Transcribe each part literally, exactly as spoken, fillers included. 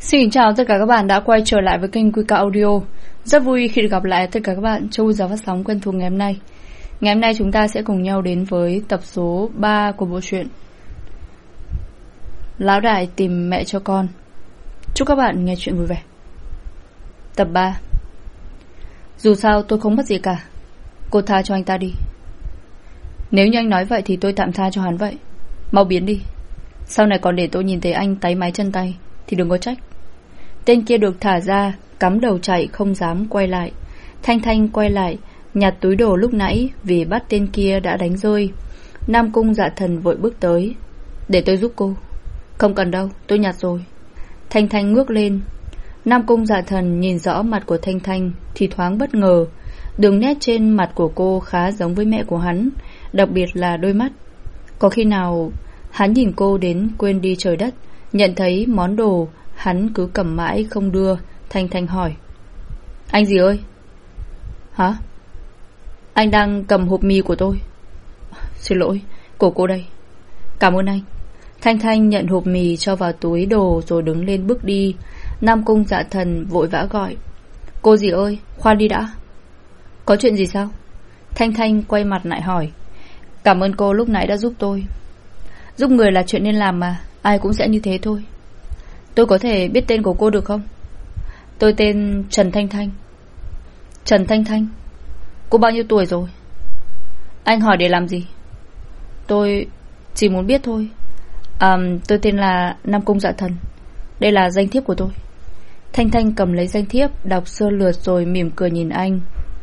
Xin chào tất cả các bạn đã quay trở lại với kênh quy ca Audio. Rất vui khi được gặp lại tất cả các bạn trong giờ phát sóng quen thuộc ngày hôm nay. Ngày hôm nay chúng ta sẽ cùng nhau đến với tập số ba của bộ truyện Lão Đại tìm mẹ cho con. Chúc các bạn nghe chuyện vui vẻ. Tập ba. Dù sao tôi không mất gì cả, cô tha cho anh ta đi. Nếu như anh nói vậy thì tôi tạm tha cho hắn vậy. Mau biến đi. Sau này còn để tôi nhìn thấy anh táy máy chân tay thì đừng có trách. Tên kia được thả ra, cắm đầu chạy không dám quay lại. Thanh Thanh quay lại, nhặt túi đồ lúc nãy vì bắt tên kia đã đánh rơi. Nam Cung Dạ Thần vội bước tới. Để tôi giúp cô. Không cần đâu, tôi nhặt rồi. Thanh Thanh ngước lên. Nam Cung Dạ Thần nhìn rõ mặt của Thanh Thanh thì thoáng bất ngờ. Đường nét trên mặt của cô khá giống với mẹ của hắn, đặc biệt là đôi mắt. Có khi nào hắn nhìn cô đến quên đi trời đất, nhận thấy món đồ hắn cứ cầm mãi không đưa. Thanh Thanh hỏi: Anh gì ơi? Hả? Anh đang cầm hộp mì của tôi. Xin lỗi, của cô đây. Cảm ơn anh. Thanh Thanh nhận hộp mì cho vào túi đồ rồi đứng lên bước đi. Nam Cung Dạ Thần vội vã gọi: Cô gì ơi, khoan đi đã. Có chuyện gì sao? Thanh Thanh quay mặt lại hỏi: Cảm ơn cô lúc nãy đã giúp tôi. Giúp người là chuyện nên làm mà, ai cũng sẽ như thế thôi. Tôi có thể biết tên của cô được không? Tôi tên Trần Thanh Thanh. Trần Thanh Thanh? Cô bao nhiêu tuổi rồi? Anh hỏi để làm gì? Tôi chỉ muốn biết thôi. À, tôi tên là Nam Cung Dạ Thần. Đây là danh thiếp của tôi. Thanh Thanh cầm lấy danh thiếp, đọc sơ lượt rồi mỉm cười nhìn anh.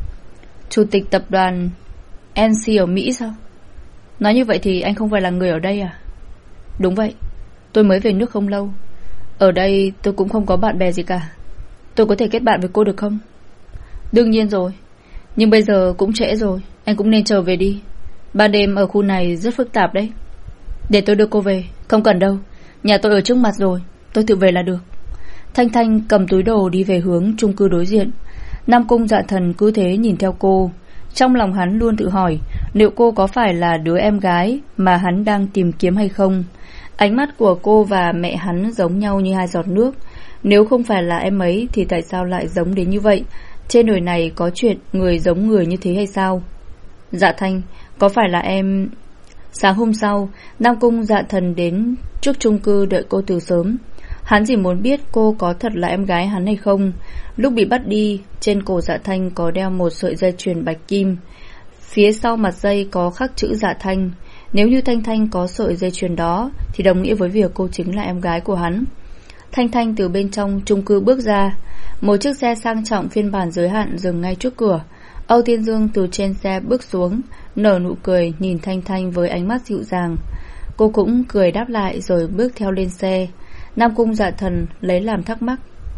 Chủ tịch tập đoàn en xê ở Mỹ sao? Nói như vậy thì anh không phải là người ở đây à? Đúng vậy, tôi mới về nước không lâu. Ở đây tôi cũng không có bạn bè gì cả. Tôi có thể kết bạn với cô được không? Đương nhiên rồi. Nhưng bây giờ cũng trễ rồi, anh cũng nên trở về đi. Ban đêm ở khu này rất phức tạp đấy. Để tôi đưa cô về. Không cần đâu, nhà tôi ở trước mặt rồi, tôi tự về là được. Thanh Thanh cầm túi đồ đi về hướng chung cư đối diện. Nam Cung Dạ Thần cứ thế nhìn theo cô. Trong lòng hắn luôn tự hỏi liệu cô có phải là đứa em gái mà hắn đang tìm kiếm hay không. Ánh mắt của cô và mẹ hắn giống nhau như hai giọt nước. Nếu không phải là em ấy thì tại sao lại giống đến như vậy? Trên đời này có chuyện người giống người như thế hay sao? Dạ Thanh, có phải là em... Sáng hôm sau, Nam Cung Dạ Thần đến trước chung cư đợi cô từ sớm. Hắn chỉ muốn biết cô có thật là em gái hắn hay không. Lúc bị bắt đi, trên cổ Dạ Thanh có đeo một sợi dây chuyền bạch kim. Phía sau mặt dây có khắc chữ Dạ Thanh. Nếu như Thanh Thanh có sợi dây chuyền đó thì đồng nghĩa với việc cô chính là em gái của hắn. Thanh Thanh từ bên trong chung cư bước ra. Một chiếc xe sang trọng phiên bản giới hạn dừng ngay trước cửa. Âu Tiên Dương từ trên xe bước xuống, nở nụ cười nhìn Thanh Thanh với ánh mắt dịu dàng. Cô cũng cười đáp lại rồi bước theo lên xe. Nam Cung Dạ Thần lấy làm thắc mắc: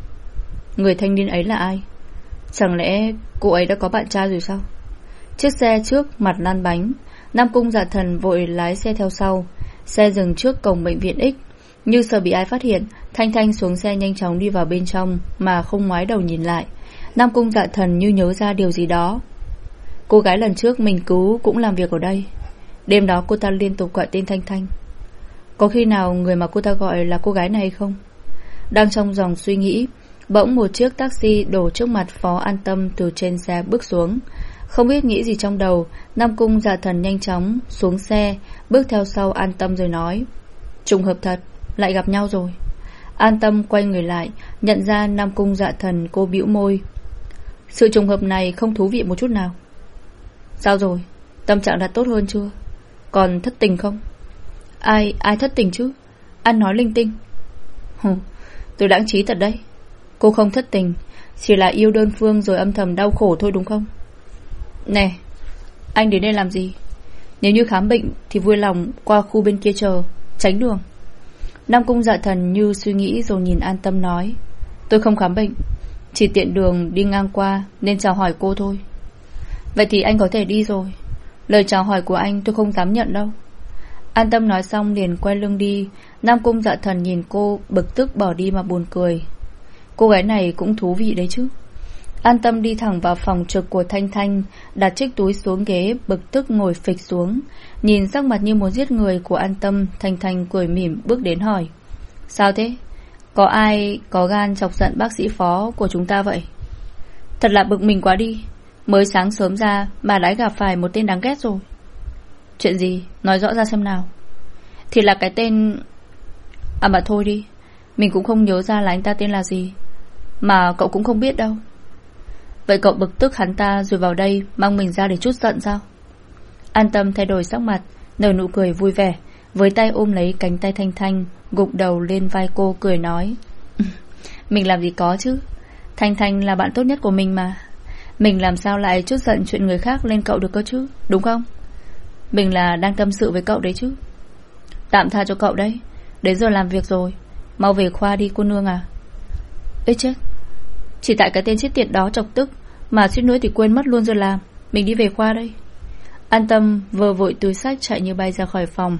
Người thanh niên ấy là ai? Chẳng lẽ cô ấy đã có bạn trai rồi sao? Chiếc xe trước mặt lăn bánh. Nam Cung Dạ Thần vội lái xe theo sau. Xe dừng trước cổng bệnh viện X. Như sợ bị ai phát hiện, Thanh Thanh xuống xe nhanh chóng đi vào bên trong mà không ngoái đầu nhìn lại. Nam Cung Dạ Thần như nhớ ra điều gì đó. Cô gái lần trước mình cứu cũng làm việc ở đây. Đêm đó cô ta liên tục gọi tên Thanh Thanh. Có khi nào người mà cô ta gọi là cô gái này hay không? Đang trong dòng suy nghĩ, bỗng một chiếc taxi đổ trước mặt Phó An Tâm từ trên xe bước xuống. Không biết nghĩ gì trong đầu, Nam Cung Dạ Thần nhanh chóng xuống xe, bước theo sau An Tâm rồi nói: Trùng hợp thật, lại gặp nhau rồi. An Tâm quay người lại, nhận ra Nam Cung Dạ Thần, cô bĩu môi. Sự trùng hợp này không thú vị một chút nào. Sao rồi, tâm trạng đã tốt hơn chưa? Còn thất tình không? Ai, ai thất tình chứ? Anh nói linh tinh. Hừ, tôi đáng trí thật đấy. Cô không thất tình, chỉ là yêu đơn phương rồi âm thầm đau khổ thôi đúng không? Nè, anh đến đây làm gì? Nếu như khám bệnh thì vui lòng qua khu bên kia chờ, tránh đường. Nam Cung Dạ Thần như suy nghĩ rồi nhìn An Tâm nói: Tôi không khám bệnh, chỉ tiện đường đi ngang qua nên chào hỏi cô thôi. Vậy thì anh có thể đi rồi. Lời chào hỏi của anh tôi không dám nhận đâu. An Tâm nói xong liền quay lưng đi. Nam Cung Dạ Thần nhìn cô bực tức bỏ đi mà buồn cười. Cô gái này cũng thú vị đấy chứ. An Tâm đi thẳng vào phòng trực của Thanh Thanh, đặt chiếc túi xuống ghế, bực tức ngồi phịch xuống. Nhìn sắc mặt như muốn giết người của An Tâm, Thanh Thanh cười mỉm bước đến hỏi: Sao thế? Có ai có gan chọc giận bác sĩ Phó của chúng ta vậy? Thật là bực mình quá đi. Mới sáng sớm ra mà đã gặp phải một tên đáng ghét rồi. Chuyện gì? Nói rõ ra xem nào. Thì là cái tên... À mà thôi đi, mình cũng không nhớ ra là anh ta tên là gì. Mà cậu cũng không biết đâu. Vậy cậu bực tức hắn ta rồi vào đây mang mình ra để trút giận sao? An Tâm thay đổi sắc mặt, nở nụ cười vui vẻ, với tay ôm lấy cánh tay Thanh Thanh, gục đầu lên vai cô cười nói. Mình làm gì có chứ. Thanh Thanh là bạn tốt nhất của mình mà. Mình làm sao lại trút giận chuyện người khác lên cậu được cơ chứ, đúng không? Mình là đang tâm sự với cậu đấy chứ. Tạm tha cho cậu đấy. Đến giờ làm việc rồi, mau về khoa đi cô nương à. Ê chết, chỉ tại cái tên chết tiệt đó chọc tức mà suýt nữa thì quên mất luôn giờ làm. Mình đi về khoa đây. An Tâm vờ vội túi xách chạy như bay ra khỏi phòng.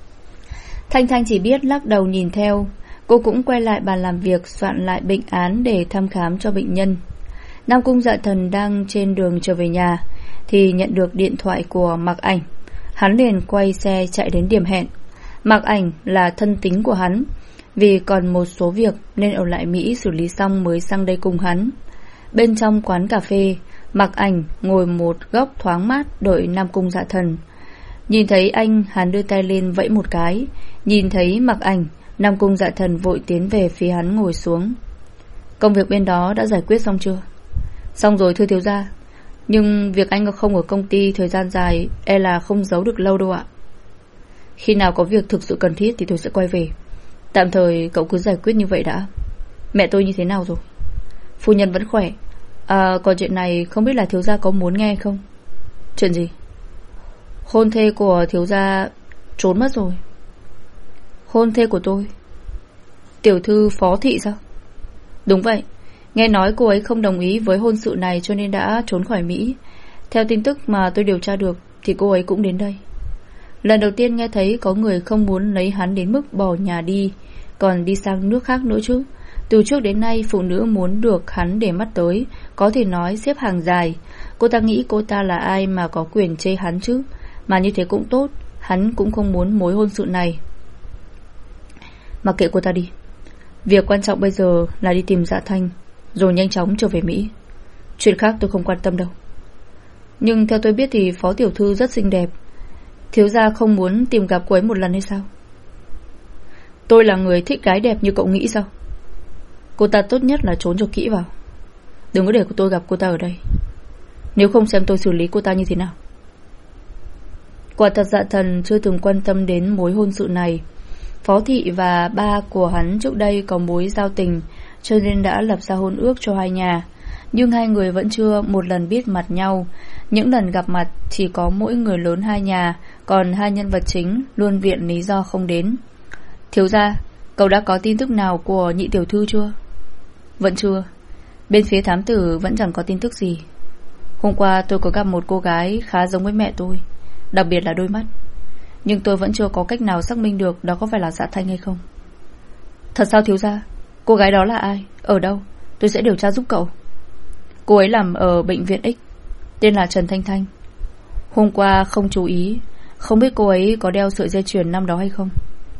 Thanh Thanh chỉ biết lắc đầu nhìn theo. Cô cũng quay lại bàn làm việc, soạn lại bệnh án để thăm khám cho bệnh nhân. Nam Cung Dạ Thần đang trên đường trở về nhà thì nhận được điện thoại của Mạc Ảnh. Hắn liền quay xe chạy đến điểm hẹn. Mạc Ảnh là thân tín của hắn, vì còn một số việc nên ở lại Mỹ xử lý xong mới sang đây cùng hắn. Bên trong quán cà phê, Mạc Ảnh ngồi một góc thoáng mát đợi Nam Cung Dạ Thần. Nhìn thấy anh, hắn đưa tay lên vẫy một cái. Nhìn thấy Mạc Ảnh, Nam Cung Dạ Thần vội tiến về phía hắn ngồi xuống. Công việc bên đó đã giải quyết xong chưa? Xong rồi thưa thiếu gia. Nhưng việc anh không ở công ty thời gian dài e là không giấu được lâu đâu ạ. Khi nào có việc thực sự cần thiết thì tôi sẽ quay về. Tạm thời cậu cứ giải quyết như vậy đã. Mẹ tôi như thế nào rồi? Phu nhân vẫn khỏe. À, còn chuyện này không biết là thiếu gia có muốn nghe không? Chuyện gì? Hôn thê của thiếu gia trốn mất rồi. Hôn thê của tôi? Tiểu thư Phó Thị sao? Đúng vậy. Nghe nói cô ấy không đồng ý với hôn sự này cho nên đã trốn khỏi Mỹ. Theo tin tức mà tôi điều tra được thì cô ấy cũng đến đây. Lần đầu tiên nghe thấy có người không muốn lấy hắn đến mức bỏ nhà đi, còn đi sang nước khác nữa chứ. Từ trước đến nay phụ nữ muốn được hắn để mắt tới có thể nói xếp hàng dài. Cô ta nghĩ cô ta là ai mà có quyền chê hắn chứ. Mà như thế cũng tốt, hắn cũng không muốn mối hôn sự này. Mặc kệ cô ta đi. Việc quan trọng bây giờ là đi tìm Dạ Thanh, rồi nhanh chóng trở về Mỹ. Chuyện khác tôi không quan tâm đâu. Nhưng theo tôi biết thì Phó tiểu thư rất xinh đẹp. Thiếu gia không muốn tìm gặp cô ấy một lần hay sao? Tôi là người thích gái đẹp như cậu nghĩ sao? Cô ta tốt nhất là trốn cho kỹ vào. Đừng có để tôi gặp cô ta ở đây. Nếu không xem tôi xử lý cô ta như thế nào. Quả thật Dạ Thần chưa từng quan tâm đến mối hôn sự này. Phó Thị và ba của hắn trước đây có mối giao tình, cho nên đã lập ra hôn ước cho hai nhà. Nhưng hai người vẫn chưa một lần biết mặt nhau. Những lần gặp mặt chỉ có mỗi người lớn hai nhà, còn hai nhân vật chính luôn viện lý do không đến. Thiếu gia, cậu đã có tin tức nào của nhị tiểu thư chưa? Vẫn chưa. Bên phía thám tử vẫn chẳng có tin tức gì. Hôm qua tôi có gặp một cô gái khá giống với mẹ tôi, đặc biệt là đôi mắt. Nhưng tôi vẫn chưa có cách nào xác minh được đó có phải là Dạ Thanh hay không. Thật sao thiếu gia? Cô gái đó là ai? Ở đâu? Tôi sẽ điều tra giúp cậu. Cô ấy làm ở bệnh viện X, tên là Trần Thanh Thanh. Hôm qua không chú ý, không biết cô ấy có đeo sợi dây chuyền năm đó hay không.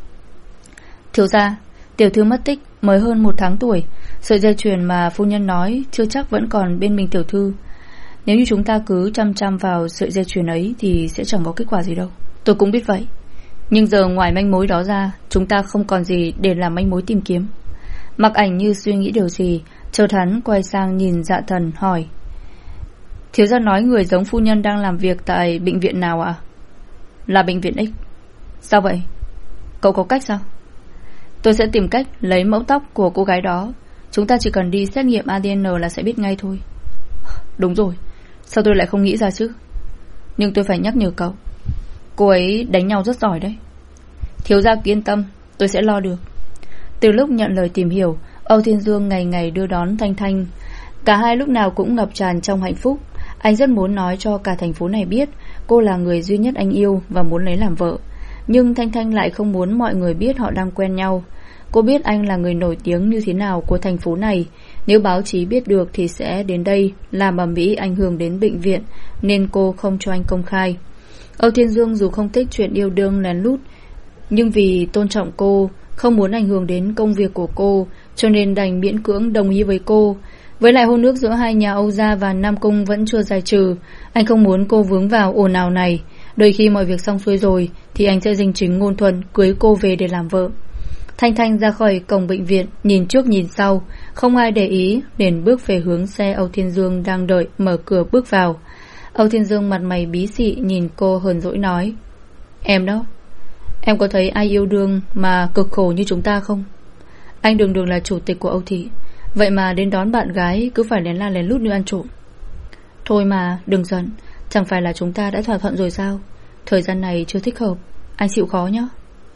Thiếu gia, tiểu thư mất tích mới hơn một tháng tuổi. Sợi dây chuyền mà phu nhân nói chưa chắc vẫn còn bên mình tiểu thư. Nếu như chúng ta cứ chăm chăm vào sợi dây chuyền ấy thì sẽ chẳng có kết quả gì đâu. Tôi cũng biết vậy. Nhưng giờ ngoài manh mối đó ra, chúng ta không còn gì để làm manh mối tìm kiếm. Mặc Ảnh như suy nghĩ điều gì, chợt hắn quay sang nhìn Dạ Thần hỏi. Thiếu gia nói người giống phu nhân đang làm việc tại bệnh viện nào ạ? Là bệnh viện X. Sao vậy? Cậu có cách sao? Tôi sẽ tìm cách lấy mẫu tóc của cô gái đó. Chúng ta chỉ cần đi xét nghiệm a đê en là sẽ biết ngay thôi. Đúng rồi, sao tôi lại không nghĩ ra chứ? Nhưng tôi phải nhắc nhở cậu, cô ấy đánh nhau rất giỏi đấy. Thiếu gia cứ yên tâm, tôi sẽ lo được. Từ lúc nhận lời tìm hiểu, Âu Thiên Dương ngày ngày đưa đón Thanh Thanh. Cả hai lúc nào cũng ngập tràn trong hạnh phúc. Anh rất muốn nói cho cả thành phố này biết cô là người duy nhất anh yêu và muốn lấy làm vợ. Nhưng Thanh Thanh lại không muốn mọi người biết họ đang quen nhau. Cô biết anh là người nổi tiếng như thế nào của thành phố này. Nếu báo chí biết được thì sẽ đến đây làm ầm ĩ ảnh hưởng đến bệnh viện, nên cô không cho anh công khai. Âu Thiên Dương dù không thích chuyện yêu đương lén lút, nhưng vì tôn trọng cô không muốn ảnh hưởng đến công việc của cô, cho nên đành miễn cưỡng đồng ý với cô. Với lại hôn ước giữa hai nhà Âu Gia và Nam Cung vẫn chưa giải trừ, anh không muốn cô vướng vào ồn ào này. Đôi khi mọi việc xong xuôi rồi thì anh sẽ danh chính ngôn thuận cưới cô về để làm vợ. Thanh Thanh ra khỏi cổng bệnh viện, nhìn trước nhìn sau, không ai để ý, liền bước về hướng xe Âu Thiên Dương đang đợi mở cửa bước vào. Âu Thiên Dương mặt mày bí xị nhìn cô hờn dỗi nói: Em đó, em có thấy ai yêu đương mà cực khổ như chúng ta không? Anh đường đường là chủ tịch của Âu Thị, vậy mà đến đón bạn gái cứ phải lén la lén lút như ăn trộm. Thôi mà đừng giận, chẳng phải là chúng ta đã thỏa thuận rồi sao? Thời gian này chưa thích hợp, anh chịu khó nhé.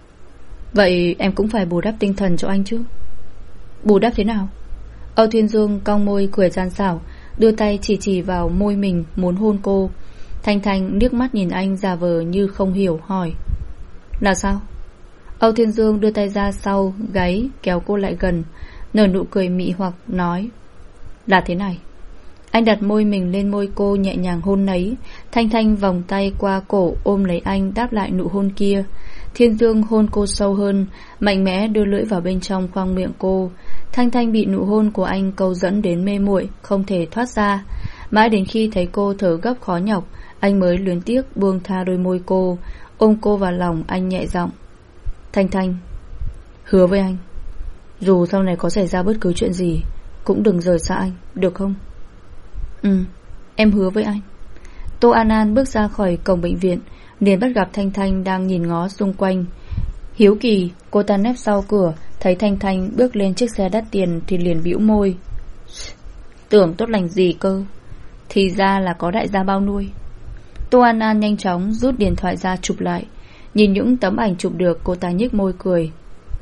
Vậy em cũng phải bù đắp tinh thần cho anh chứ. Bù đắp thế nào? Âu Thiên Dương cong môi cười gian xảo, đưa tay chỉ chỉ vào môi mình muốn hôn cô. Thanh Thanh liếc mắt nhìn anh giả vờ như không hiểu, hỏi: Là sao? Âu Thiên Dương đưa tay ra sau gáy kéo cô lại gần, nở nụ cười mị hoặc nói: Là thế này. Anh đặt môi mình lên môi cô, nhẹ nhàng hôn nấy. Thanh Thanh vòng tay qua cổ ôm lấy anh, đáp lại nụ hôn kia. Thiên Dương hôn cô sâu hơn, mạnh mẽ đưa lưỡi vào bên trong khoang miệng cô. Thanh Thanh bị nụ hôn của anh câu dẫn đến mê muội, không thể thoát ra. Mãi đến khi thấy cô thở gấp khó nhọc, anh mới luyến tiếc buông tha đôi môi cô. Ôm cô vào lòng, anh nhẹ giọng: Thanh Thanh, hứa với anh, dù sau này có xảy ra bất cứ chuyện gì cũng đừng rời xa anh, được không? Ừ, em hứa với anh. Tô An An bước ra khỏi cổng bệnh viện, liền bắt gặp Thanh Thanh đang nhìn ngó xung quanh. Hiếu kỳ, cô ta nép sau cửa, thấy Thanh Thanh bước lên chiếc xe đắt tiền thì liền bĩu môi. Tưởng tốt lành gì cơ, thì ra là có đại gia bao nuôi. Tô An An nhanh chóng rút điện thoại ra chụp lại. Nhìn những tấm ảnh chụp được, cô ta nhếch môi cười: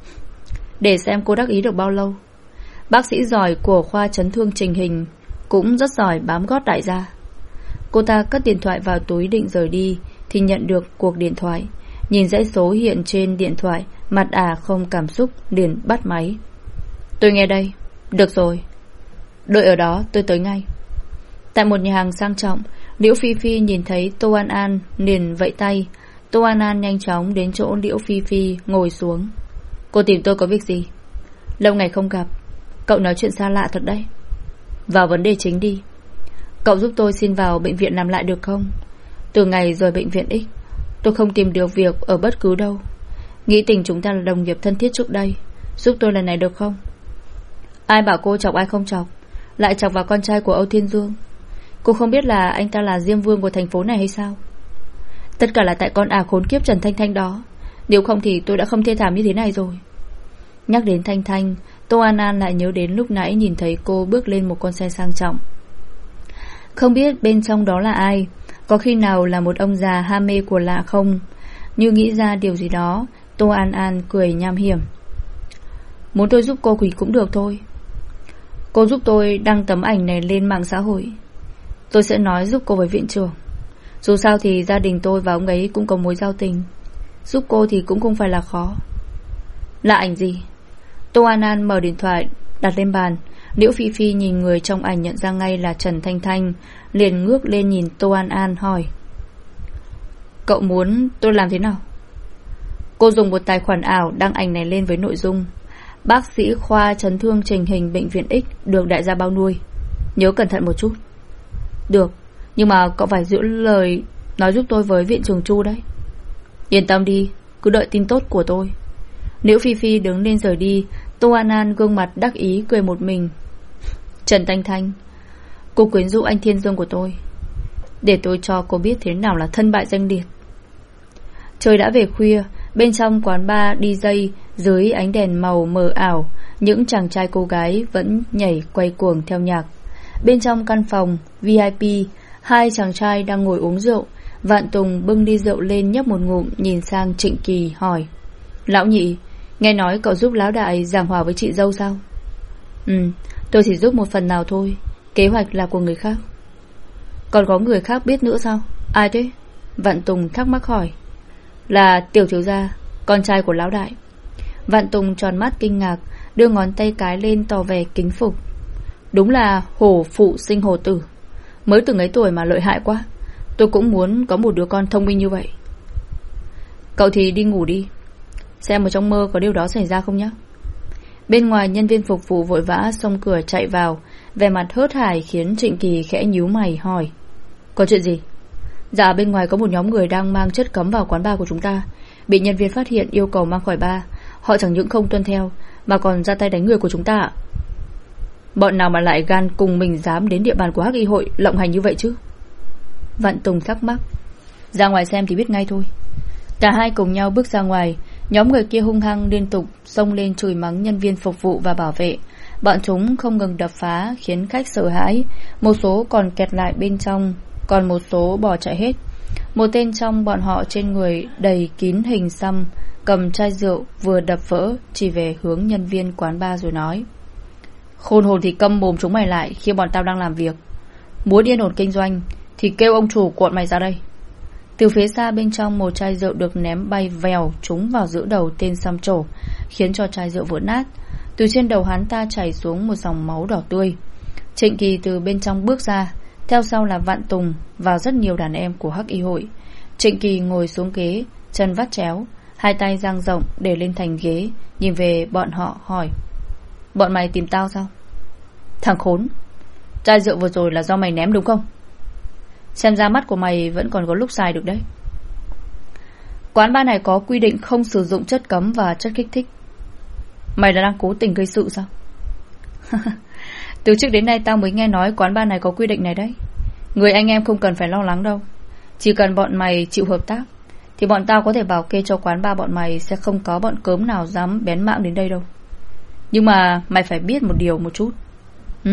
Để xem cô đắc ý được bao lâu. Bác sĩ giỏi của khoa chấn thương chỉnh hình cũng rất giỏi bám gót đại gia. Cô ta cất điện thoại vào túi định rời đi thì nhận được cuộc điện thoại. Nhìn dãy số hiện trên điện thoại, mặt ả không cảm xúc, liền bắt máy. Tôi nghe đây. Được rồi, đợi ở đó, tôi tới ngay. Tại một nhà hàng sang trọng, Liễu Phi Phi nhìn thấy Tô An An liền vẫy tay. Tô An An nhanh chóng đến chỗ Liễu Phi Phi ngồi xuống. Cô tìm tôi có việc gì? Lâu ngày không gặp, cậu nói chuyện xa lạ thật đấy. Vào vấn đề chính đi. Cậu giúp tôi xin vào bệnh viện làm lại được không? Từ ngày rời bệnh viện X, tôi không tìm được việc ở bất cứ đâu. Nghĩ tình chúng ta là đồng nghiệp thân thiết trước đây, giúp tôi lần này được không? Ai bảo cô chọc ai không chọc, lại chọc vào con trai của Âu Thiên Dương? Cô không biết là anh ta là Diêm Vương của thành phố này hay sao? Tất cả là tại con ả khốn kiếp Trần Thanh Thanh đó. Nếu không thì tôi đã không thê thảm như thế này rồi. Nhắc đến Thanh Thanh, Tô An An lại nhớ đến lúc nãy nhìn thấy cô bước lên một con xe sang trọng. Không biết bên trong đó là ai, có khi nào là một ông già ham mê của lạ không? Như nghĩ ra điều gì đó, Tô An An cười nham hiểm. Muốn tôi giúp cô thì cũng được thôi. Cô giúp tôi đăng tấm ảnh này lên mạng xã hội, tôi sẽ nói giúp cô với viện trưởng. Dù sao thì gia đình tôi và ông ấy cũng có mối giao tình, giúp cô thì cũng không phải là khó. Là ảnh gì? Tô An An mở điện thoại đặt lên bàn. Liễu Phi Phi nhìn người trong ảnh nhận ra ngay là Trần Thanh Thanh, liền ngước lên nhìn Tô An An hỏi: Cậu muốn tôi làm thế nào? Cô dùng một tài khoản ảo đăng ảnh này lên với nội dung: Bác sĩ khoa chấn thương chỉnh hình bệnh viện X được đại gia bao nuôi, nhớ cẩn thận một chút. Được, nhưng mà cậu phải giữ lời nói giúp tôi với viện trưởng Chu đấy. Yên tâm đi, cứ đợi tin tốt của tôi. Liễu Phi Phi đứng lên rời đi. Tô An An gương mặt đắc ý cười một mình. Trần Thanh Thanh, cô quyến rũ anh Thiên Dương của tôi, để tôi cho cô biết thế nào là thân bại danh liệt. Trời đã về khuya. Bên trong quán bar đi dây, dưới ánh đèn màu mờ ảo, những chàng trai cô gái vẫn nhảy quay cuồng theo nhạc. Bên trong căn phòng vi ai pi, hai chàng trai đang ngồi uống rượu. Vạn Tùng bưng ly rượu lên nhấp một ngụm, nhìn sang Trịnh Kỳ hỏi: Lão nhị, nghe nói cậu giúp lão đại giảng hòa với chị dâu sao? Ừ, tôi chỉ giúp một phần nào thôi, kế hoạch là của người khác. Còn có người khác biết nữa sao? Ai thế? Vạn Tùng thắc mắc hỏi. Là tiểu thiếu gia, con trai của lão đại. Vạn Tùng tròn mắt kinh ngạc, đưa ngón tay cái lên tỏ vẻ kính phục. Đúng là hổ phụ sinh hổ tử, mới từng ấy tuổi mà lợi hại quá. Tôi cũng muốn có một đứa con thông minh như vậy. Cậu thì đi ngủ đi, xem ở trong mơ có điều đó xảy ra không nhé. Bên ngoài nhân viên phục vụ vội vã xông cửa chạy vào, vẻ mặt hớt hải khiến Trịnh Kỳ khẽ nhíu mày hỏi: Có chuyện gì? Dạ, bên ngoài có một nhóm người đang mang chất cấm vào quán bar của chúng ta, bị nhân viên phát hiện yêu cầu mang khỏi bar. Họ chẳng những không tuân theo mà còn ra tay đánh người của chúng ta ạ. Bọn nào mà lại gan cùng mình dám đến địa bàn của Hắc Y hội lộng hành như vậy chứ? Vạn Tùng thắc mắc. Ra ngoài xem thì biết ngay thôi. Cả hai cùng nhau bước ra ngoài. Nhóm người kia hung hăng liên tục xông lên chửi mắng nhân viên phục vụ và bảo vệ. Bọn chúng không ngừng đập phá khiến khách sợ hãi. Một số còn kẹt lại bên trong, còn một số bỏ chạy hết. Một tên trong bọn họ trên người đầy kín hình xăm, cầm chai rượu vừa đập vỡ chỉ về hướng nhân viên quán bar rồi nói: Khôn hồn thì câm mồm chúng mày lại khi bọn tao đang làm việc. Muốn yên ổn kinh doanh thì kêu ông chủ cuộn mày ra đây. Từ phía xa bên trong, một chai rượu được ném bay vèo trúng vào giữa đầu tên xăm trổ, khiến cho chai rượu vỡ nát. Từ trên đầu hắn ta chảy xuống một dòng máu đỏ tươi. Trịnh Kỳ từ bên trong bước ra, theo sau là Vạn Tùng và rất nhiều đàn em của Hắc Y hội. Trịnh Kỳ ngồi xuống ghế, chân vắt chéo, hai tay dang rộng để lên thành ghế, nhìn về bọn họ hỏi: Bọn mày tìm tao sao? Thằng khốn, chai rượu vừa rồi là do mày ném đúng không? Xem ra mắt của mày vẫn còn có lúc xài được đấy. Quán bar này có quy định không sử dụng chất cấm và chất kích thích. Mày là đang cố tình gây sự sao? Từ trước đến nay tao mới nghe nói quán bar này có quy định này đấy. Người anh em không cần phải lo lắng đâu. Chỉ cần bọn mày chịu hợp tác thì bọn tao có thể bảo kê cho quán bar bọn mày sẽ không có bọn cớm nào dám bén mảng đến đây đâu. Nhưng mà mày phải biết một điều một chút. Ừ?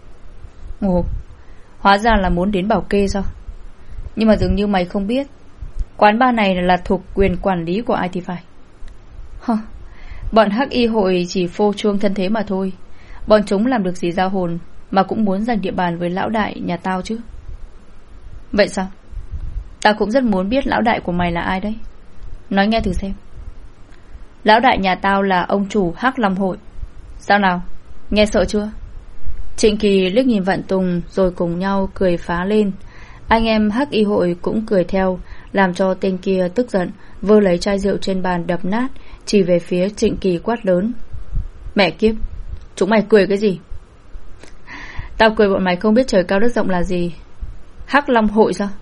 Ồ, hóa ra là muốn đến bảo kê sao? Nhưng mà dường như mày không biết, quán bar này là thuộc quyền quản lý của ai thì phải. Hơ, bọn Hắc Y hội chỉ phô trương thân thế mà thôi. Bọn chúng làm được gì ra hồn mà cũng muốn giành địa bàn với lão đại nhà tao chứ. Vậy sao? Tao cũng rất muốn biết lão đại của mày là ai đấy. Nói nghe thử xem. Lão đại nhà tao là ông chủ Hắc Long hội. Sao nào, nghe sợ chưa? Trịnh Kỳ liếc nhìn Vạn Tùng rồi cùng nhau cười phá lên. Anh em Hắc Y hội cũng cười theo, làm cho tên kia tức giận, vơ lấy chai rượu trên bàn đập nát, chỉ về phía Trịnh Kỳ quát lớn: Mẹ kiếp, chúng mày cười cái gì? Tao cười bọn mày không biết trời cao đất rộng là gì. Hắc Long hội sao?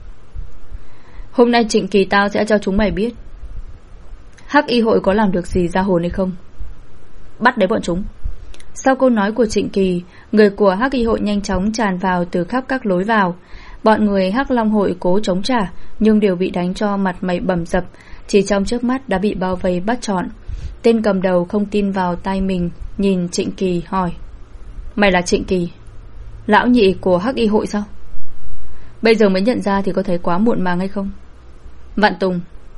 Hôm nay Trịnh Kỳ tao sẽ cho chúng mày biết Hắc Y hội có làm được gì ra hồn hay không. Bắt đấy bọn chúng. Sau câu nói của Trịnh Kỳ, người của Hắc Y hội nhanh chóng tràn vào từ khắp các lối vào. Bọn người Hắc Long hội cố chống trả nhưng đều bị đánh cho mặt mày bầm dập, chỉ trong chớp mắt đã bị bao vây bắt trọn. Tên cầm đầu không tin vào tai mình, nhìn Trịnh Kỳ hỏi: Mày là Trịnh Kỳ, lão nhị của Hắc Y hội sao? Bây giờ mới nhận ra thì có thấy quá muộn màng hay không? Vạn Tùng,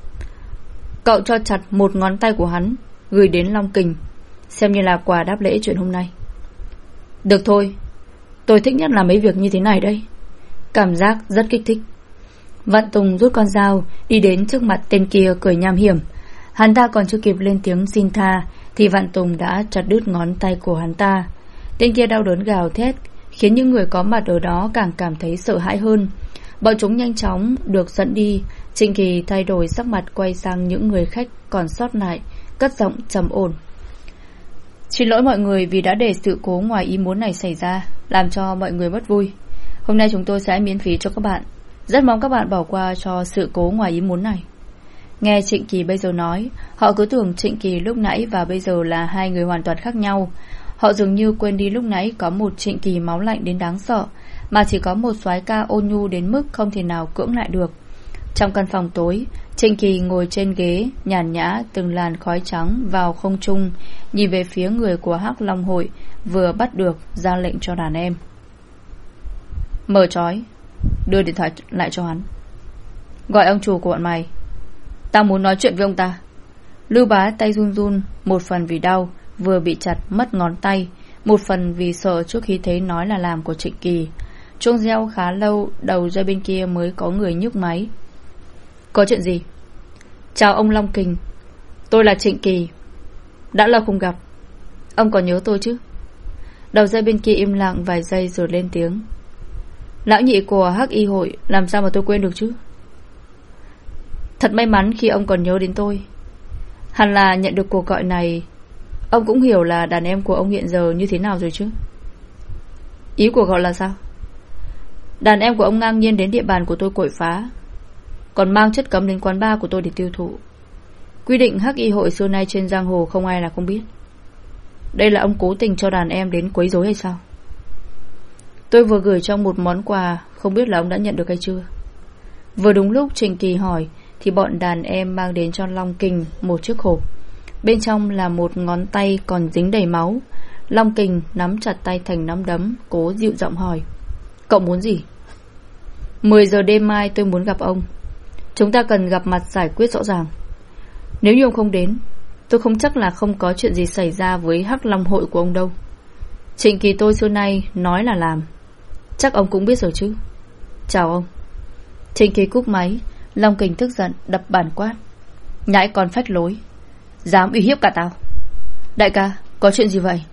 cậu cho chặt một ngón tay của hắn gửi đến Long Kình, xem như là quà đáp lễ chuyện hôm nay. Được thôi, tôi thích nhất là mấy việc như thế này đây. Cảm giác rất kích thích. Vạn Tùng rút con dao đi đến trước mặt tên kia cười nham hiểm. Hắn ta còn chưa kịp lên tiếng xin tha thì Vạn Tùng đã chặt đứt ngón tay của hắn ta. Tên kia đau đớn gào thét, khiến những người có mặt ở đó càng cảm thấy sợ hãi hơn. Bọn chúng nhanh chóng được dẫn đi. Trịnh Kỳ thay đổi sắc mặt, quay sang những người khách còn sót lại, cất giọng trầm ổn: Xin lỗi mọi người vì đã để sự cố ngoài ý muốn này xảy ra, làm cho mọi người mất vui. Hôm nay chúng tôi sẽ miễn phí cho các bạn. Rất mong các bạn bỏ qua cho sự cố ngoài ý muốn này. Nghe Trịnh Kỳ bây giờ nói, họ cứ tưởng Trịnh Kỳ lúc nãy và bây giờ là hai người hoàn toàn khác nhau. Họ dường như quên đi lúc nãy có một Trịnh Kỳ máu lạnh đến đáng sợ, mà chỉ có một soái ca ôn nhu đến mức không thể nào cưỡng lại được. Trong căn phòng tối, Trịnh Kỳ ngồi trên ghế, nhàn nhã, từng làn khói trắng vào không trung, nhìn về phía người của Hắc Long hội vừa bắt được, ra lệnh cho đàn em: Mở trói, đưa điện thoại lại cho hắn. Gọi ông chủ của bọn mày, tao muốn nói chuyện với ông ta. Lưu Bá tay run run, một phần vì đau, vừa bị chặt mất ngón tay, một phần vì sợ trước khi thấy nói là làm của Trịnh Kỳ. Chuông reo khá lâu, đầu dây bên kia mới có người nhấc máy. Có chuyện gì? Chào ông Long Kình, tôi là Trịnh Kỳ. Đã lâu không gặp, ông còn nhớ tôi chứ? Đầu dây bên kia im lặng vài giây rồi lên tiếng: Lão nhị của Hắc Y hội, làm sao mà tôi quên được chứ? Thật may mắn khi ông còn nhớ đến tôi. Hẳn là nhận được cuộc gọi này, ông cũng hiểu là đàn em của ông hiện giờ như thế nào rồi chứ. Ý của cậu là sao? Đàn em của ông ngang nhiên đến địa bàn của tôi quậy phá, còn mang chất cấm đến quán bar của tôi để tiêu thụ. Quy định hắc y hội xưa nay trên giang hồ không ai là không biết. Đây là ông cố tình cho đàn em đến quấy rối hay sao? Tôi vừa gửi trong một món quà, không biết là ông đã nhận được hay chưa. Vừa đúng lúc Trình Kỳ hỏi thì bọn đàn em mang đến cho Long Kình một chiếc hộp. Bên trong là một ngón tay còn dính đầy máu. Long Kình nắm chặt tay thành nắm đấm, cố dịu giọng hỏi: Cậu muốn gì? Mười giờ đêm mai tôi muốn gặp ông. Chúng ta cần gặp mặt giải quyết rõ ràng. Nếu như ông không đến, tôi không chắc là không có chuyện gì xảy ra với Hắc Long hội của ông đâu. Trịnh Kỳ tôi xưa nay nói là làm, chắc ông cũng biết rồi chứ. Chào ông. Trịnh Kỳ cúp máy. Long Kình tức giận đập bàn quát: Nhãi con phách lối, dám uy hiếp cả tao. Đại ca, có chuyện gì vậy?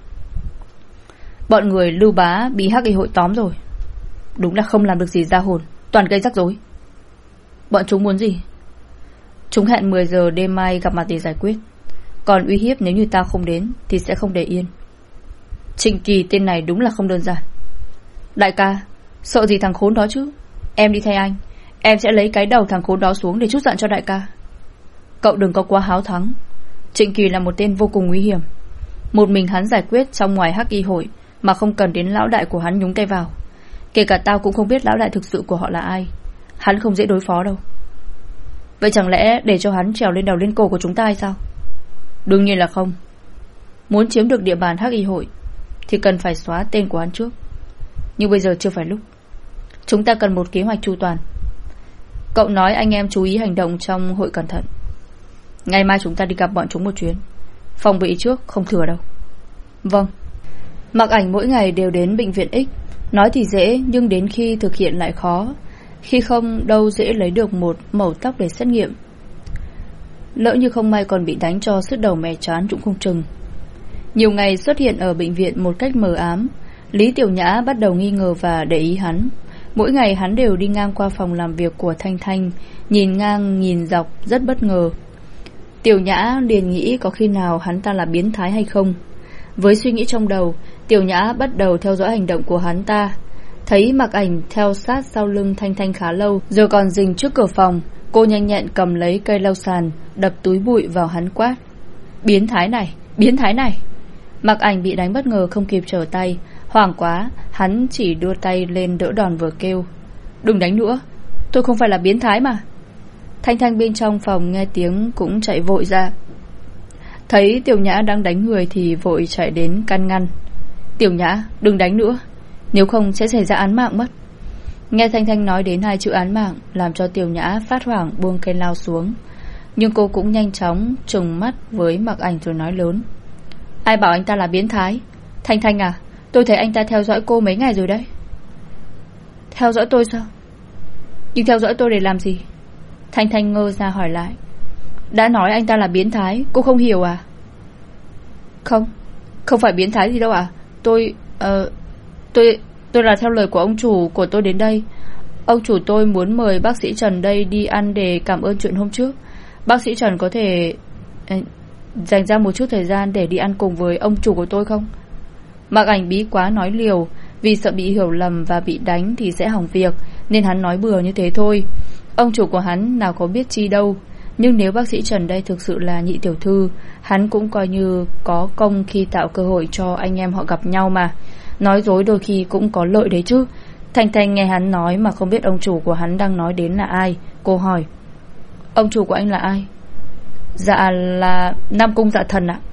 Bọn người Lưu Bá bị hắc y hội tóm rồi. Đúng là không làm được gì ra hồn, toàn gây rắc rối. Bọn chúng muốn gì? Chúng hẹn mười giờ đêm mai gặp mặt để giải quyết, còn uy hiếp nếu như tao không đến thì sẽ không để yên. Trịnh Kỳ tên này đúng là không đơn giản. Đại ca, sợ gì thằng khốn đó chứ? Em đi thay anh, em sẽ lấy cái đầu thằng khốn đó xuống để chút giận cho đại ca. Cậu đừng có quá háo thắng. Trịnh Kỳ là một tên vô cùng nguy hiểm. Một mình hắn giải quyết trong ngoài hắc y hội mà không cần đến lão đại của hắn nhúng tay vào. Kể cả tao cũng không biết lão đại thực sự của họ là ai. Hắn không dễ đối phó đâu. Vậy chẳng lẽ để cho hắn trèo lên đầu lên cổ của chúng ta hay sao? Đương nhiên là không. Muốn chiếm được địa bàn hắc y hội thì cần phải xóa tên của hắn trước. Nhưng bây giờ chưa phải lúc. Chúng ta cần một kế hoạch chu toàn. Cậu nói anh em chú ý hành động trong hội cẩn thận. Ngày mai chúng ta đi gặp bọn chúng một chuyến. Phòng bị trước không thừa đâu. Vâng. Mặc Ảnh mỗi ngày đều đến bệnh viện X. Nói thì dễ nhưng đến khi thực hiện lại khó. Khi không đâu dễ lấy được một mẩu tóc để xét nghiệm. Lỡ như không may còn bị đánh cho sứt đầu mẻ trán cũng không chừng. Nhiều ngày xuất hiện ở bệnh viện một cách mờ ám. Lý Tiểu Nhã bắt đầu nghi ngờ và để ý hắn. Mỗi ngày hắn đều đi ngang qua phòng làm việc của Thanh Thanh, nhìn ngang nhìn dọc rất bất ngờ. Tiểu Nhã liền nghĩ có khi nào hắn ta là biến thái hay không. Với suy nghĩ trong đầu, Tiểu Nhã bắt đầu theo dõi hành động của hắn ta. Thấy Mặc Ảnh theo sát sau lưng Thanh Thanh khá lâu, rồi còn dừng trước cửa phòng. Cô nhanh nhẹn cầm lấy cây lau sàn, đập túi bụi vào hắn quát: Biến thái này, biến thái này. Mặc Ảnh bị đánh bất ngờ không kịp trở tay. Hoảng quá, hắn chỉ đưa tay lên đỡ đòn vừa kêu: Đừng đánh nữa, tôi không phải là biến thái mà. Thanh Thanh bên trong phòng nghe tiếng cũng chạy vội ra. Thấy Tiểu Nhã đang đánh người thì vội chạy đến can ngăn. Tiểu Nhã, đừng đánh nữa, nếu không sẽ xảy ra án mạng mất. Nghe Thanh Thanh nói đến hai chữ án mạng, làm cho Tiểu Nhã phát hoảng buông cây lao xuống. Nhưng cô cũng nhanh chóng trừng mắt với Mặc Ảnh rồi nói lớn: Ai bảo anh ta là biến thái? Thanh Thanh à, tôi thấy anh ta theo dõi cô mấy ngày rồi đấy. Theo dõi tôi sao? Nhưng theo dõi tôi để làm gì? Thanh Thanh ngơ ra hỏi lại. Đã nói anh ta là biến thái, cô không hiểu à? Không, không phải biến thái gì đâu ạ. à? Tôi, uh, tôi, tôi là theo lời của ông chủ của tôi đến đây. Ông chủ tôi muốn mời bác sĩ Trần đây đi ăn để cảm ơn chuyện hôm trước. Bác sĩ Trần có thể uh, dành ra một chút thời gian để đi ăn cùng với ông chủ của tôi không? Mặc Ảnh bí quá nói liều, vì sợ bị hiểu lầm và bị đánh thì sẽ hỏng việc, nên hắn nói bừa như thế thôi. Ông chủ của hắn nào có biết chi đâu. Nhưng nếu bác sĩ Trần đây thực sự là nhị tiểu thư, hắn cũng coi như có công khi tạo cơ hội cho anh em họ gặp nhau mà. Nói dối đôi khi cũng có lợi đấy chứ. Thanh Thanh nghe hắn nói mà không biết ông chủ của hắn đang nói đến là ai. Cô hỏi: Ông chủ của anh là ai? Dạ là Nam Cung Dạ Thần ạ.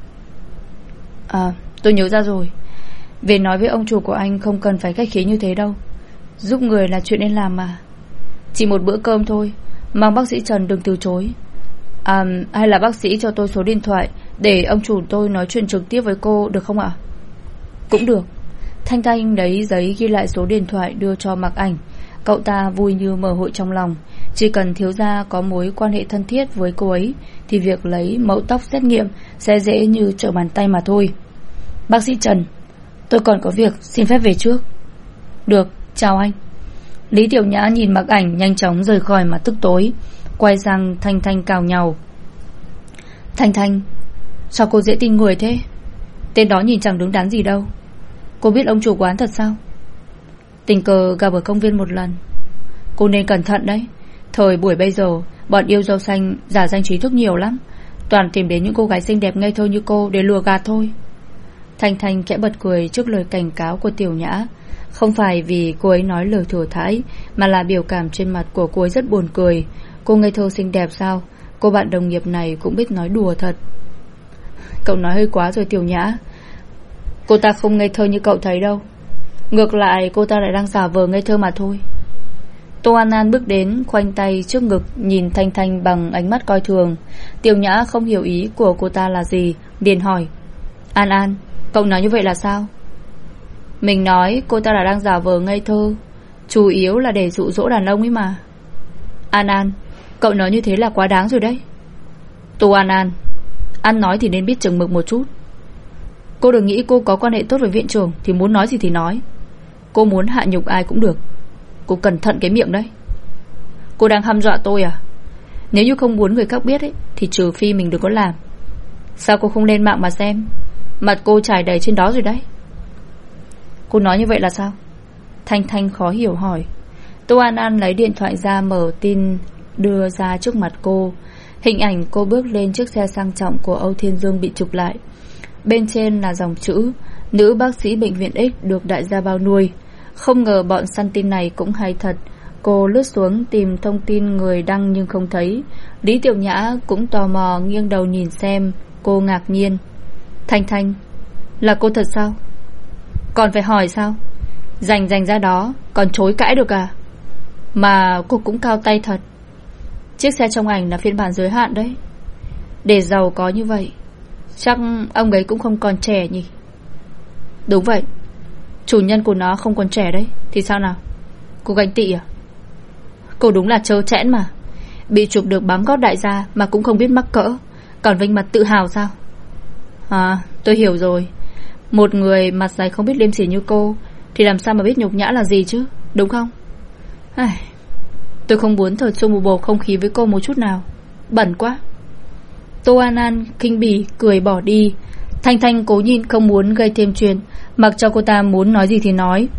À, tôi nhớ ra rồi. Về nói với ông chủ của anh không cần phải khách khí như thế đâu. Giúp người là chuyện nên làm mà. Chỉ một bữa cơm thôi, mong bác sĩ Trần đừng từ chối. À, hay là bác sĩ cho tôi số điện thoại để ông chủ tôi nói chuyện trực tiếp với cô được không ạ? Cũng được. Thanh Thanh lấy giấy ghi lại số điện thoại đưa cho Mặc Ảnh. Cậu ta vui như mở hội trong lòng. Chỉ cần thiếu gia có mối quan hệ thân thiết với cô ấy thì việc lấy mẫu tóc xét nghiệm sẽ dễ như trở bàn tay mà thôi. Bác sĩ Trần, tôi còn có việc, xin phép về trước. Được, chào anh. Lý Tiểu Nhã nhìn Mặc Ảnh nhanh chóng rời khỏi mà tức tối. Quay sang Thanh Thanh cào nhàu: Thanh Thanh, sao cô dễ tin người thế? Tên đó nhìn chẳng đứng đắn gì đâu. Cô biết ông chủ quán thật sao? Tình cờ gặp ở công viên một lần. Cô nên cẩn thận đấy. Thời buổi bây giờ, bọn yêu dâu xanh giả danh trí thức nhiều lắm, toàn tìm đến những cô gái xinh đẹp ngây thơ như cô để lừa gạt thôi. Thanh Thanh khẽ bật cười trước lời cảnh cáo của Tiểu Nhã. Không phải vì cô ấy nói lời thừa thãi, mà là biểu cảm trên mặt của cô ấy rất buồn cười. Cô ngây thơ xinh đẹp sao? Cô bạn đồng nghiệp này cũng biết nói đùa thật. Cậu nói hơi quá rồi Tiểu Nhã. Cô ta không ngây thơ như cậu thấy đâu. Ngược lại cô ta lại đang giả vờ ngây thơ mà thôi. Tô An An bước đến, khoanh tay trước ngực, nhìn Thanh Thanh bằng ánh mắt coi thường. Tiểu Nhã không hiểu ý của cô ta là gì, liền hỏi: An An, cậu nói như vậy là sao? Mình nói cô ta là đang giả vờ ngây thơ, chủ yếu là để dụ dỗ đàn ông ấy mà. An An, cậu nói như thế là quá đáng rồi đấy. Tô An An, ăn nói thì nên biết chừng mực một chút. Cô đừng nghĩ cô có quan hệ tốt với viện trưởng thì muốn nói gì thì nói. Cô muốn hạ nhục ai cũng được. Cô cẩn thận cái miệng đấy. Cô đang hăm dọa tôi à? Nếu như không muốn người khác biết ấy, thì trừ phi mình đừng có làm. Sao cô không lên mạng mà xem? Mặt cô trải đầy trên đó rồi đấy. Cô nói như vậy là sao? Thanh Thanh khó hiểu hỏi. Tô An An lấy điện thoại ra mở tin đưa ra trước mặt cô. Hình ảnh cô bước lên chiếc xe sang trọng của Âu Thiên Dương bị chụp lại. Bên trên là dòng chữ: nữ bác sĩ bệnh viện X được đại gia bao nuôi. Không ngờ bọn săn tin này cũng hay thật. Cô lướt xuống tìm thông tin người đăng nhưng không thấy. Lý Tiểu Nhã cũng tò mò nghiêng đầu nhìn xem. Cô ngạc nhiên. Thanh Thanh, là cô thật sao? Còn phải hỏi sao? Rành rành ra đó còn chối cãi được à? Mà cô cũng cao tay thật. Chiếc xe trong ảnh là phiên bản giới hạn đấy. Để giàu có như vậy, chắc ông ấy cũng không còn trẻ nhỉ? Đúng vậy. Chủ nhân của nó không còn trẻ đấy. Thì sao nào? Cô ganh tị à? Cô đúng là trơ trẽn mà. Bị chụp được bám gót đại gia mà cũng không biết mắc cỡ, còn vênh mặt tự hào sao? À, tôi hiểu rồi. Một người mặt dày không biết liêm sỉ như cô thì làm sao mà biết nhục nhã là gì chứ, đúng không? Ai, tôi không muốn thở chung một bầu không khí với cô một chút nào. Bẩn quá. Tô An An khinh bỉ cười bỏ đi. Thanh Thanh cố nhìn không muốn gây thêm chuyện, mặc cho cô ta muốn nói gì thì nói.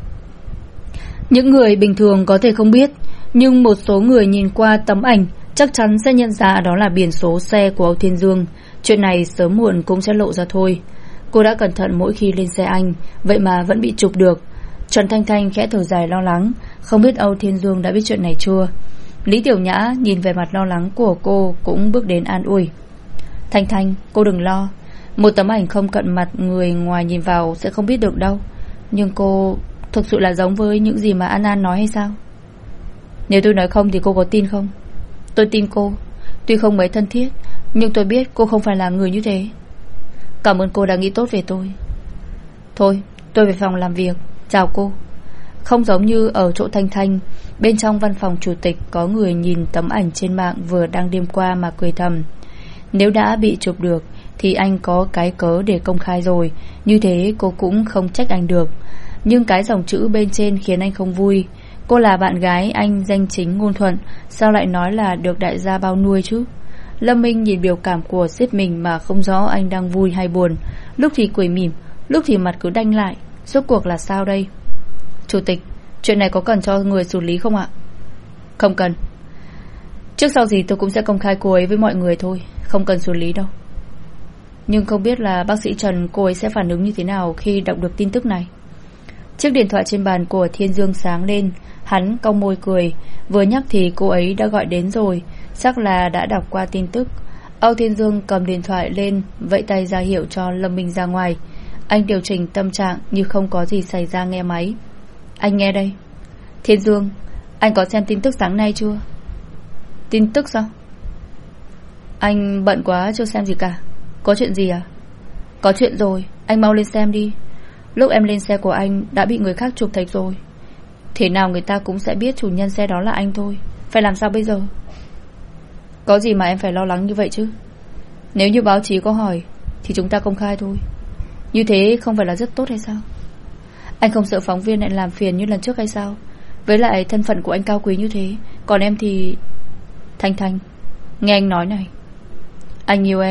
Những người bình thường có thể không biết, nhưng một số người nhìn qua tấm ảnh chắc chắn sẽ nhận ra đó là biển số xe của Âu Thiên Dương. Chuyện này sớm muộn cũng sẽ lộ ra thôi. Cô đã cẩn thận mỗi khi lên xe anh, vậy mà vẫn bị chụp được. Trần Thanh Thanh khẽ thở dài lo lắng, không biết Âu Thiên Dương đã biết chuyện này chưa. Lý Tiểu Nhã nhìn về mặt lo lắng của cô cũng bước đến an ủi. Thanh Thanh, cô đừng lo. Một tấm ảnh không cận mặt, người ngoài nhìn vào sẽ không biết được đâu. Nhưng cô thực sự là giống với những gì mà An An nói hay sao? Nếu tôi nói không thì cô có tin không? Tôi tin cô. Tuy không mấy thân thiết, nhưng tôi biết cô không phải là người như thế. Cảm ơn cô đã nghĩ tốt về tôi. Thôi, tôi về phòng làm việc. Chào cô. Không giống như ở chỗ Thanh Thanh, bên trong văn phòng chủ tịch có người nhìn tấm ảnh trên mạng vừa đăng đêm qua mà cười thầm. Nếu đã bị chụp được thì anh có cái cớ để công khai rồi, như thế cô cũng không trách anh được. Nhưng cái dòng chữ bên trên khiến anh không vui. Cô là bạn gái anh danh chính ngôn thuận, sao lại nói là được đại gia bao nuôi chứ? Lâm Minh nhìn biểu cảm của sếp mình mà không rõ anh đang vui hay buồn. Lúc thì cười mỉm, lúc thì mặt cứ đanh lại. Rốt cuộc là sao đây? Chủ tịch, chuyện này có cần cho người xử lý không ạ? Không cần. Trước sau gì tôi cũng sẽ công khai cô ấy với mọi người thôi, không cần xử lý đâu. Nhưng không biết là bác sĩ Trần cô ấy sẽ phản ứng như thế nào khi đọc được tin tức này. Chiếc điện thoại trên bàn của Thiên Dương sáng lên. Hắn cong môi cười. Vừa nhắc thì cô ấy đã gọi đến rồi, chắc là đã đọc qua tin tức. Âu Thiên Dương cầm điện thoại lên, vẫy tay ra hiệu cho Lâm Minh ra ngoài. Anh điều chỉnh tâm trạng như không có gì xảy ra nghe máy. Anh nghe đây. Thiên Dương, anh có xem tin tức sáng nay chưa? Tin tức sao? Anh bận quá chưa xem gì cả. Có chuyện gì à? Có chuyện rồi, anh mau lên xem đi. Lúc em lên xe của anh đã bị người khác chụp thạch rồi. Thế nào người ta cũng sẽ biết chủ nhân xe đó là anh thôi. Phải làm sao bây giờ? Có gì mà em phải lo lắng như vậy chứ? Nếu như báo chí có hỏi thì chúng ta công khai thôi. Như thế không phải là rất tốt hay sao? Anh không sợ phóng viên lại làm phiền như lần trước hay sao? Với lại thân phận của anh cao quý như thế. Còn em thì... Thanh Thanh, nghe anh nói này. Anh yêu em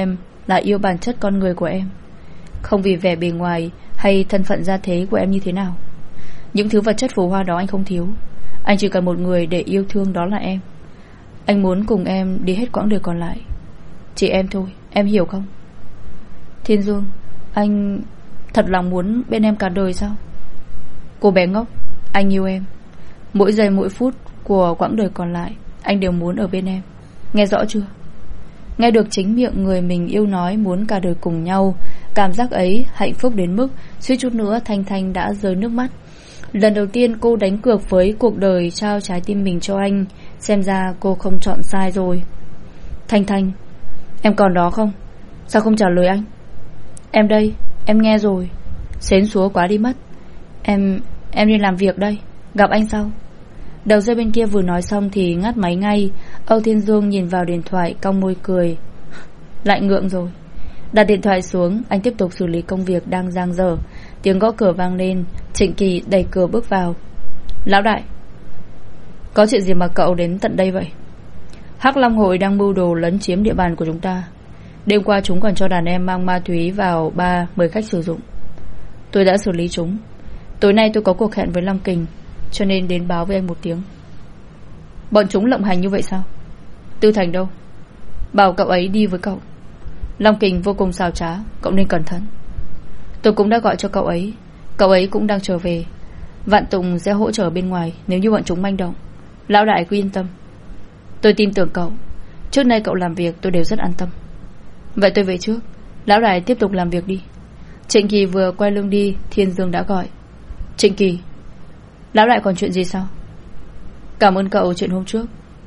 là yêu bản chất con người của em, không vì vẻ bề ngoài hay thân phận gia thế của em như thế nào. Những thứ vật chất phù hoa đó anh không thiếu. Anh chỉ cần một người để yêu thương, đó là em. Anh muốn cùng em đi hết quãng đời còn lại. Chỉ em thôi, em hiểu không? Thiên Dương, anh thật lòng muốn bên em cả đời sao? Cô bé ngốc, anh yêu em. Mỗi giây mỗi phút của quãng đời còn lại anh đều muốn ở bên em. Nghe rõ chưa? Nghe được chính miệng người mình yêu nói muốn cả đời cùng nhau, cảm giác ấy hạnh phúc đến mức suýt chút nữa Thanh Thanh đã rơi nước mắt. Lần đầu tiên cô đánh cược với cuộc đời, trao trái tim mình cho anh. Xem ra cô không chọn sai rồi. Thanh Thanh, em còn đó không? Sao không trả lời anh? Em đây, em nghe rồi. Xến xúa quá đi mất. Em, em đi làm việc đây. Gặp anh sau. Đầu dây bên kia vừa nói xong thì ngắt máy ngay. Âu Thiên Dương nhìn vào điện thoại, cong môi cười. Lại ngượng rồi. Đặt điện thoại xuống, anh tiếp tục xử lý công việc đang dang dở. Tiếng gõ cửa vang lên. Trịnh Kỳ đẩy cửa bước vào. Lão đại, có chuyện gì mà cậu đến tận đây vậy? Hắc Long hội đang mưu đồ lấn chiếm địa bàn của chúng ta. Đêm qua chúng còn cho đàn em mang ma túy vào bar mời khách sử dụng. Tôi đã xử lý chúng. Tối nay tôi có cuộc hẹn với Long Kình, cho nên đến báo với anh một tiếng. Bọn chúng lộng hành như vậy sao? Tư Thành đâu? Bảo cậu ấy đi với cậu. Long Kình vô cùng xảo trá, cậu nên cẩn thận. Tôi cũng đã gọi cho cậu ấy. Cậu ấy cũng đang trở về. Vạn Tùng sẽ hỗ trợ bên ngoài nếu như bọn chúng manh động. Lão đại cứ yên tâm. Tôi tin tưởng cậu. Trước nay cậu làm việc tôi đều rất an tâm. Vậy tôi về trước. Lão đại tiếp tục làm việc đi. Trịnh Kỳ vừa quay lưng đi, Thiên Dương đã gọi. Trịnh Kỳ, lão đại còn chuyện gì sao? Cảm ơn cậu chuyện hôm trước.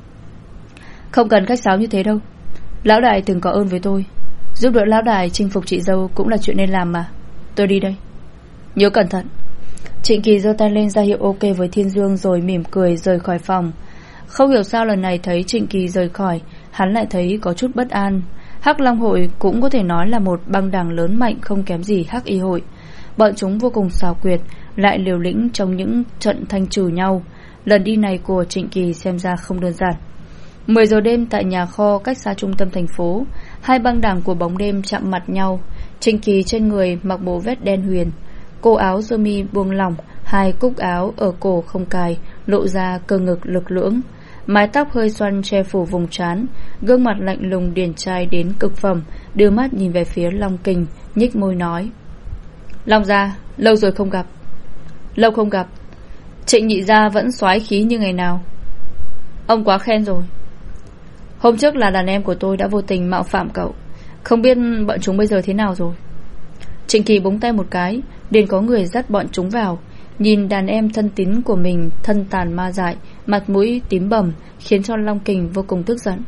Không cần khách sáo như thế đâu. Lão đại từng có ơn với tôi. Giúp đỡ lão đại chinh phục chị dâu cũng là chuyện nên làm mà. Tôi đi đây. Nhớ cẩn thận. Trịnh Kỳ giơ tay lên ra hiệu ok với Thiên Dương rồi mỉm cười rời khỏi phòng. Không hiểu sao lần này thấy Trịnh Kỳ rời khỏi, hắn lại thấy có chút bất an. Hắc Long hội cũng có thể nói là một băng đảng lớn mạnh không kém gì Hắc Y hội. Bọn chúng vô cùng xảo quyệt, lại liều lĩnh trong những trận thanh trừ nhau. Lần đi này của Trịnh Kỳ xem ra không đơn giản. Mười giờ đêm tại nhà kho cách xa trung tâm thành phố, hai băng đảng của bóng đêm chạm mặt nhau. Trịnh Kỳ trên người mặc bộ vest đen huyền, cô áo sơ mi buông lỏng, hai cúc áo ở cổ không cài, lộ ra cơ ngực lực lưỡng. Mái tóc hơi xoăn che phủ vùng trán, gương mặt lạnh lùng điển trai đến cực phẩm, đưa mắt nhìn về phía Long Kình, nhích môi nói: Long gia, lâu rồi không gặp. Lâu không gặp. Trịnh nhị gia vẫn soái khí như ngày nào. Ông quá khen rồi. Hôm trước là đàn em của tôi đã vô tình mạo phạm cậu. Không biết bọn chúng bây giờ thế nào rồi. Trịnh Kỳ búng tay một cái, liền có người dắt bọn chúng vào. Nhìn đàn em thân tín của mình thân tàn ma dại, mặt mũi tím bầm, khiến cho Long Kình vô cùng tức giận.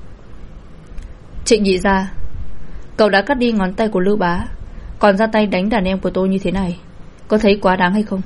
Trịnh nhị gia, cậu đã cắt đi ngón tay của Lưu Bá, còn ra tay đánh đàn em của tôi như thế này, có thấy quá đáng hay không?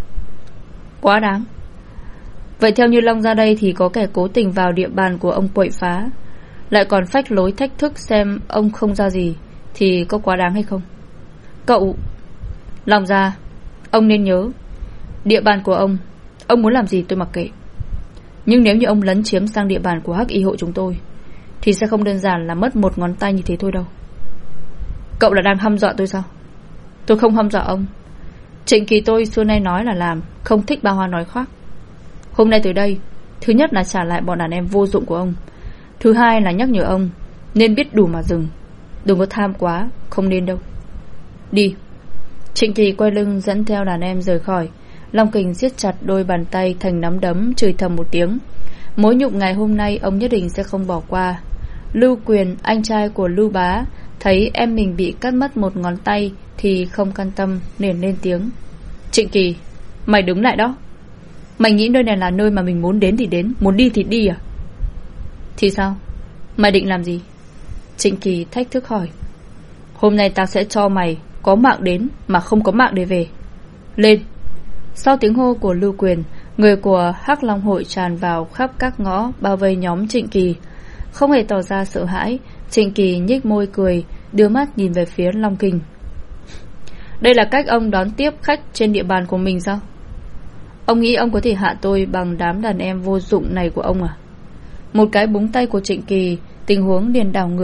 Quá đáng. Vậy theo như Long ra đây thì có kẻ cố tình vào địa bàn của ông quậy phá, lại còn phách lối thách thức xem ông không ra gì, thì có quá đáng hay không? Cậu Long ra, ông nên nhớ, địa bàn của ông, ông muốn làm gì tôi mặc kệ. Nhưng nếu như ông lấn chiếm sang địa bàn của Hắc Y hội chúng tôi, thì sẽ không đơn giản là mất một ngón tay như thế thôi đâu. Cậu là đang hăm dọa tôi sao? Tôi không hăm dọa ông. Trịnh Kỳ tôi xưa nay nói là làm, không thích ba hoa nói khoác. Hôm nay tới đây, thứ nhất là trả lại bọn đàn em vô dụng của ông, thứ hai là nhắc nhở ông nên biết đủ mà dừng, đừng có tham quá, không nên đâu. Đi. Trịnh Kỳ quay lưng dẫn theo đàn em rời khỏi. Long Kình siết chặt đôi bàn tay thành nắm đấm, chửi thầm một tiếng. Mối nhục ngày hôm nay ông nhất định sẽ không bỏ qua. Lưu Quyền, anh trai của Lưu Bá, thấy em mình bị cắt mất một ngón tay thì không can tâm, liền lên tiếng: Trịnh Kỳ, mày đứng lại đó. Mày nghĩ nơi này là nơi mà mình muốn đến thì đến, muốn đi thì đi à? Thì sao? Mày định làm gì? Trịnh Kỳ thách thức hỏi. Hôm nay tao sẽ cho mày có mạng đến mà không có mạng để về. Lên. Sau tiếng hô của Lưu Quyền, người của Hắc Long hội tràn vào khắp các ngõ, bao vây nhóm Trịnh Kỳ. Không hề tỏ ra sợ hãi, Trịnh Kỳ nhếch môi cười, đưa mắt nhìn về phía Long Kình. Đây là cách ông đón tiếp khách trên địa bàn của mình sao? Ông nghĩ ông có thể hạ tôi bằng đám đàn em vô dụng này của ông à? Một cái búng tay của Trịnh Kỳ, tình huống liền đảo ngược.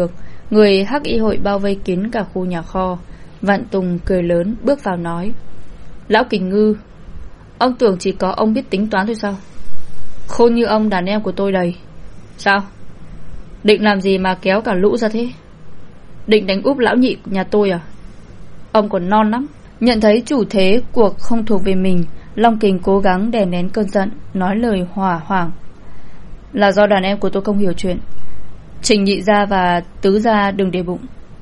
Người hắc y hội bao vây kín cả khu nhà kho. Vạn Tùng cười lớn bước vào nói: Lão Kình Ngư, ông tưởng chỉ có ông biết tính toán thôi sao? Khôn như ông đàn em của tôi đầy. Sao? Định làm gì mà kéo cả lũ ra thế? Định đánh úp lão nhị nhà tôi à? Ông còn non lắm. Nhận thấy chủ thế cuộc không thuộc về mình, Long Kình cố gắng đè nén cơn giận, nói lời hỏa hoảng: Là do đàn em của tôi không hiểu chuyện. Trình nhị gia và tứ gia đừng để bụng.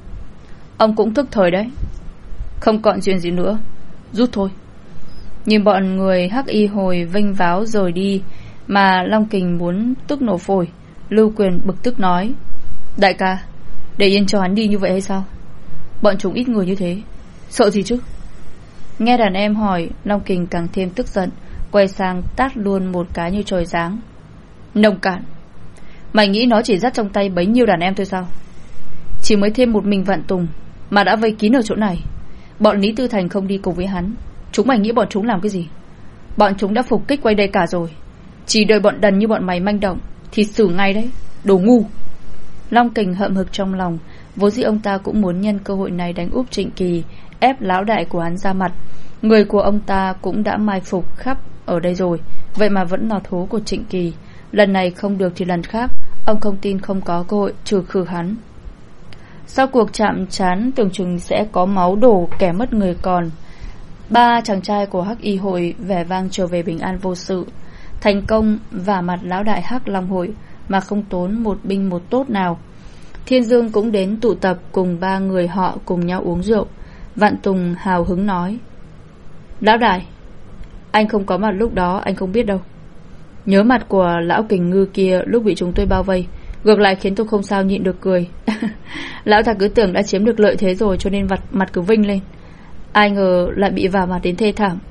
Ông cũng thức thời đấy. Không còn chuyện gì nữa, rút thôi. Nhìn bọn người hắc y hồi vênh váo rồi đi mà Long Kình muốn tức nổ phổi. Lưu Quyền bực tức nói: Đại ca, để yên cho hắn đi như vậy hay sao? Bọn chúng ít người như thế, sợ gì chứ? Nghe đàn em hỏi, Long Kình càng thêm tức giận, quay sang tát luôn một cái như trời giáng: Nông cạn! Mày nghĩ nó chỉ dắt trong tay bấy nhiêu đàn em thôi sao? Chỉ mới thêm một mình Vạn Tùng mà đã vây kín ở chỗ này. Bọn Lý Tư Thành không đi cùng với hắn, chúng mày nghĩ bọn chúng làm cái gì? Bọn chúng đã phục kích quay đây cả rồi. Chỉ đợi bọn đần như bọn mày manh động thì xử ngay đấy, đồ ngu. Long Kình hậm hực trong lòng. Vốn dĩ ông ta cũng muốn nhân cơ hội này đánh úp Trịnh Kỳ, ép lão đại của hắn ra mặt. Người của ông ta cũng đã mai phục khắp ở đây rồi, vậy mà vẫn là thố của Trịnh Kỳ. Lần này không được thì lần khác, ông không tin không có cơ hội trừ khử hắn. Sau cuộc chạm trán tưởng chừng sẽ có máu đổ kẻ mất người còn, ba chàng trai của hắc y hội vẻ vang trở về bình an vô sự, thành công vả mặt lão đại hắc long hội mà không tốn một binh một tốt nào. Thiên Dương cũng đến tụ tập cùng ba người họ cùng nhau uống rượu. Vạn Tùng hào hứng nói: Lão đại, anh không có mặt lúc đó anh không biết đâu. Nhớ mặt của lão Kình Ngư kia lúc bị chúng tôi bao vây, ngược lại khiến tôi không sao nhịn được cười. Lão ta cứ tưởng đã chiếm được lợi thế rồi cho nên vặt mặt cứ vinh lên, ai ngờ lại bị vả mặt đến thê thảm.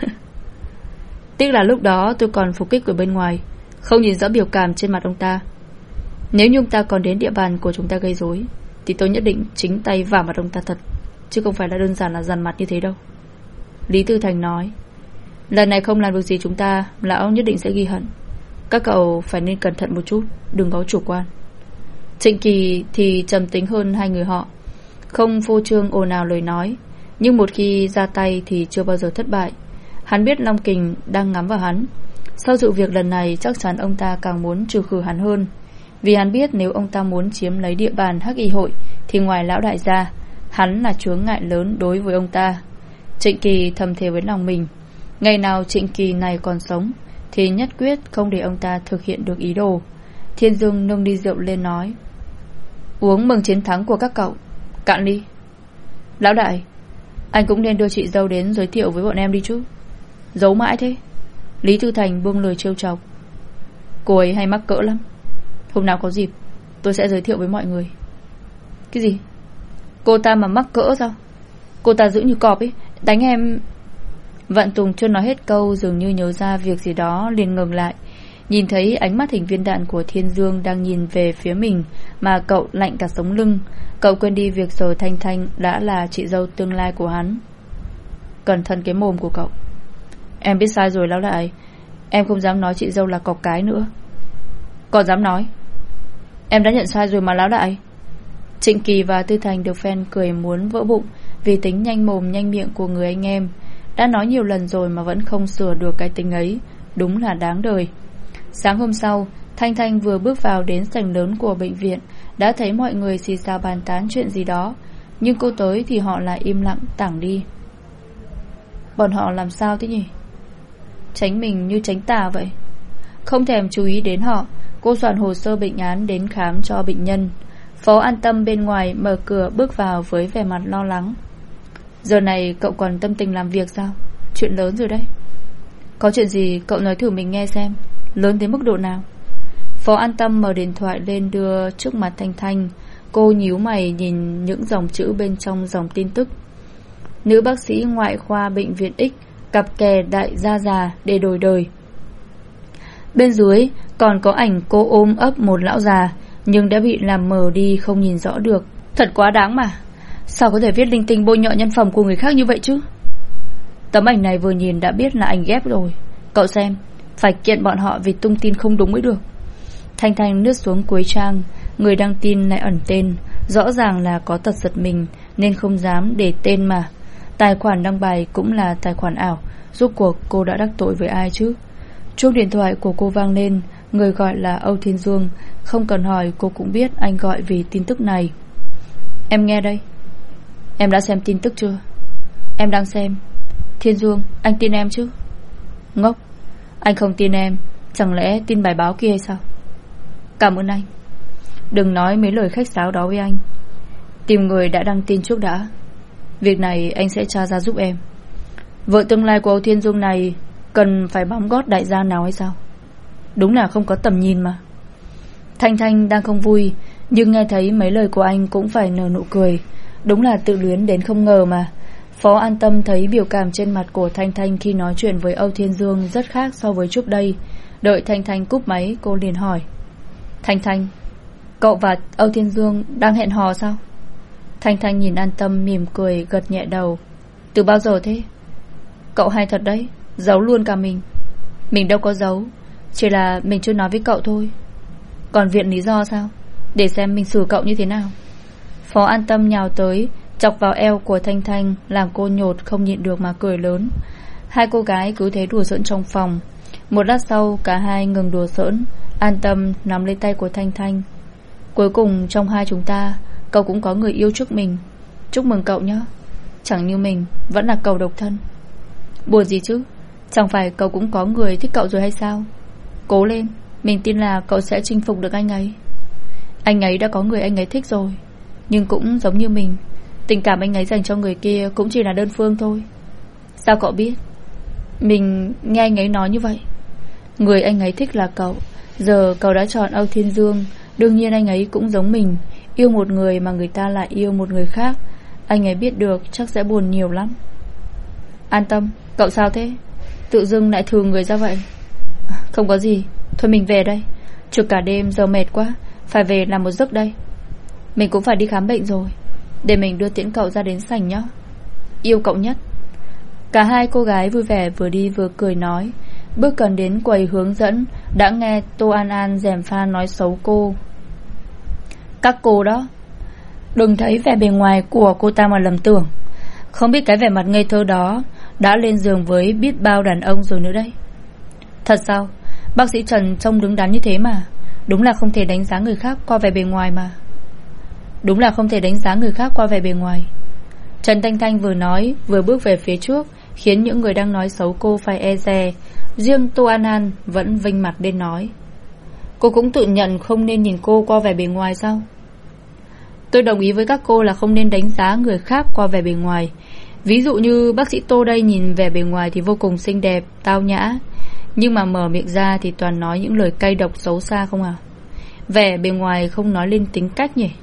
Tiếc là lúc đó tôi còn phục kích ở bên ngoài, không nhìn rõ biểu cảm trên mặt ông ta. Nếu như ông ta còn đến địa bàn của chúng ta gây rối thì tôi nhất định chính tay vả mặt ông ta thật, chứ không phải là đơn giản là dằn mặt như thế đâu. Lý Tư Thành nói: Lần này không làm được gì chúng ta, lão nhất định sẽ ghi hận. Các cậu phải nên cẩn thận một chút, đừng có chủ quan. Trịnh Kỳ thì trầm tính hơn hai người họ, không phô trương ồn ào lời nói, nhưng một khi ra tay thì chưa bao giờ thất bại. Hắn biết Long Kình đang ngắm vào hắn. Sau sự việc lần này chắc chắn ông ta càng muốn trừ khử hắn hơn, vì hắn biết nếu ông ta muốn chiếm lấy địa bàn hắc y hội thì ngoài lão đại gia, hắn là chướng ngại lớn đối với ông ta. Trịnh Kỳ thầm thề với lòng mình, ngày nào Trịnh Kỳ này còn sống thì nhất quyết không để ông ta thực hiện được ý đồ. Thiên Dương nâng ly rượu lên nói: Uống mừng chiến thắng của các cậu, cạn ly. Lão đại, anh cũng nên đưa chị dâu đến giới thiệu với bọn em đi chứ. Giấu mãi thế. Lý Tư Thành buông lời trêu chọc: Cô ấy hay mắc cỡ lắm, hôm nào có dịp tôi sẽ giới thiệu với mọi người. Cái gì? Cô ta mà mắc cỡ sao? Cô ta giữ như cọp ấy, đánh em. Vạn Tùng chưa nói hết câu, dường như nhớ ra việc gì đó liền ngừng lại. Nhìn thấy ánh mắt hình viên đạn của Thiên Dương đang nhìn về phía mình mà cậu lạnh cả sống lưng. Cậu quên đi việc giờ Thanh Thanh đã là chị dâu tương lai của hắn. Cẩn thận cái mồm của cậu. Em biết sai rồi lão đại, em không dám nói chị dâu là cọc cái nữa. Còn dám nói? Em đã nhận sai rồi mà lão đại. Trịnh Kỳ và Tư Thành được fan cười muốn vỡ bụng vì tính nhanh mồm nhanh miệng của người anh em. Đã nói nhiều lần rồi mà vẫn không sửa được cái tính ấy, đúng là đáng đời. Sáng hôm sau, Thanh Thanh vừa bước vào đến sảnh lớn của bệnh viện, đã thấy mọi người xì xào bàn tán chuyện gì đó, nhưng cô tới thì họ lại im lặng tảng đi. Bọn họ làm sao thế nhỉ? Tránh mình như tránh tà vậy. Không thèm chú ý đến họ, cô soạn hồ sơ bệnh án đến khám cho bệnh nhân. Phó An Tâm bên ngoài mở cửa bước vào với vẻ mặt lo lắng. Giờ này cậu còn tâm tình làm việc sao? Chuyện lớn rồi đấy. Có chuyện gì cậu nói thử mình nghe xem. Lớn đến mức độ nào? Phó An Tâm mở điện thoại lên đưa trước mặt Thanh Thanh. Cô nhíu mày nhìn những dòng chữ bên trong dòng tin tức. Nữ bác sĩ ngoại khoa bệnh viện X cặp kè đại gia già để đổi đời. Bên dưới còn có ảnh cô ôm ấp một lão già, nhưng đã bị làm mờ đi không nhìn rõ được. Thật quá đáng mà. Sao có thể viết linh tinh bôi nhọ nhân phẩm của người khác như vậy chứ? Tấm ảnh này vừa nhìn đã biết là ảnh ghép rồi. Cậu xem, phải kiện bọn họ vì tung tin không đúng mới được. Thanh Thanh lướt xuống cuối trang. Người đăng tin lại ẩn tên Rõ ràng là có tật giật mình nên không dám để tên mà. Tài khoản đăng bài cũng là tài khoản ảo. Rốt cuộc cô đã đắc tội với ai chứ? Chuông điện thoại của cô vang lên. Người gọi là Âu Thiên Dương. Không cần hỏi cô cũng biết anh gọi vì tin tức này. Em nghe đây. Em đã xem tin tức chưa? Em đang xem. Thiên Dương, anh tin em chứ? Ngốc, anh không tin em. Chẳng lẽ tin bài báo kia hay sao? Cảm ơn anh. Đừng nói mấy lời khách sáo đó với anh. Tìm người đã đăng tin trước đã. Việc này anh sẽ tra ra giúp em. Vợ tương lai của Âu Thiên Dương này cần phải bám gót đại gia nào hay sao? Đúng là không có tầm nhìn mà. Thanh Thanh đang không vui, nhưng nghe thấy mấy lời của anh cũng phải nở nụ cười. Đúng là tự luyến đến không ngờ mà. Phó An Tâm thấy biểu cảm trên mặt của Thanh Thanh khi nói chuyện với Âu Thiên Dương rất khác so với trước đây. Đợi Thanh Thanh cúp máy, cô liền hỏi: Thanh Thanh, cậu và Âu Thiên Dương đang hẹn hò sao? Thanh Thanh nhìn An Tâm mỉm cười gật nhẹ đầu. Từ bao giờ thế? Cậu hay thật đấy, giấu luôn cả mình. Mình đâu có giấu, chỉ là mình chưa nói với cậu thôi. Còn viện lý do sao? Để xem mình xử cậu như thế nào. Phó An Tâm nhào tới, chọc vào eo của Thanh Thanh, làm cô nhột không nhịn được mà cười lớn. Hai cô gái cứ thế đùa giỡn trong phòng. Một lát sau cả hai ngừng đùa giỡn. An Tâm nắm lấy tay của Thanh Thanh. Cuối cùng trong hai chúng ta, cậu cũng có người yêu trước mình. Chúc mừng cậu nhé. Chẳng như mình vẫn là cậu độc thân. Buồn gì chứ? Chẳng phải cậu cũng có người thích cậu rồi hay sao? Cố lên, mình tin là cậu sẽ chinh phục được anh ấy. Anh ấy đã có người anh ấy thích rồi, nhưng cũng giống như mình, tình cảm anh ấy dành cho người kia cũng chỉ là đơn phương thôi. Sao cậu biết? Mình nghe anh ấy nói như vậy. Người anh ấy thích là cậu. Giờ cậu đã chọn Âu Thiên Dương, đương nhiên anh ấy cũng giống mình, yêu một người mà người ta lại yêu một người khác. Anh ấy biết được chắc sẽ buồn nhiều lắm. An Tâm, cậu sao thế? Tự dưng lại thường người ra vậy. Không có gì, thôi mình về đây. Trực cả đêm giờ mệt quá, phải về làm một giấc đây. Mình cũng phải đi khám bệnh rồi. Để mình đưa tiễn cậu ra đến sảnh nhé. Yêu cậu nhất. Cả hai cô gái vui vẻ vừa đi vừa cười nói. Bước gần đến quầy hướng dẫn, đã nghe Tô An An gièm pha nói xấu cô. Các cô đó, đừng thấy vẻ bề ngoài của cô ta mà lầm tưởng. Không biết cái vẻ mặt ngây thơ đó đã lên giường với biết bao đàn ông rồi nữa đấy. Thật sao? Bác sĩ Trần trông đứng đắn như thế mà. Đúng là không thể đánh giá người khác qua vẻ bề ngoài mà. Đúng là không thể đánh giá người khác qua vẻ bề ngoài. Trần Thanh Thanh vừa nói vừa bước về phía trước, khiến những người đang nói xấu cô phải e dè. Riêng Tô An An vẫn vênh mặt lên nói: Cô cũng tự nhận không nên nhìn cô qua vẻ bề ngoài sao? Tôi đồng ý với các cô là không nên đánh giá người khác qua vẻ bề ngoài. Ví dụ như bác sĩ Tô đây, nhìn vẻ bề ngoài thì vô cùng xinh đẹp, tao nhã, nhưng mà mở miệng ra thì toàn nói những lời cay độc xấu xa không à. Vẻ bề ngoài không nói lên tính cách nhỉ?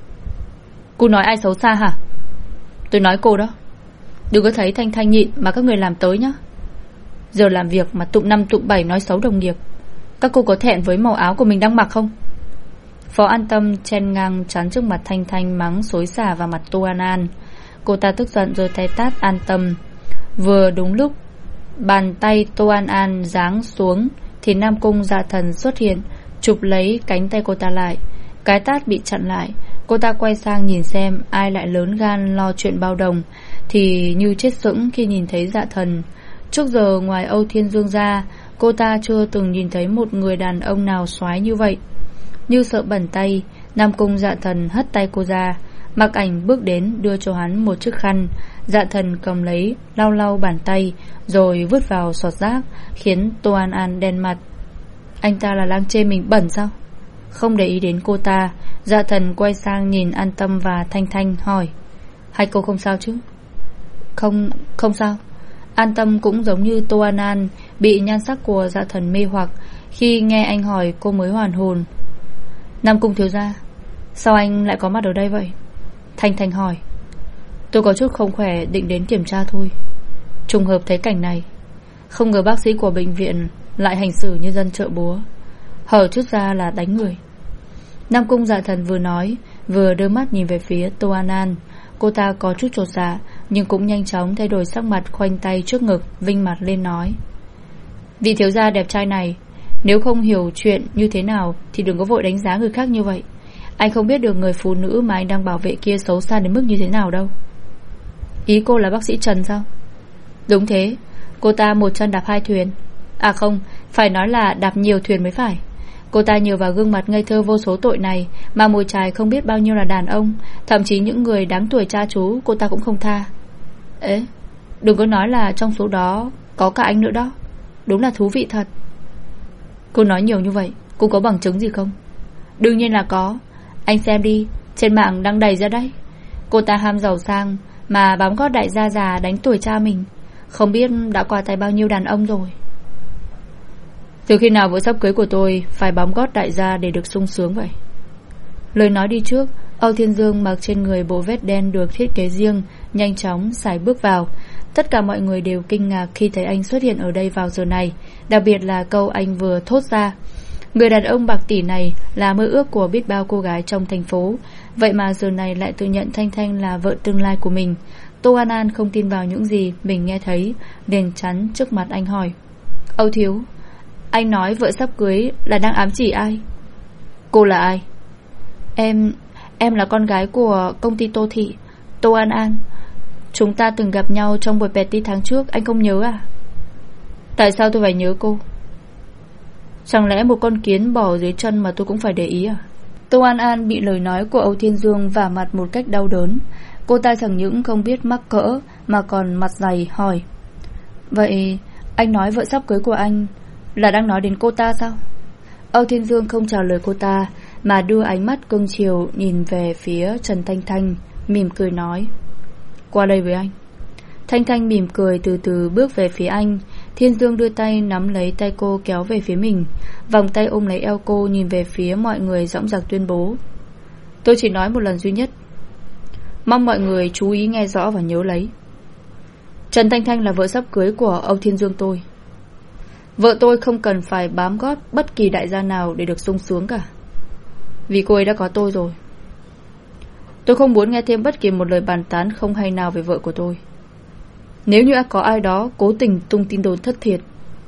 Cô nói ai xấu xa hả? Tôi nói cô đó. Đừng có thấy Thanh Thanh nhịn mà các người làm tới nhá. Giờ làm việc mà tụng năm tụng bảy nói xấu đồng nghiệp. Các cô có thẹn với màu áo của mình đang mặc không? Phó An Tâm chen ngang chắn trước mặt Thanh Thanh, mắng xối xả vào mặt Tô An An. Cô ta tức giận rồi tay tát An Tâm. Vừa đúng lúc bàn tay Tô An An giáng xuống thì Nam Cung Dạ Thần xuất hiện, chụp lấy cánh tay cô ta lại. Cái tát bị chặn lại. Cô ta quay sang nhìn xem ai lại lớn gan lo chuyện bao đồng, thì như chết sững khi nhìn thấy Dạ Thần. Trước giờ ngoài Âu Thiên Dương ra, cô ta chưa từng nhìn thấy một người đàn ông nào xoái như vậy. Như sợ bẩn tay, Nam Cung Dạ Thần hất tay cô ra. Mặc Ảnh bước đến đưa cho hắn một chiếc khăn. Dạ Thần cầm lấy, lau lau bàn tay rồi vứt vào sọt rác, khiến Tô An An đen mặt. Anh ta là đang chê mình bẩn sao? Không để ý đến cô ta, Dạ Thần quay sang nhìn An Tâm và Thanh Thanh hỏi: Hai cô không sao chứ? Không, không sao. An Tâm cũng giống như Tô An An, bị nhan sắc của Dạ Thần mê hoặc. Khi nghe anh hỏi cô mới hoàn hồn. Nam Cung thiếu gia, sao anh lại có mặt ở đây vậy? Thanh Thanh hỏi. Tôi có chút không khỏe, định đến kiểm tra thôi. Trùng hợp thấy cảnh này. Không ngờ bác sĩ của bệnh viện lại hành xử như dân chợ búa, hở chút ra là đánh người. Nam Cung Dạ Thần vừa nói vừa đưa mắt nhìn về phía Tô An An. Cô ta có chút chột dạ, nhưng cũng nhanh chóng thay đổi sắc mặt, khoanh tay trước ngực, vinh mặt lên nói: Vị thiếu gia đẹp trai này, nếu không hiểu chuyện như thế nào thì đừng có vội đánh giá người khác như vậy. Anh không biết được người phụ nữ mà anh đang bảo vệ kia xấu xa đến mức như thế nào đâu. Ý cô là bác sĩ Trần sao? Đúng thế. Cô ta một chân đạp hai thuyền. À không, phải nói là đạp nhiều thuyền mới phải. Cô ta nhờ vào gương mặt ngây thơ vô số tội này mà mồi chài không biết bao nhiêu là đàn ông, thậm chí những người đáng tuổi cha chú cô ta cũng không tha. Ế, đừng có nói là trong số đó có cả anh nữa đó. Đúng là thú vị thật. Cô nói nhiều như vậy, cô có bằng chứng gì không? Đương nhiên là có. Anh xem đi, trên mạng đang đầy ra đấy. Cô ta ham giàu sang mà bám gót đại gia già đánh tuổi cha mình. Không biết đã qua tay bao nhiêu đàn ông rồi. Từ khi nào vợ sắp cưới của tôi phải bám gót đại gia để được sung sướng vậy? Lời nói đi trước, Âu Thiên Dương mặc trên người bộ vest đen được thiết kế riêng, nhanh chóng sải bước vào. Tất cả mọi người đều kinh ngạc khi thấy anh xuất hiện ở đây vào giờ này, đặc biệt là câu anh vừa thốt ra. Người đàn ông bạc tỷ này là mơ ước của biết bao cô gái trong thành phố, vậy mà giờ này lại tự nhận Thanh Thanh là vợ tương lai của mình. Tô An An không tin vào những gì mình nghe thấy, liền chắn trước mặt anh hỏi: Âu thiếu, anh nói vợ sắp cưới là đang ám chỉ ai? Cô là ai? Em Em là con gái của công ty Tô Thị, Tô An An. Chúng ta từng gặp nhau trong buổi party tháng trước, anh không nhớ à? Tại sao tôi phải nhớ cô? Chẳng lẽ một con kiến bò dưới chân mà tôi cũng phải để ý à? Tô An An bị lời nói của Âu Thiên Dương vả mặt một cách đau đớn. Cô ta chẳng những không biết mắc cỡ mà còn mặt dày hỏi: Vậy anh nói vợ sắp cưới của anh là đang nói đến cô ta sao? Âu Thiên Dương không trả lời cô ta mà đưa ánh mắt cưng chiều nhìn về phía Trần Thanh Thanh, mỉm cười nói: Qua đây với anh. Thanh Thanh mỉm cười từ từ bước về phía anh. Thiên Dương đưa tay nắm lấy tay cô kéo về phía mình, vòng tay ôm lấy eo cô, nhìn về phía mọi người dõng dạc tuyên bố: Tôi chỉ nói một lần duy nhất, mong mọi người chú ý nghe rõ và nhớ lấy. Trần Thanh Thanh là vợ sắp cưới của Âu Thiên Dương tôi. Vợ tôi không cần phải bám gót bất kỳ đại gia nào để được sung sướng cả, vì cô ấy đã có tôi rồi. Tôi không muốn nghe thêm bất kỳ một lời bàn tán không hay nào về vợ của tôi. Nếu như có ai đó cố tình tung tin đồn thất thiệt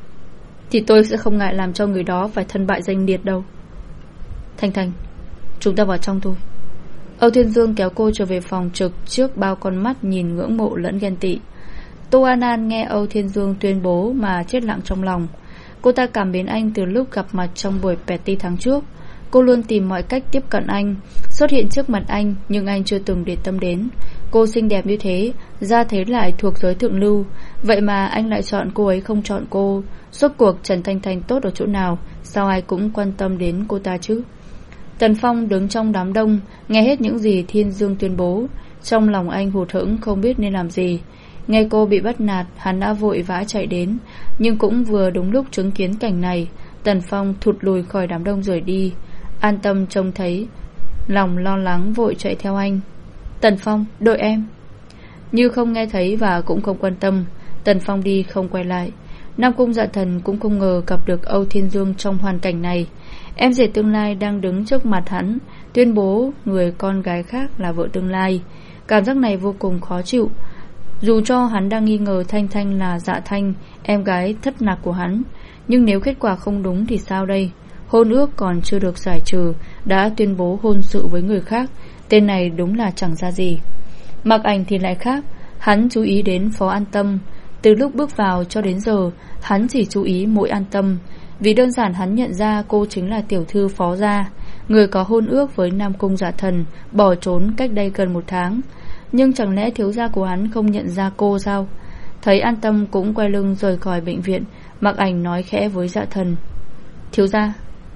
thì tôi sẽ không ngại làm cho người đó phải thân bại danh liệt đâu. Thanh Thanh, chúng ta vào trong thôi. Âu Thiên Dương kéo cô trở về phòng trực trước bao con mắt nhìn ngưỡng mộ lẫn ghen tị. Tô An An nghe Âu Thiên Dương tuyên bố mà chết lặng trong lòng. Cô ta cảm mến anh từ lúc gặp mặt trong buổi party tháng trước. Cô luôn tìm mọi cách tiếp cận anh, xuất hiện trước mặt anh, nhưng anh chưa từng để tâm đến. Cô xinh đẹp như thế, ra thế lại thuộc giới thượng lưu, vậy mà anh lại chọn cô ấy không chọn cô. Rốt cuộc Trần Thanh Thanh tốt ở chỗ nào, sao ai cũng quan tâm đến cô ta chứ? Tần Phong đứng trong đám đông, nghe hết những gì Thiên Dương tuyên bố. Trong lòng anh hụt hẫng không biết nên làm gì. Nghe cô bị bắt nạt, hắn đã vội vã chạy đến, nhưng cũng vừa đúng lúc chứng kiến cảnh này. Tần Phong thụt lùi khỏi đám đông rời đi. An Tâm trông thấy, lòng lo lắng vội chạy theo anh. Tần Phong, đợi em. Như không nghe thấy và cũng không quan tâm, Tần Phong đi không quay lại. Nam Cung Dạ Thần cũng không ngờ gặp được Âu Thiên Dương trong hoàn cảnh này. Em rể tương lai đang đứng trước mặt hắn, tuyên bố người con gái khác là vợ tương lai. Cảm giác này vô cùng khó chịu. Dù cho hắn đang nghi ngờ Thanh Thanh là Dạ Thanh, em gái thất nạc của hắn, nhưng nếu kết quả không đúng thì sao đây? Hôn ước còn chưa được giải trừ đã tuyên bố hôn sự với người khác, tên này đúng là chẳng ra gì. Mặc Ảnh thì lại khác. Hắn chú ý đến Phó An Tâm. Từ lúc bước vào cho đến giờ, hắn chỉ chú ý mỗi An Tâm, vì đơn giản hắn nhận ra cô chính là tiểu thư Phó gia, người có hôn ước với Nam Cung Dạ Thần, bỏ trốn cách đây gần một tháng. Nhưng chẳng lẽ thiếu gia của hắn không nhận ra cô sao? Thấy An Tâm cũng quay lưng rời khỏi bệnh viện, Mặc Ảnh nói khẽ với Dạ Thần: Thiếu gia,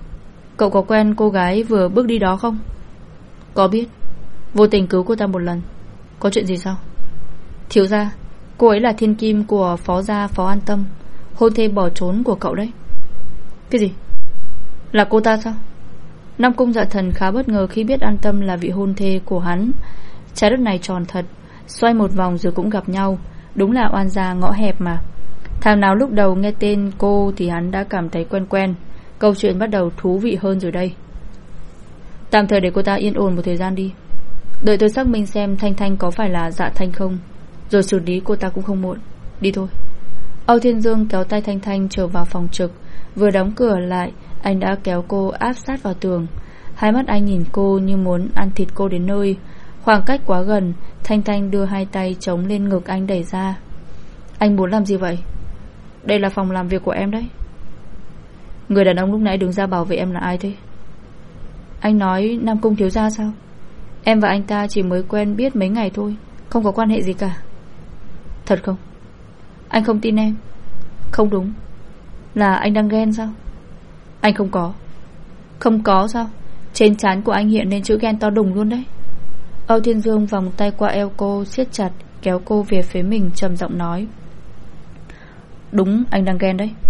cậu có quen cô gái vừa bước đi đó không? Có biết, vô tình cứu cô ta một lần. Có chuyện gì sao? Thiếu gia, cô ấy là thiên kim của Phó gia Phó An Tâm, hôn thê bỏ trốn của cậu đấy. Cái gì? Là cô ta sao? Nam Cung Dạ Thần khá bất ngờ khi biết An Tâm là vị hôn thê của hắn. Trái đất này tròn thật, xoay một vòng rồi cũng gặp nhau. Đúng là oan gia ngõ hẹp mà. Thằng nào lúc đầu nghe tên cô thì hắn đã cảm thấy quen quen. Câu chuyện bắt đầu thú vị hơn rồi đây. Tạm thời để cô ta yên ổn một thời gian đi, đợi tôi xác minh xem Thanh Thanh có phải là Dạ Thanh không, rồi xử lý cô ta cũng không muộn. Đi thôi. Âu Thiên Dương kéo tay Thanh Thanh trở vào phòng trực. Vừa đóng cửa lại, anh đã kéo cô áp sát vào tường. Hai mắt anh nhìn cô như muốn ăn thịt cô đến nơi. Khoảng cách quá gần, Thanh Thanh đưa hai tay chống lên ngực anh đẩy ra. Anh muốn làm gì vậy? Đây là phòng làm việc của em đấy. Người đàn ông lúc nãy đứng ra bảo vệ em là ai thế? Anh nói Nam Cung thiếu gia sao? Em và anh ta chỉ mới quen biết mấy ngày thôi, không có quan hệ gì cả. Thật không? Anh không tin em. Không đúng. Là anh đang ghen sao? Anh không có. Không có sao? Trên trán của anh hiện lên chữ ghen to đùng luôn đấy. Âu Thiên Dương vòng tay qua eo cô, siết chặt kéo cô về phía mình, trầm giọng nói. Đúng, anh đang ghen đấy.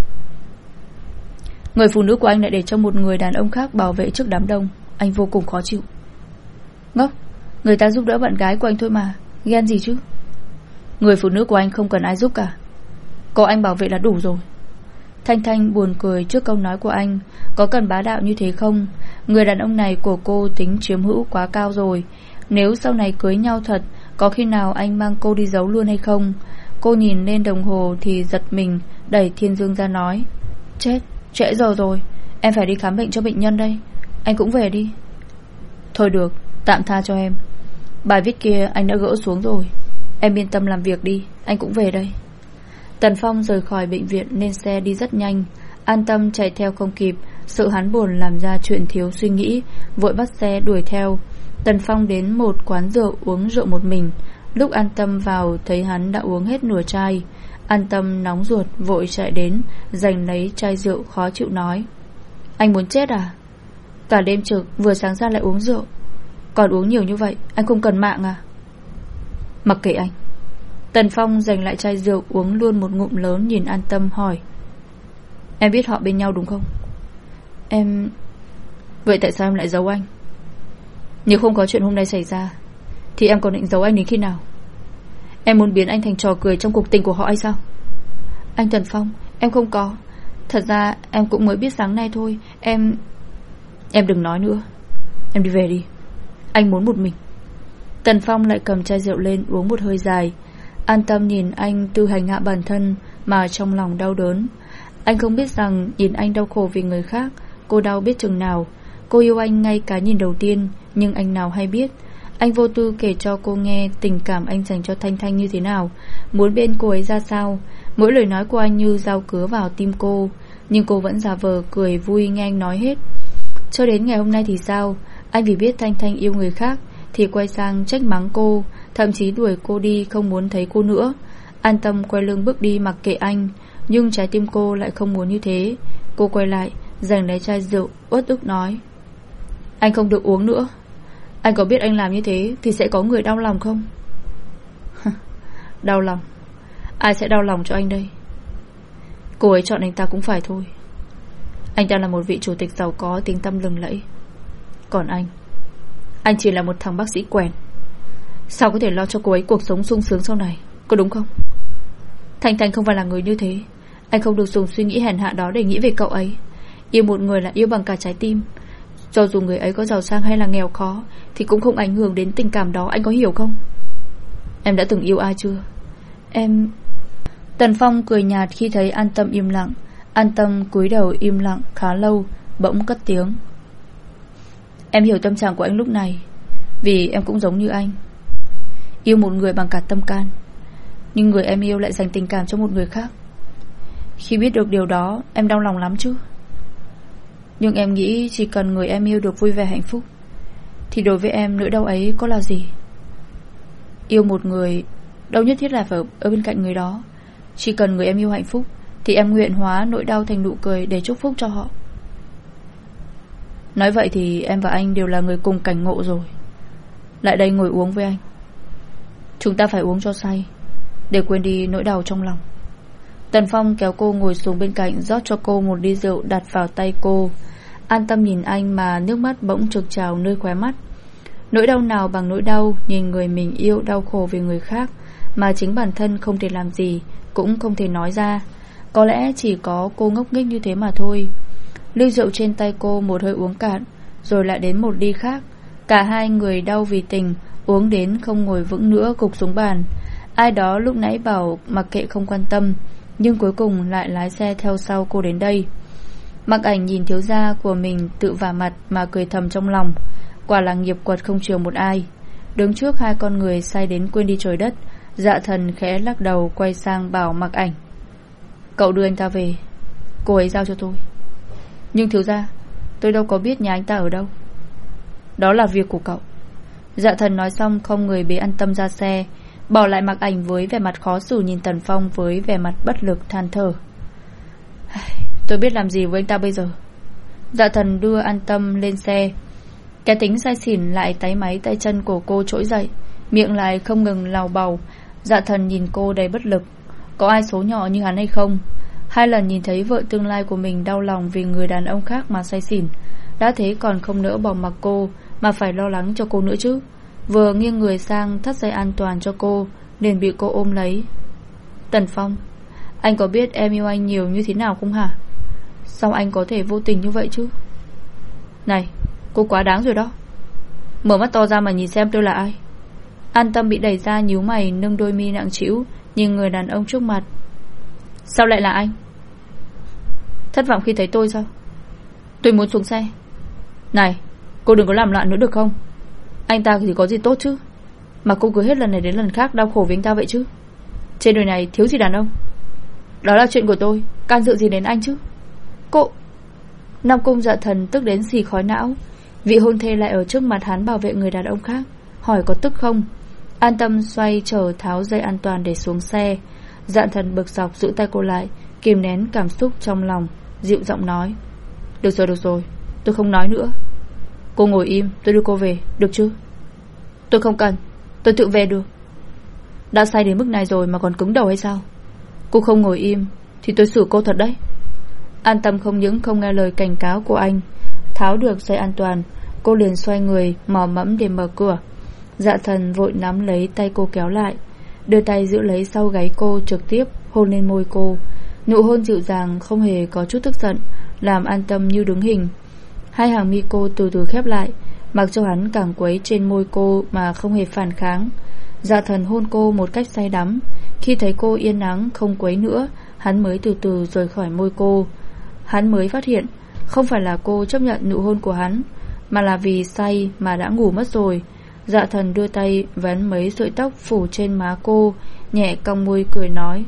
Người phụ nữ của anh lại để cho một người đàn ông khác bảo vệ trước đám đông. Anh vô cùng khó chịu. Ngốc, người ta giúp đỡ bạn gái của anh thôi mà, ghen gì chứ? Người phụ nữ của anh không cần ai giúp cả, có anh bảo vệ là đủ rồi. Thanh Thanh buồn cười trước câu nói của anh. Có cần bá đạo như thế không? Người đàn ông này của cô tính chiếm hữu quá cao rồi. Nếu sau này cưới nhau thật, có khi nào anh mang cô đi giấu luôn hay không? Cô nhìn lên đồng hồ thì giật mình, đẩy Thiên Dương ra nói. Chết, trễ giờ rồi, em phải đi khám bệnh cho bệnh nhân đây. Anh cũng về đi. Thôi được, tạm tha cho em. Bài viết kia anh đã gỡ xuống rồi. Em yên tâm làm việc đi, anh cũng về đây. Tần Phong rời khỏi bệnh viện nên xe đi rất nhanh. An Tâm chạy theo không kịp, sợ hắn buồn làm ra chuyện thiếu suy nghĩ, vội bắt xe đuổi theo. Tần Phong đến một quán rượu uống rượu một mình. Lúc An Tâm vào thấy hắn đã uống hết nửa chai. An Tâm nóng ruột vội chạy đến, giành lấy chai rượu khó chịu nói. Anh muốn chết à? Cả đêm trực vừa sáng ra lại uống rượu. Còn uống nhiều như vậy anh không cần mạng à? Mặc kệ anh. Tần Phong giành lại chai rượu uống luôn một ngụm lớn, nhìn An Tâm hỏi. Em biết họ bên nhau đúng không? Em... Vậy tại sao em lại giấu anh? Nếu không có chuyện hôm nay xảy ra thì em còn định giấu anh đến khi nào? Em muốn biến anh thành trò cười trong cuộc tình của họ hay sao? Anh Tần Phong, em không có. Thật ra em cũng mới biết sáng nay thôi. Em... Em đừng nói nữa. Em đi về đi. Anh muốn một mình. Tần Phong lại cầm chai rượu lên uống một hơi dài. An Tâm nhìn anh tự hành hạ bản thân mà trong lòng đau đớn. Anh không biết rằng nhìn anh đau khổ vì người khác, cô đau biết chừng nào. Cô yêu anh ngay cả nhìn đầu tiên, nhưng anh nào hay biết. Anh vô tư kể cho cô nghe tình cảm anh dành cho Thanh Thanh như thế nào, muốn bên cô ấy ra sao. Mỗi lời nói của anh như dao cứa vào tim cô, nhưng cô vẫn giả vờ cười vui nghe anh nói hết. Cho đến ngày hôm nay thì sao? Anh vì biết Thanh Thanh yêu người khác thì quay sang trách mắng cô, thậm chí đuổi cô đi, không muốn thấy cô nữa. An Tâm quay lưng bước đi mặc kệ anh, nhưng trái tim cô lại không muốn như thế. Cô quay lại giành lấy chai rượu, uất ức nói. Anh không được uống nữa. Anh có biết anh làm như thế thì sẽ có người đau lòng không? Đau lòng? Ai sẽ đau lòng cho anh đây? Cô ấy chọn anh ta cũng phải thôi. Anh ta là một vị chủ tịch giàu có, tiếng tăm lừng lẫy. Còn anh, anh chỉ là một thằng bác sĩ quèn. Sao có thể lo cho cô ấy cuộc sống sung sướng sau này, có đúng không? Thanh Thanh không phải là người như thế. Anh không được dùng suy nghĩ hèn hạ đó để nghĩ về cậu ấy. Yêu một người là yêu bằng cả trái tim. Cho dù người ấy có giàu sang hay là nghèo khó thì cũng không ảnh hưởng đến tình cảm đó, anh có hiểu không? Em đã từng yêu ai chưa? Em... Tần Phong cười nhạt khi thấy An Tâm im lặng. An Tâm cúi đầu im lặng khá lâu, bỗng cất tiếng. Em hiểu tâm trạng của anh lúc này, vì em cũng giống như anh, yêu một người bằng cả tâm can. Nhưng người em yêu lại dành tình cảm cho một người khác. Khi biết được điều đó, em đau lòng lắm chứ. Nhưng em nghĩ chỉ cần người em yêu được vui vẻ hạnh phúc thì đối với em nỗi đau ấy có là gì. Yêu một người đâu nhất thiết là phải ở bên cạnh người đó. Chỉ cần người em yêu hạnh phúc thì em nguyện hóa nỗi đau thành nụ cười để chúc phúc cho họ. Nói vậy thì em và anh đều là người cùng cảnh ngộ rồi. Lại đây ngồi uống với anh. Chúng ta phải uống cho say, để quên đi nỗi đau trong lòng. Tần Phong kéo cô ngồi xuống bên cạnh, rót cho cô một ly rượu đặt vào tay cô. An Tâm nhìn anh mà nước mắt bỗng trực trào nơi khóe mắt. Nỗi đau nào bằng nỗi đau nhìn người mình yêu đau khổ vì người khác mà chính bản thân không thể làm gì, cũng không thể nói ra. Có lẽ chỉ có cô ngốc nghếch như thế mà thôi. Ly rượu trên tay cô một hơi uống cạn, rồi lại đến một ly khác. Cả hai người đau vì tình, uống đến không ngồi vững nữa gục xuống bàn. Ai đó lúc nãy bảo mặc kệ không quan tâm, nhưng cuối cùng lại lái xe theo sau cô đến đây. Mặc Ảnh nhìn thiếu gia của mình tự vả mặt mà cười thầm trong lòng. Quả là nghiệp quật không chừa một ai. Đứng trước hai con người say đến quên đi trời đất, Dạ Thần khẽ lắc đầu, quay sang bảo Mặc Ảnh: Cậu đưa anh ta về, cô ấy giao cho tôi. Nhưng thiếu gia, tôi đâu có biết nhà anh ta ở đâu. Đó là việc của cậu. Dạ Thần nói xong không người bế An Tâm ra xe, bỏ lại Mặc Ảnh với vẻ mặt khó xử nhìn Tần Phong với vẻ mặt bất lực than thở. Tôi biết làm gì với anh ta bây giờ. Dạ Thần đưa An Tâm lên xe. Cái tính say xỉn lại táy máy tay chân của cô trỗi dậy, miệng lại không ngừng lào bầu. Dạ Thần nhìn cô đầy bất lực. Có ai số nhỏ như hắn hay không? Hai lần nhìn thấy vợ tương lai của mình đau lòng vì người đàn ông khác mà say xỉn, đã thế còn không nỡ bỏ mặc cô, mà phải lo lắng cho cô nữa chứ. Vừa nghiêng người sang thắt dây an toàn cho cô, liền bị cô ôm lấy. Tần Phong, anh có biết em yêu anh nhiều như thế nào không hả? Sao anh có thể vô tình như vậy chứ? Này, cô quá đáng rồi đó. Mở mắt to ra mà nhìn xem tôi là ai. An Tâm bị đẩy ra nhíu mày, nâng đôi mi nặng trĩu nhìn người đàn ông trước mặt. Sao lại là anh? Thất vọng khi thấy tôi sao? Tôi muốn xuống xe. Này, cô đừng có làm loạn nữa được không? Anh ta thì có gì tốt chứ, mà cô cứ hết lần này đến lần khác đau khổ với anh ta vậy chứ. Trên đời này thiếu gì đàn ông. Đó là chuyện của tôi, can dự gì đến anh chứ? Cô... Nam Cung Dạ Thần tức đến xì khói não. Vị hôn thê lại ở trước mặt hắn bảo vệ người đàn ông khác, hỏi có tức không. An Tâm xoay chờ tháo dây an toàn để xuống xe. Dạ Thần bực dọc giữ tay cô lại, kìm nén cảm xúc trong lòng, dịu giọng nói: Được rồi, được rồi, tôi không nói nữa. Cô ngồi im, tôi đưa cô về, được chứ? Tôi không cần, tôi tự về được. Đã say đến mức này rồi mà còn cứng đầu hay sao? Cô không ngồi im thì tôi xử cô thật đấy. An Tâm không những không nghe lời cảnh cáo của anh, tháo được dây an toàn, cô liền xoay người mò mẫm để mở cửa. Dạ Thần vội nắm lấy tay cô kéo lại, đưa tay giữ lấy sau gáy cô, trực tiếp hôn lên môi cô. Nụ hôn dịu dàng không hề có chút tức giận, làm An Tâm như đứng hình. Hai hàng mi cô từ từ khép lại, mặc cho hắn càng quấy trên môi cô mà không hề phản kháng. Dạ Thần hôn cô một cách say đắm. Khi thấy cô yên ắng không quấy nữa, hắn mới từ từ rời khỏi môi cô. Hắn mới phát hiện không phải là cô chấp nhận nụ hôn của hắn, mà là vì say mà đã ngủ mất rồi. Dạ Thần đưa tay vén mấy sợi tóc phủ trên má cô, nhẹ cong môi cười nói: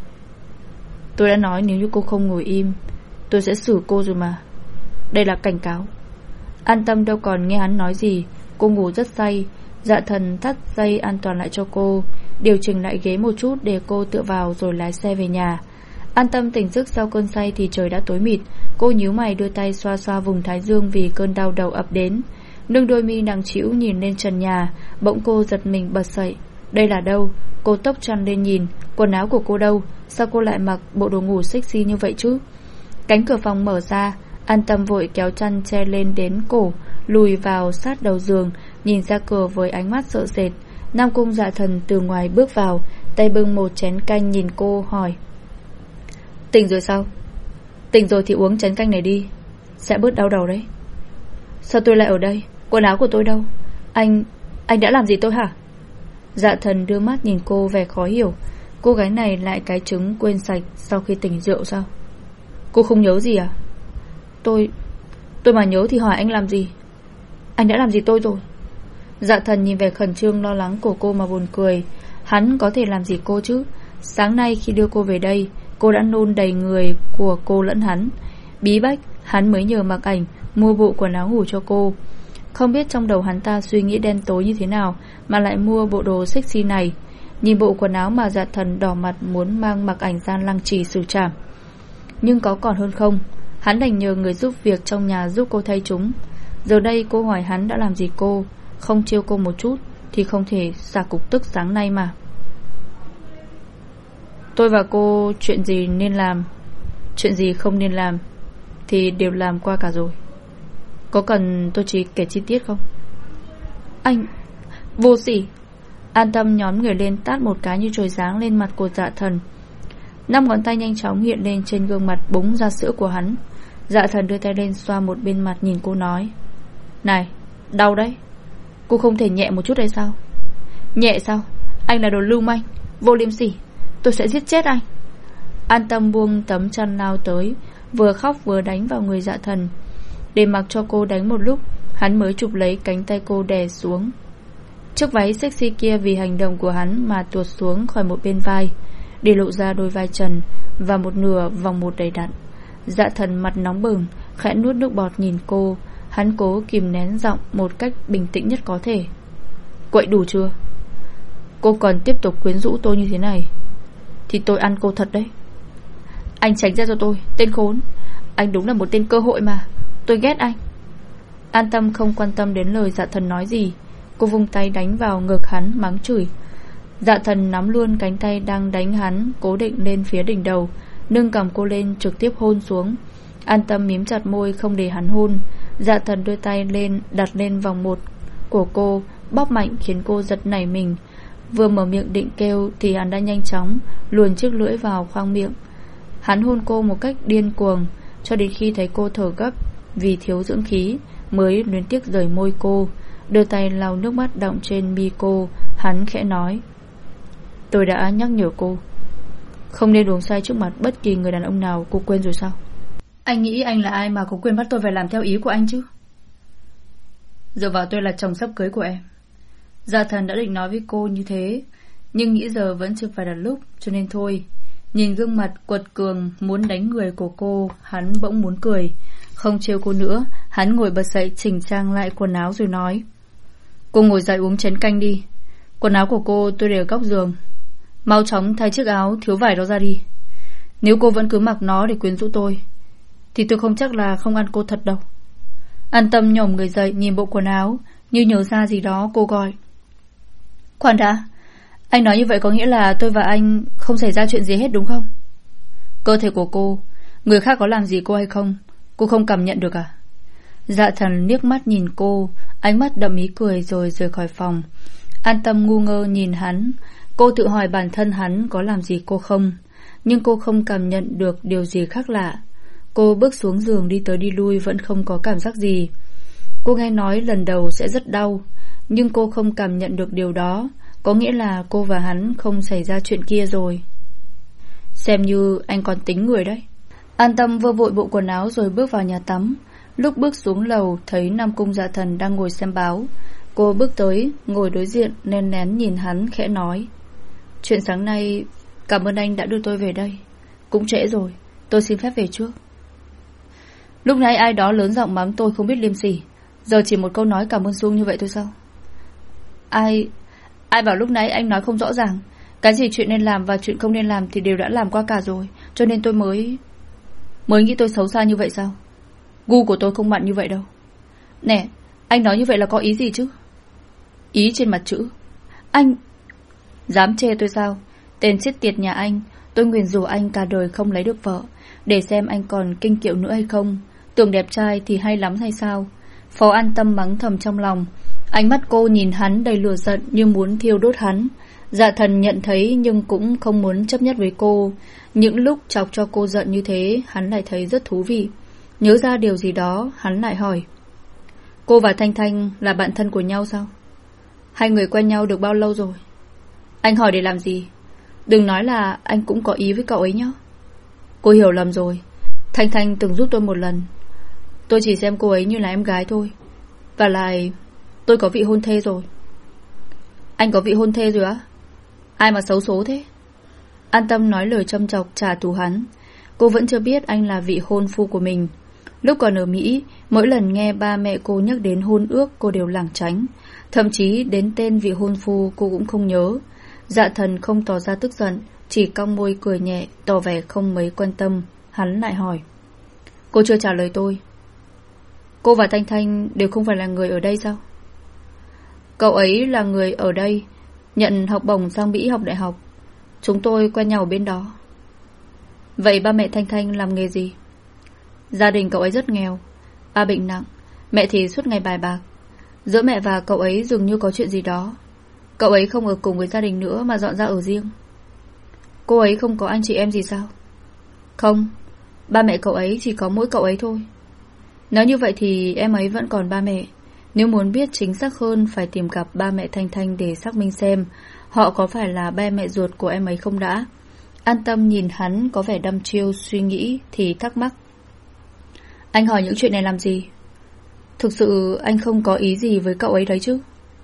Tôi đã nói nếu như cô không ngồi im, tôi sẽ xử cô rồi mà. Đây là cảnh cáo. An Tâm đâu còn nghe hắn nói gì, cô ngủ rất say. Dạ Thần thắt dây an toàn lại cho cô, điều chỉnh lại ghế một chút để cô tựa vào rồi lái xe về nhà. An Tâm tỉnh giấc sau cơn say thì trời đã tối mịt. Cô nhíu mày đưa tay xoa xoa vùng thái dương vì cơn đau đầu ập đến. Nâng đôi mi nặng trĩu nhìn lên trần nhà, bỗng cô giật mình bật dậy. Đây là đâu? Cô tốc chăn lên nhìn, quần áo của cô đâu? Sao cô lại mặc bộ đồ ngủ sexy như vậy chứ? Cánh cửa phòng mở ra, An Tâm vội kéo chăn che lên đến cổ, lùi vào sát đầu giường, nhìn ra cửa với ánh mắt sợ sệt. Nam Cung Dạ Thần từ ngoài bước vào, tay bưng một chén canh nhìn cô hỏi: Tỉnh rồi sao? Tỉnh rồi thì uống chén canh này đi, sẽ bớt đau đầu đấy. Sao tôi lại ở đây? Quần áo của tôi đâu? Anh... anh đã làm gì tôi hả? Dạ Thần đưa mắt nhìn cô vẻ khó hiểu. Cô gái này lại cái trứng quên sạch sau khi tỉnh rượu sao? Cô không nhớ gì à? Tôi... tôi mà nhớ thì hỏi anh làm gì? Anh đã làm gì tôi rồi? Dạ Thần nhìn vẻ khẩn trương lo lắng của cô mà buồn cười. Hắn có thể làm gì cô chứ? Sáng nay khi đưa cô về đây, cô đã nôn đầy người của cô lẫn hắn. Bí bách hắn mới nhờ Mặc Ảnh mua bộ quần áo ngủ cho cô. Không biết trong đầu hắn ta suy nghĩ đen tối như thế nào mà lại mua bộ đồ sexy này. Nhìn bộ quần áo mà Dạ Thần đỏ mặt muốn mang Mặc Ảnh ra lăng trì xử trảm. Nhưng có còn hơn không, hắn đành nhờ người giúp việc trong nhà giúp cô thay chúng. Giờ đây cô hỏi hắn đã làm gì cô, không trêu cô một chút thì không thể xả cục tức sáng nay mà. Tôi và cô chuyện gì nên làm, chuyện gì không nên làm thì đều làm qua cả rồi. Có cần tôi chỉ kể chi tiết không? Anh... vô sỉ. An Tâm nhón người lên tát một cái như trời giáng lên mặt của Dạ Thần. Năm ngón tay nhanh chóng hiện lên trên gương mặt búng ra sữa của hắn. Dạ Thần đưa tay lên xoa một bên mặt nhìn cô nói: Này, đau đấy. Cô không thể nhẹ một chút hay sao? Nhẹ sao? Anh là đồ lưu manh, vô liêm sỉ. Tôi sẽ giết chết anh. An Tâm buông tấm chăn lao tới, vừa khóc vừa đánh vào người Dạ Thần. Để mặc cho cô đánh một lúc, hắn mới chụp lấy cánh tay cô đè xuống. Chiếc váy sexy kia vì hành động của hắn mà tuột xuống khỏi một bên vai, để lộ ra đôi vai trần và một nửa vòng một đầy đặn. Dạ Thần mặt nóng bừng, khẽ nuốt nước bọt nhìn cô. Hắn cố kìm nén giọng một cách bình tĩnh nhất có thể. Quậy đủ chưa? Cô còn tiếp tục quyến rũ tôi như thế này thì tôi ăn cô thật đấy. Anh tránh ra cho tôi, tên khốn. Anh đúng là một tên cơ hội mà. Tôi ghét anh. An Tâm không quan tâm đến lời Dạ Thần nói gì. Cô vung tay đánh vào ngực hắn, mắng chửi. Dạ Thần nắm luôn cánh tay đang đánh hắn, cố định lên phía đỉnh đầu, nâng cầm cô lên trực tiếp hôn xuống. An Tâm mím chặt môi không để hắn hôn. Dạ Thần đưa tay lên đặt lên vòng một của cô, bóp mạnh khiến cô giật nảy mình. Vừa mở miệng định kêu thì hắn đã nhanh chóng luồn chiếc lưỡi vào khoang miệng. Hắn hôn cô một cách điên cuồng cho đến khi thấy cô thở gấp vì thiếu dưỡng khí, mới luyến tiếc rời môi cô, đưa tay lau nước mắt đọng trên mi cô. Hắn khẽ nói: Tôi đã nhắc nhở cô không nên uống say trước mặt bất kỳ người đàn ông nào. Cô quên rồi sao? Anh nghĩ anh là ai mà có quyền bắt tôi phải làm theo ý của anh chứ? Dựa vào tôi là chồng sắp cưới của em. Dạ Thần đã định nói với cô như thế, nhưng nghĩ giờ vẫn chưa phải là lúc, cho nên thôi. Nhìn gương mặt quật cường muốn đánh người của cô, hắn bỗng muốn cười. Không trêu cô nữa, hắn ngồi bật dậy chỉnh trang lại quần áo rồi nói: Cô ngồi dậy uống chén canh đi. Quần áo của cô tôi để ở góc giường. Mau chóng thay chiếc áo thiếu vải đó ra đi. Nếu cô vẫn cứ mặc nó để quyến rũ tôi thì tôi không chắc là không ăn cô thật đâu. An Tâm nhổm người dậy nhìn bộ quần áo, như nhớ ra gì đó. Cô gọi: Khoan đã, anh nói như vậy có nghĩa là tôi và anh không xảy ra chuyện gì hết đúng không? Cơ thể của cô, người khác có làm gì cô hay không, cô không cảm nhận được à? Dạ Thần liếc mắt nhìn cô, ánh mắt đậm ý cười rồi rời khỏi phòng. An Tâm ngu ngơ nhìn hắn. Cô tự hỏi bản thân hắn có làm gì cô không, nhưng cô không cảm nhận được điều gì khác lạ. Cô bước xuống giường đi tới đi lui vẫn không có cảm giác gì. Cô nghe nói lần đầu sẽ rất đau, nhưng cô không cảm nhận được điều đó. Có nghĩa là cô và hắn không xảy ra chuyện kia rồi. Xem như anh còn tính người đấy. An Tâm vơ vội bộ quần áo rồi bước vào nhà tắm. Lúc bước xuống lầu thấy Nam Cung Dạ Thần đang ngồi xem báo. Cô bước tới ngồi đối diện, len lén nhìn hắn, khẽ nói: Chuyện sáng nay cảm ơn anh đã đưa tôi về đây. Cũng trễ rồi, tôi xin phép về trước. Lúc nãy ai đó lớn giọng mắng tôi không biết liêm sỉ, giờ chỉ một câu nói cảm ơn suông như vậy thôi sao? Ai Ai bảo lúc nãy anh nói không rõ ràng. Cái gì chuyện nên làm và chuyện không nên làm thì đều đã làm qua cả rồi, cho nên tôi mới Mới nghĩ tôi xấu xa như vậy sao? Gu của tôi không mặn như vậy đâu. Nè, anh nói như vậy là có ý gì chứ? Ý trên mặt chữ. Anh dám chê tôi sao? Tên chết tiệt nhà anh, tôi nguyền rủa anh cả đời không lấy được vợ, để xem anh còn kinh kiệu nữa hay không. Tưởng đẹp trai thì hay lắm hay sao? Phó An Tâm mắng thầm trong lòng. Ánh mắt cô nhìn hắn đầy lửa giận như muốn thiêu đốt hắn. Dạ Thần nhận thấy nhưng cũng không muốn chấp nhất với cô. Những lúc chọc cho cô giận như thế, hắn lại thấy rất thú vị. Nhớ ra điều gì đó, hắn lại hỏi: Cô và Thanh Thanh là bạn thân của nhau sao? Hai người quen nhau được bao lâu rồi? Anh hỏi để làm gì? Đừng nói là anh cũng có ý với cậu ấy nhé. Cô hiểu lầm rồi. Thanh Thanh từng giúp tôi một lần. Tôi chỉ xem cô ấy như là em gái thôi. Và lại tôi có vị hôn thê rồi. Anh có vị hôn thê rồi á? Ai mà xấu số thế? An Tâm nói lời châm chọc trả thù hắn. Cô vẫn chưa biết anh là vị hôn phu của mình. Lúc còn ở Mỹ, mỗi lần nghe ba mẹ cô nhắc đến hôn ước, cô đều lảng tránh. Thậm chí đến tên vị hôn phu cô cũng không nhớ. Dạ Thần không tỏ ra tức giận, chỉ cong môi cười nhẹ, tỏ vẻ không mấy quan tâm. Hắn lại hỏi: Cô chưa trả lời tôi. Cô và Thanh Thanh đều không phải là người ở đây sao? Cậu ấy là người ở đây, nhận học bổng sang Mỹ học đại học. Chúng tôi quen nhau ở bên đó. Vậy ba mẹ Thanh Thanh làm nghề gì? Gia đình cậu ấy rất nghèo. Ba bệnh nặng, mẹ thì suốt ngày bài bạc. Giữa mẹ và cậu ấy dường như có chuyện gì đó. Cậu ấy không ở cùng với gia đình nữa mà dọn ra ở riêng. Cô ấy không có anh chị em gì sao? Không, ba mẹ cậu ấy chỉ có mỗi cậu ấy thôi. Nếu như vậy thì em ấy vẫn còn ba mẹ. Nếu muốn biết chính xác hơn, phải tìm gặp ba mẹ Thanh Thanh để xác minh xem họ có phải là ba mẹ ruột của em ấy không đã. An Tâm nhìn hắn có vẻ đăm chiêu suy nghĩ thì thắc mắc: Anh hỏi những chuyện này làm gì? Thực sự anh không có ý gì với cậu ấy đấy chứ?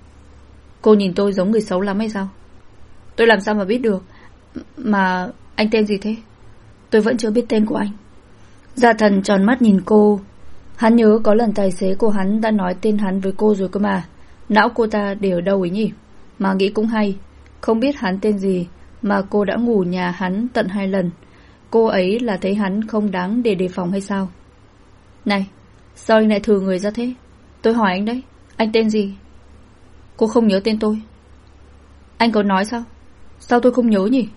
Cô nhìn tôi giống người xấu lắm hay sao? Tôi làm sao mà biết được. Mà anh tên gì thế? Tôi vẫn chưa biết tên của anh. Dạ Thần tròn mắt nhìn cô. Hắn nhớ có lần tài xế của hắn đã nói tên hắn với cô rồi cơ mà. Não cô ta để ở đâu ấy nhỉ? Mà nghĩ cũng hay. Không biết hắn tên gì mà cô đã ngủ nhà hắn tận hai lần. Cô ấy là thấy hắn không đáng để đề phòng hay sao? Này, sao anh lại thử người ra thế? Tôi hỏi anh đấy, anh tên gì? Cô không nhớ tên tôi. Anh có nói sao? Sao tôi không nhớ nhỉ?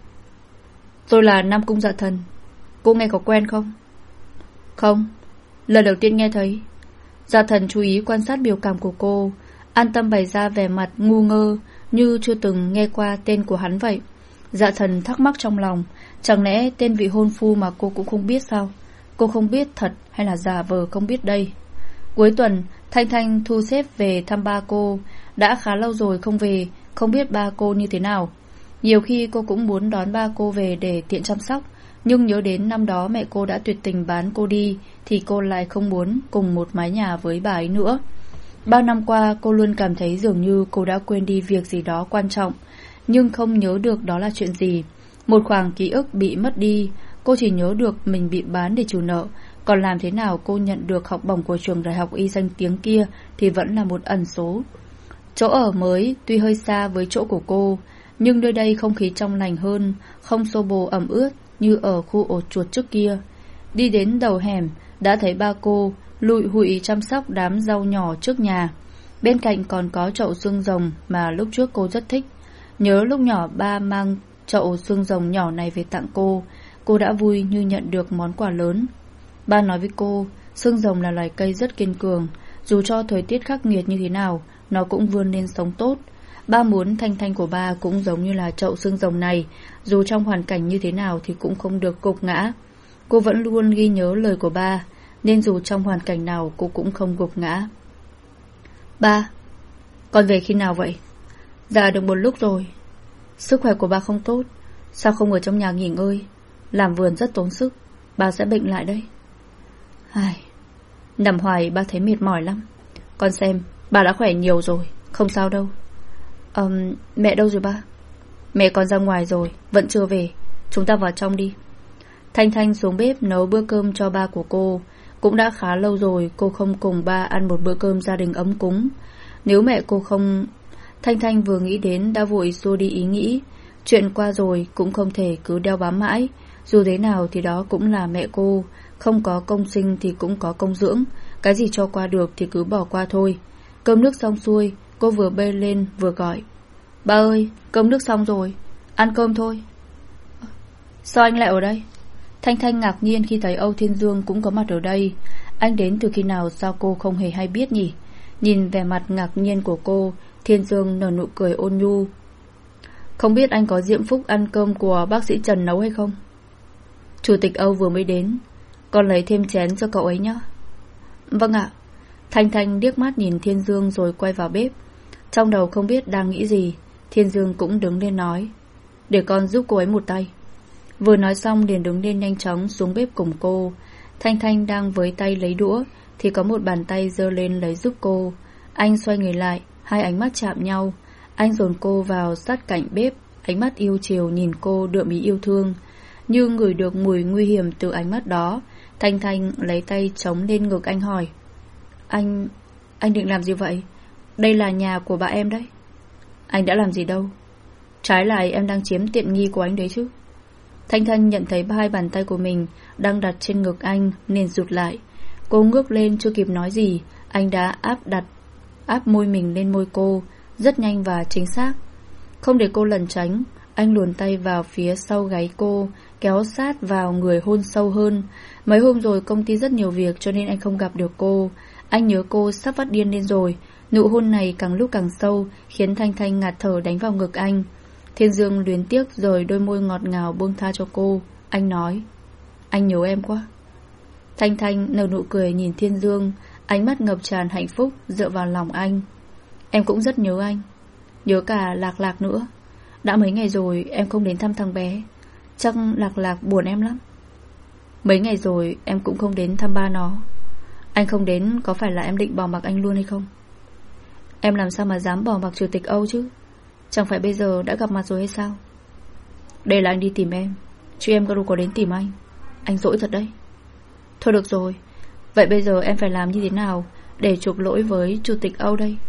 Tôi là Nam Cung Dạ Thần. Cô nghe có quen không? Không, lần đầu tiên nghe thấy. Dạ Thần chú ý quan sát biểu cảm của cô, an tâm bày ra vẻ mặt ngu ngơ, như chưa từng nghe qua tên của hắn vậy. Dạ Thần thắc mắc trong lòng, chẳng lẽ tên vị hôn phu mà cô cũng không biết sao? Cô không biết thật hay là giả vờ không biết đây? Cuối tuần, Thanh Thanh thu xếp về thăm ba cô. Đã khá lâu rồi không về, không biết ba cô như thế nào. Nhiều khi cô cũng muốn đón ba cô về để tiện chăm sóc, nhưng nhớ đến năm đó mẹ cô đã tuyệt tình bán cô đi, thì cô lại không muốn cùng một mái nhà với bà ấy nữa. Bao năm qua cô luôn cảm thấy dường như cô đã quên đi việc gì đó quan trọng, nhưng không nhớ được đó là chuyện gì. Một khoảng ký ức bị mất đi. Cô chỉ nhớ được mình bị bán để trừ nợ, còn làm thế nào cô nhận được học bổng của trường đại học y danh tiếng kia thì vẫn là một ẩn số. Chỗ ở mới tuy hơi xa với chỗ của cô, nhưng nơi đây không khí trong lành hơn, không xô bồ ẩm ướt như ở khu ổ chuột trước kia. Đi đến đầu hẻm đã thấy ba cô lụi hụi chăm sóc đám rau nhỏ trước nhà. Bên cạnh còn có chậu xương rồng mà lúc trước cô rất thích. Nhớ lúc nhỏ ba mang chậu xương rồng nhỏ này về tặng cô, cô đã vui như nhận được món quà lớn. Ba nói với cô, xương rồng là loài cây rất kiên cường, dù cho thời tiết khắc nghiệt như thế nào, nó cũng vươn lên sống tốt. Ba muốn Thanh Thanh của ba cũng giống như là chậu xương rồng này, dù trong hoàn cảnh như thế nào thì cũng không được gục ngã. Cô vẫn luôn ghi nhớ lời của ba, nên dù trong hoàn cảnh nào cô cũng không gục ngã. Ba, con về khi nào vậy? Dạ được một lúc rồi. Sức khỏe của ba không tốt, sao không ở trong nhà nghỉ ngơi? Làm vườn rất tốn sức, ba sẽ bệnh lại đấy. Ai, nằm hoài ba thấy mệt mỏi lắm. Con xem, ba đã khỏe nhiều rồi, không sao đâu. um, Mẹ đâu rồi ba? Mẹ con ra ngoài rồi, vẫn chưa về. Chúng ta vào trong đi. Thanh Thanh xuống bếp nấu bữa cơm cho ba của cô. Cũng đã khá lâu rồi cô không cùng ba ăn một bữa cơm gia đình ấm cúng. Nếu mẹ cô không... Thanh Thanh vừa nghĩ đến đã vội xua đi ý nghĩ. Chuyện qua rồi cũng không thể cứ đeo bám mãi. Dù thế nào thì đó cũng là mẹ cô. Không có công sinh thì cũng có công dưỡng. Cái gì cho qua được thì cứ bỏ qua thôi. Cơm nước xong xuôi, cô vừa bê lên vừa gọi: Ba ơi, cơm nước xong rồi, ăn cơm thôi. Sao anh lại ở đây? Thanh Thanh ngạc nhiên khi thấy Âu Thiên Dương cũng có mặt ở đây. Anh đến từ khi nào sao cô không hề hay biết nhỉ? Nhìn vẻ mặt ngạc nhiên của cô, Thiên Dương nở nụ cười ôn nhu. Không biết anh có diễm phúc ăn cơm của bác sĩ Trần nấu hay không? Chủ tịch Âu vừa mới đến, con lấy thêm chén cho cậu ấy nhé. Vâng ạ. Thanh Thanh điếc mắt nhìn Thiên Dương rồi quay vào bếp. Trong đầu không biết đang nghĩ gì, Thiên Dương cũng đứng lên nói: Để con giúp cô ấy một tay. Vừa nói xong liền đứng lên nhanh chóng xuống bếp cùng cô. Thanh Thanh đang với tay lấy đũa thì có một bàn tay giơ lên lấy giúp cô. Anh xoay người lại, hai ánh mắt chạm nhau. Anh dồn cô vào sát cạnh bếp, ánh mắt yêu chiều nhìn cô đượm ý yêu thương. Như ngửi được mùi nguy hiểm từ ánh mắt đó, Thanh Thanh lấy tay chống lên ngực anh hỏi: Anh... anh định làm gì vậy? Đây là nhà của bà em đấy. Anh đã làm gì đâu. Trái lại em đang chiếm tiện nghi của anh đấy chứ. Thanh Thanh nhận thấy hai bàn tay của mình đang đặt trên ngực anh nên rụt lại. Cô ngước lên chưa kịp nói gì, anh đã áp đặt áp môi mình lên môi cô, rất nhanh và chính xác. Không để cô lẩn tránh, anh luồn tay vào phía sau gáy cô, kéo sát vào người hôn sâu hơn. Mấy hôm rồi công ty rất nhiều việc cho nên anh không gặp được cô. Anh nhớ cô sắp phát điên lên rồi. Nụ hôn này càng lúc càng sâu, khiến Thanh Thanh ngạt thở đánh vào ngực anh. Thiên Dương luyến tiếc rời đôi môi ngọt ngào buông tha cho cô. Anh nói: Anh nhớ em quá. Thanh Thanh nở nụ cười nhìn Thiên Dương, ánh mắt ngập tràn hạnh phúc dựa vào lòng anh. Em cũng rất nhớ anh, nhớ cả Lạc Lạc nữa. Đã mấy ngày rồi em không đến thăm thằng bé, chắc Lạc Lạc buồn em lắm. Mấy ngày rồi em cũng không đến thăm ba nó. Anh không đến có phải là em định bỏ mặc anh luôn hay không? Em làm sao mà dám bỏ mặc chủ tịch Âu chứ? Chẳng phải bây giờ đã gặp mặt rồi hay sao? Đây là anh đi tìm em, chứ em đâu có đến tìm anh. Anh dỗi thật đấy. Thôi được rồi, vậy bây giờ em phải làm như thế nào để chuộc lỗi với chủ tịch Âu đây?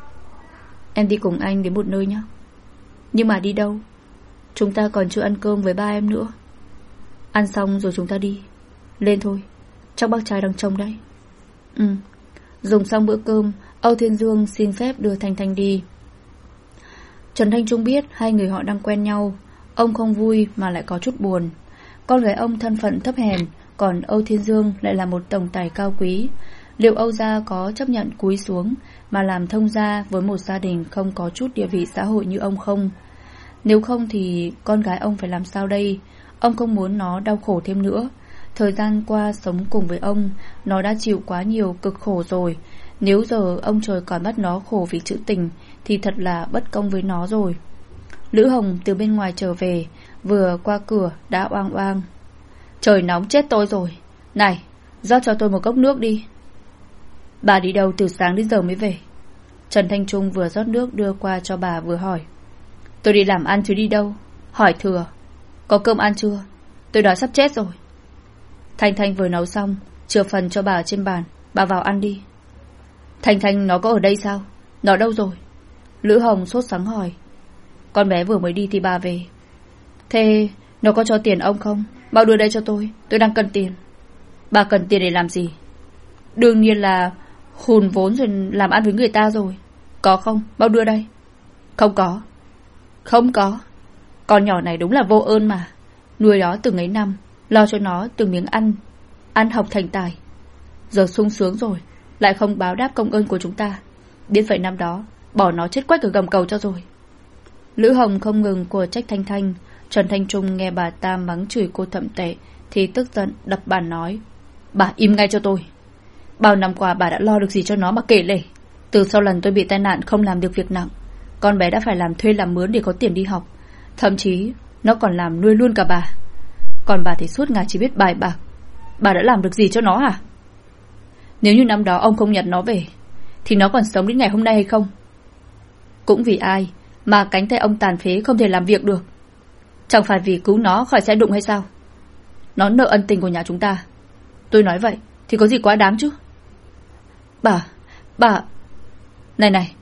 Em đi cùng anh đến một nơi nhé. Nhưng mà đi đâu? Chúng ta còn chưa ăn cơm với ba em nữa. Ăn xong rồi chúng ta đi. Lên thôi, chắc bác trai đang trông đấy. Ừ. Dùng xong bữa cơm, Âu Thiên Dương xin phép đưa Thanh Thanh đi. Trần Thanh Trung biết hai người họ đang quen nhau. Ông không vui mà lại có chút buồn. Con gái ông thân phận thấp hèn, còn Âu Thiên Dương lại là một tổng tài cao quý. Liệu Âu gia có chấp nhận cúi xuống mà làm thông gia với một gia đình không có chút địa vị xã hội như ông không? Nếu không thì con gái ông phải làm sao đây? Ông không muốn nó đau khổ thêm nữa. Thời gian qua sống cùng với ông, nó đã chịu quá nhiều cực khổ rồi. Nếu giờ ông trời còn bắt nó khổ vì chữ tình thì thật là bất công với nó rồi. Lữ Hồng từ bên ngoài trở về, vừa qua cửa đã oang oang. Trời nóng chết tôi rồi. Này, rót cho tôi một cốc nước đi. Bà đi đâu từ sáng đến giờ mới về? Trần Thanh Trung vừa rót nước đưa qua cho bà vừa hỏi. Tôi đi làm ăn chứ đi đâu. Hỏi thừa. Có cơm ăn chưa? Tôi đói sắp chết rồi. Thanh Thanh vừa nấu xong, chừa phần cho bà trên bàn. Bà vào ăn đi. Thanh Thanh nó có ở đây sao? Nó đâu rồi? Lữ Hồng sốt sắng hỏi. Con bé vừa mới đi thì bà về. Thế nó có cho tiền ông không? Bao đưa đây cho tôi, tôi đang cần tiền. Bà cần tiền để làm gì? Đương nhiên là hùn vốn rồi làm ăn với người ta rồi. Có không? Bao đưa đây. Không có. Không có. Con nhỏ này đúng là vô ơn mà. Nuôi nó từng ấy năm, lo cho nó từng miếng ăn, ăn học thành tài. Giờ sung sướng rồi lại không báo đáp công ơn của chúng ta. Đến vậy năm đó bỏ nó chết quách ở gầm cầu cho rồi. Lữ Hồng không ngừng của trách Thanh Thanh. Trần Thanh Trung nghe bà ta mắng chửi cô thậm tệ thì tức giận đập bàn nói. Bà im ngay cho tôi. Bao năm qua bà đã lo được gì cho nó mà kể lể. Từ sau lần tôi bị tai nạn không làm được việc nặng, con bé đã phải làm thuê làm mướn để có tiền đi học. Thậm chí nó còn làm nuôi luôn cả bà. Còn bà thì suốt ngày chỉ biết bài bạc. Bà đã làm được gì cho nó hả? Nếu như năm đó ông không nhặt nó về thì nó còn sống đến ngày hôm nay hay không? Cũng vì ai mà cánh tay ông tàn phế không thể làm việc được? Chẳng phải vì cứu nó khỏi xe đụng hay sao? Nó nợ ân tình của nhà chúng ta. Tôi nói vậy thì có gì quá đáng chứ? Bà, bà... Này này,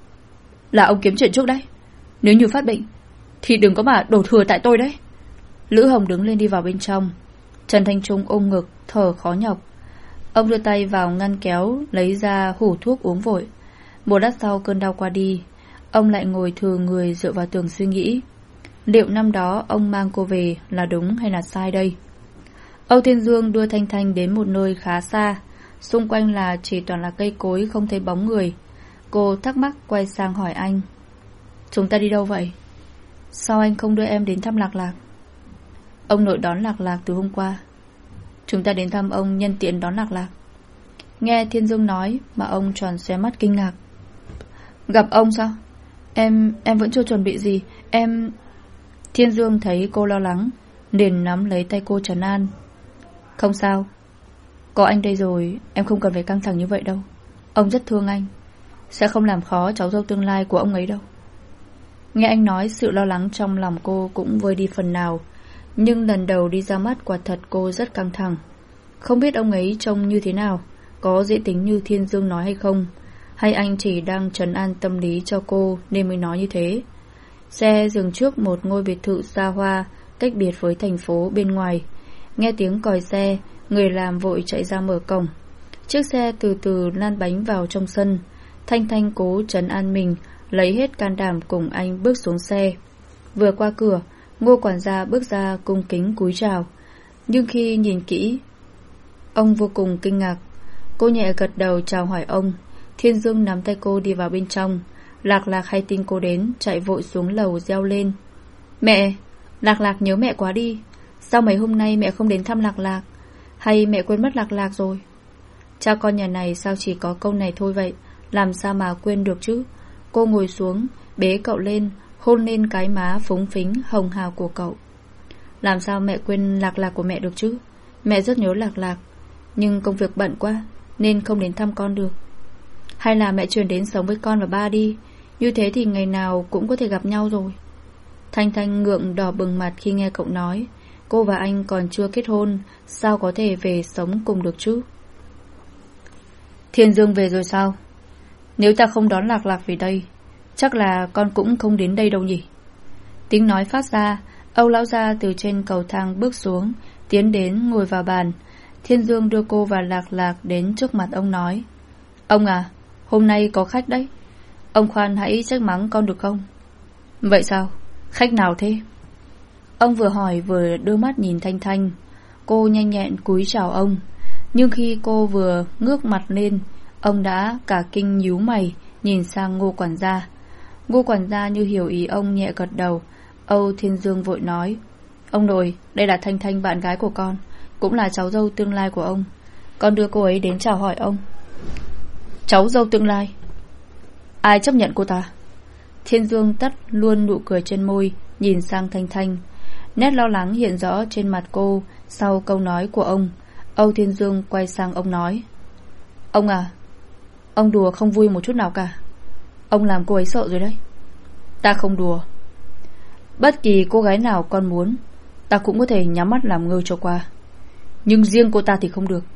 là ông kiếm chuyện trước đấy. Nếu như phát bệnh thì đừng có mà đổ thừa tại tôi đấy. Lữ Hồng đứng lên đi vào bên trong. Trần Thanh Trung ôm ngực thở khó nhọc. Ông đưa tay vào ngăn kéo lấy ra hủ thuốc uống vội. Một lát sau cơn đau qua đi, ông lại ngồi thừa người dựa vào tường suy nghĩ. Liệu năm đó ông mang cô về là đúng hay là sai đây? Âu Thiên Dương đưa Thanh Thanh đến một nơi khá xa. Xung quanh là chỉ toàn là cây cối, không thấy bóng người. Cô thắc mắc quay sang hỏi anh. Chúng ta đi đâu vậy? Sao anh không đưa em đến thăm Lạc Lạc? Ông nội đón Lạc Lạc từ hôm qua. Chúng ta đến thăm ông nhân tiện đón Lạc Lạc. Nghe Thiên Dương nói mà ông tròn xoe mắt kinh ngạc. Gặp ông sao? Em, em vẫn chưa chuẩn bị gì. Em... Thiên Dương thấy cô lo lắng liền nắm lấy tay cô trấn an. Không sao. Có anh đây rồi, em không cần phải căng thẳng như vậy đâu. Ông rất thương anh, sẽ không làm khó cháu dâu tương lai của ông ấy đâu. Nghe anh nói, sự lo lắng trong lòng cô cũng vơi đi phần nào. Nhưng lần đầu đi ra mắt quả thật cô rất căng thẳng. Không biết ông ấy trông như thế nào, có dễ tính như Thiên Dương nói hay không, hay anh chỉ đang trấn an tâm lý cho cô nên mới nói như thế. Xe dừng trước một ngôi biệt thự xa hoa cách biệt với thành phố bên ngoài. Nghe tiếng còi xe, người làm vội chạy ra mở cổng. Chiếc xe từ từ lăn bánh vào trong sân. Thanh Thanh cố trấn an mình, lấy hết can đảm cùng anh bước xuống xe. Vừa qua cửa, Ngô quản gia bước ra cung kính cúi chào. Nhưng khi nhìn kỹ, ông vô cùng kinh ngạc. Cô nhẹ gật đầu chào hỏi ông. Thiên Dương nắm tay cô đi vào bên trong. Lạc Lạc hay tin cô đến, chạy vội xuống lầu reo lên. Mẹ, Lạc Lạc nhớ mẹ quá đi. Sao mấy hôm nay mẹ không đến thăm Lạc Lạc? Hay mẹ quên mất Lạc Lạc rồi? Cha con nhà này sao chỉ có câu này thôi vậy? Làm sao mà quên được chứ? Cô ngồi xuống, bế cậu lên, hôn lên cái má phúng phính hồng hào của cậu. Làm sao mẹ quên Lạc Lạc của mẹ được chứ? Mẹ rất nhớ Lạc Lạc, nhưng công việc bận quá nên không đến thăm con được. Hay là mẹ chuyển đến sống với con và ba đi, như thế thì ngày nào cũng có thể gặp nhau rồi. Thanh Thanh ngượng đỏ bừng mặt khi nghe cậu nói. Cô và anh còn chưa kết hôn, sao có thể về sống cùng được chứ? Thiên Dương về rồi sao? Nếu ta không đón Lạc Lạc về đây, chắc là con cũng không đến đây đâu nhỉ? Tiếng nói phát ra, Âu lão gia từ trên cầu thang bước xuống, tiến đến ngồi vào bàn. Thiên Dương đưa cô và Lạc Lạc đến trước mặt ông nói: Ông à, hôm nay có khách đấy. Ông khoan hãy trách mắng con được không? Vậy sao? Khách nào thế? Ông vừa hỏi vừa đưa mắt nhìn Thanh Thanh. Cô nhanh nhẹn cúi chào ông. Nhưng khi cô vừa ngước mặt lên, ông đã cả kinh nhíu mày nhìn sang Ngô quản gia. Ngô quản gia như hiểu ý ông nhẹ gật đầu. Âu Thiên Dương vội nói: Ông nội, đây là Thanh Thanh, bạn gái của con, cũng là cháu dâu tương lai của ông. Con đưa cô ấy đến chào hỏi ông. Cháu dâu tương lai? Ai chấp nhận cô ta? Thiên Dương tắt luôn nụ cười trên môi, nhìn sang Thanh Thanh. Nét lo lắng hiện rõ trên mặt cô sau câu nói của ông. Âu Thiên Dương quay sang ông nói: Ông à, ông đùa không vui một chút nào cả. Ông làm cô ấy sợ rồi đấy. Ta không đùa. Bất kỳ cô gái nào con muốn, ta cũng có thể nhắm mắt làm ngơ cho qua. Nhưng riêng cô ta thì không được.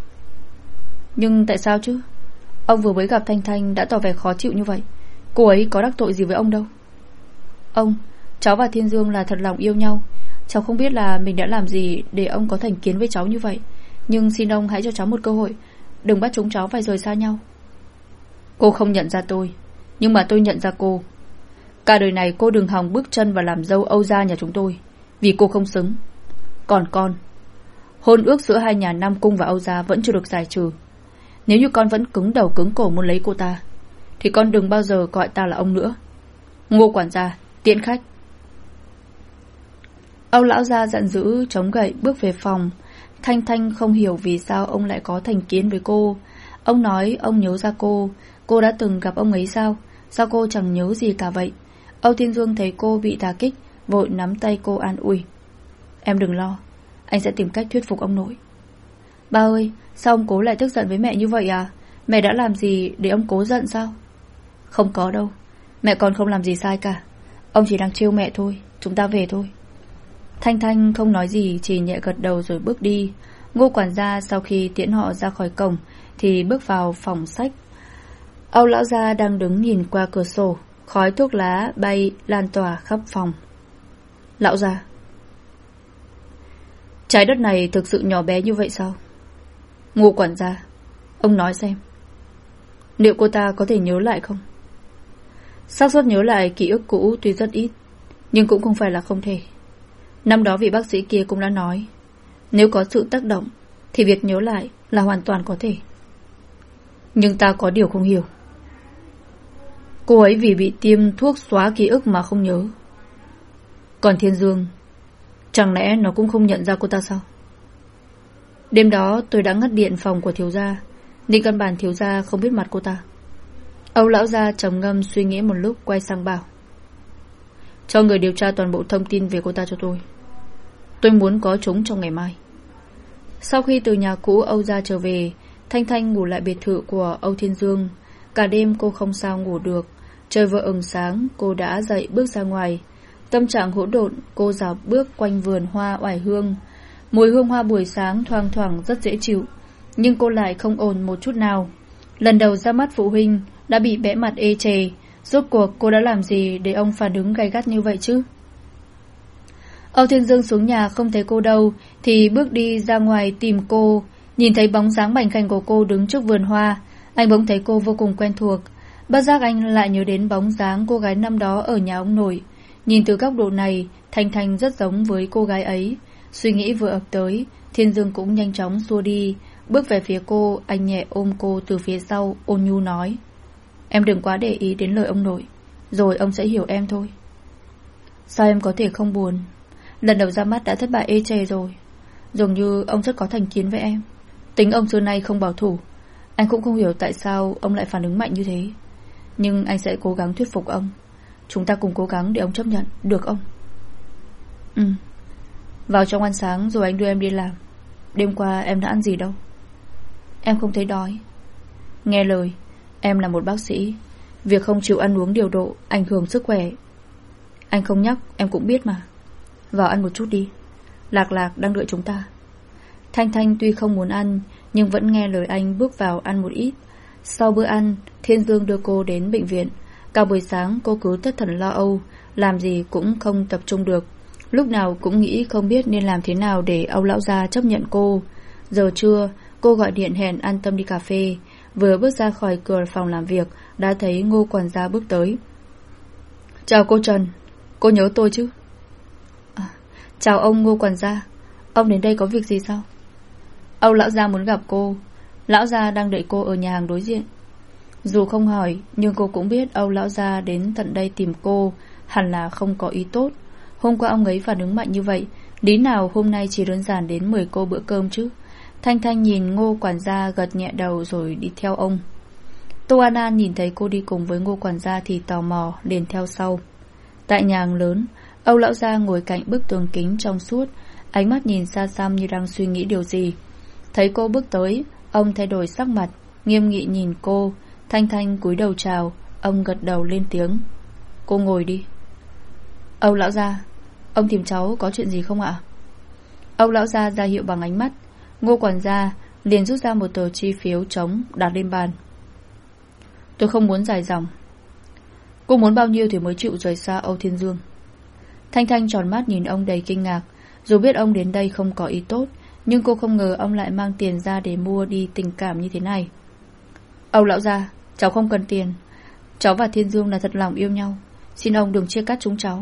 Nhưng tại sao chứ? Ông vừa mới gặp Thanh Thanh đã tỏ vẻ khó chịu như vậy. Cô ấy có đắc tội gì với ông đâu. Ông, cháu và Thiên Dương là thật lòng yêu nhau. Cháu không biết là mình đã làm gì để ông có thành kiến với cháu như vậy. Nhưng xin ông hãy cho cháu một cơ hội, đừng bắt chúng cháu phải rời xa nhau. Cô không nhận ra tôi, nhưng mà tôi nhận ra cô. Cả đời này cô đừng hòng bước chân vào làm dâu Âu gia nhà chúng tôi, vì cô không xứng. Còn con, hôn ước giữa hai nhà Nam Cung và Âu gia vẫn chưa được giải trừ. Nếu như con vẫn cứng đầu cứng cổ muốn lấy cô ta, thì con đừng bao giờ gọi ta là ông nữa. Ngô quản gia, tiễn khách. Âu lão gia giận dữ chống gậy bước về phòng. Thanh Thanh không hiểu vì sao ông lại có thành kiến với cô. Ông nói ông nhớ ra cô. Cô đã từng gặp ông ấy sao? Sao cô chẳng nhớ gì cả vậy? Âu Thiên Dương thấy cô bị đả kích, vội nắm tay cô an ủi: Em đừng lo, anh sẽ tìm cách thuyết phục ông nội. Ba ơi, sao ông Cố lại tức giận với mẹ như vậy à? Mẹ đã làm gì để ông Cố giận sao? Không có đâu, mẹ con không làm gì sai cả. Ông chỉ đang trêu mẹ thôi. Chúng ta về thôi. Thanh Thanh không nói gì, chỉ nhẹ gật đầu rồi bước đi. Ngô quản gia sau khi tiễn họ ra khỏi cổng thì bước vào phòng sách. Âu lão gia đang đứng nhìn qua cửa sổ, khói thuốc lá bay lan tỏa khắp phòng. Lão gia, trái đất này thực sự nhỏ bé như vậy sao? Ngô quản gia, ông nói xem, liệu cô ta có thể nhớ lại không? Xác suất nhớ lại ký ức cũ tuy rất ít, nhưng cũng không phải là không thể. Năm đó vị bác sĩ kia cũng đã nói, nếu có sự tác động thì việc nhớ lại là hoàn toàn có thể. Nhưng ta có điều không hiểu. Cô ấy vì bị tiêm thuốc xóa ký ức mà không nhớ. Còn Thiên Dương, chẳng lẽ nó cũng không nhận ra cô ta sao? Đêm đó tôi đã ngắt điện phòng của thiếu gia, nên căn bản thiếu gia không biết mặt cô ta. Âu lão gia trầm ngâm suy nghĩ một lúc, quay sang bảo: cho người điều tra toàn bộ thông tin về cô ta cho tôi. Tôi muốn có chúng trong ngày mai. Sau khi từ nhà cũ Âu gia trở về, Thanh Thanh ngủ lại biệt thự của Âu Thiên Dương. Cả đêm cô không sao ngủ được. Trời vừa ửng sáng, cô đã dậy bước ra ngoài. Tâm trạng hỗn độn, cô dạo bước quanh vườn hoa oải hương. Mùi hương hoa buổi sáng thoang thoảng rất dễ chịu, nhưng cô lại không ổn một chút nào. Lần đầu ra mắt phụ huynh đã bị bẽ mặt ê chề. Rốt cuộc cô đã làm gì để ông phản ứng gay gắt như vậy chứ? Âu Thiên Dương xuống nhà không thấy cô đâu, thì bước đi ra ngoài tìm cô. Nhìn thấy bóng dáng mảnh khảnh của cô đứng trước vườn hoa, anh bỗng thấy cô vô cùng quen thuộc. Bất giác anh lại nhớ đến bóng dáng cô gái năm đó ở nhà ông nội. Nhìn từ góc độ này, Thanh Thanh rất giống với cô gái ấy. Suy nghĩ vừa ập tới, Thiên Dương cũng nhanh chóng xua đi. Bước về phía cô, anh nhẹ ôm cô từ phía sau, ôn nhu nói: em đừng quá để ý đến lời ông nội, rồi ông sẽ hiểu em thôi. Sao em có thể không buồn? Lần đầu ra mắt đã thất bại ê chề rồi. Dường như ông rất có thành kiến với em. Tính ông xưa nay không bảo thủ. Anh cũng không hiểu tại sao ông lại phản ứng mạnh như thế. Nhưng anh sẽ cố gắng thuyết phục ông. Chúng ta cùng cố gắng để ông chấp nhận, được không? Ừ. Vào trong ăn sáng rồi anh đưa em đi làm. Đêm qua em đã ăn gì đâu? Em không thấy đói. Nghe lời, em là một bác sĩ, việc không chịu ăn uống điều độ ảnh hưởng sức khỏe. Anh không nhắc em cũng biết mà. Vào ăn một chút đi, Lạc Lạc đang đợi chúng ta. Thanh Thanh tuy không muốn ăn, nhưng vẫn nghe lời anh bước vào ăn một ít. Sau bữa ăn, Thiên Dương đưa cô đến bệnh viện. Cả buổi sáng cô cứ thất thần lo âu, làm gì cũng không tập trung được. Lúc nào cũng nghĩ không biết nên làm thế nào để Âu lão gia chấp nhận cô. Giờ trưa, cô gọi điện hẹn An Tâm đi cà phê. Vừa bước ra khỏi cửa phòng làm việc, đã thấy Ngô quản gia bước tới. Chào cô Trần, cô nhớ tôi chứ? À, chào ông Ngô quản gia, ông đến đây có việc gì sao? Âu lão gia muốn gặp cô. Lão gia đang đợi cô ở nhà hàng đối diện. Dù không hỏi, nhưng cô cũng biết Âu lão gia đến tận đây tìm cô hẳn là không có ý tốt. Hôm qua ông ấy phản ứng mạnh như vậy, lý nào hôm nay chỉ đơn giản đến mời cô bữa cơm chứ? Thanh Thanh nhìn Ngô quản gia gật nhẹ đầu rồi đi theo ông. Tô An An nhìn thấy cô đi cùng với Ngô quản gia thì tò mò liền theo sau. Tại nhà hàng lớn, Âu lão gia ngồi cạnh bức tường kính trong suốt, ánh mắt nhìn xa xăm như đang suy nghĩ điều gì. Thấy cô bước tới, ông thay đổi sắc mặt, nghiêm nghị nhìn cô. Thanh Thanh cúi đầu chào, ông gật đầu lên tiếng. Cô ngồi đi. Âu lão gia, ông tìm cháu có chuyện gì không ạ? Âu lão gia ra hiệu bằng ánh mắt. Ngô quản gia liền rút ra một tờ chi phiếu trống đặt lên bàn. Tôi không muốn dài dòng. Cô muốn bao nhiêu thì mới chịu rời xa Âu Thiên Dương? Thanh Thanh tròn mắt nhìn ông đầy kinh ngạc. Dù biết ông đến đây không có ý tốt, nhưng cô không ngờ ông lại mang tiền ra để mua đi tình cảm như thế này. Âu lão gia, cháu không cần tiền. Cháu và Thiên Dương là thật lòng yêu nhau, xin ông đừng chia cắt chúng cháu.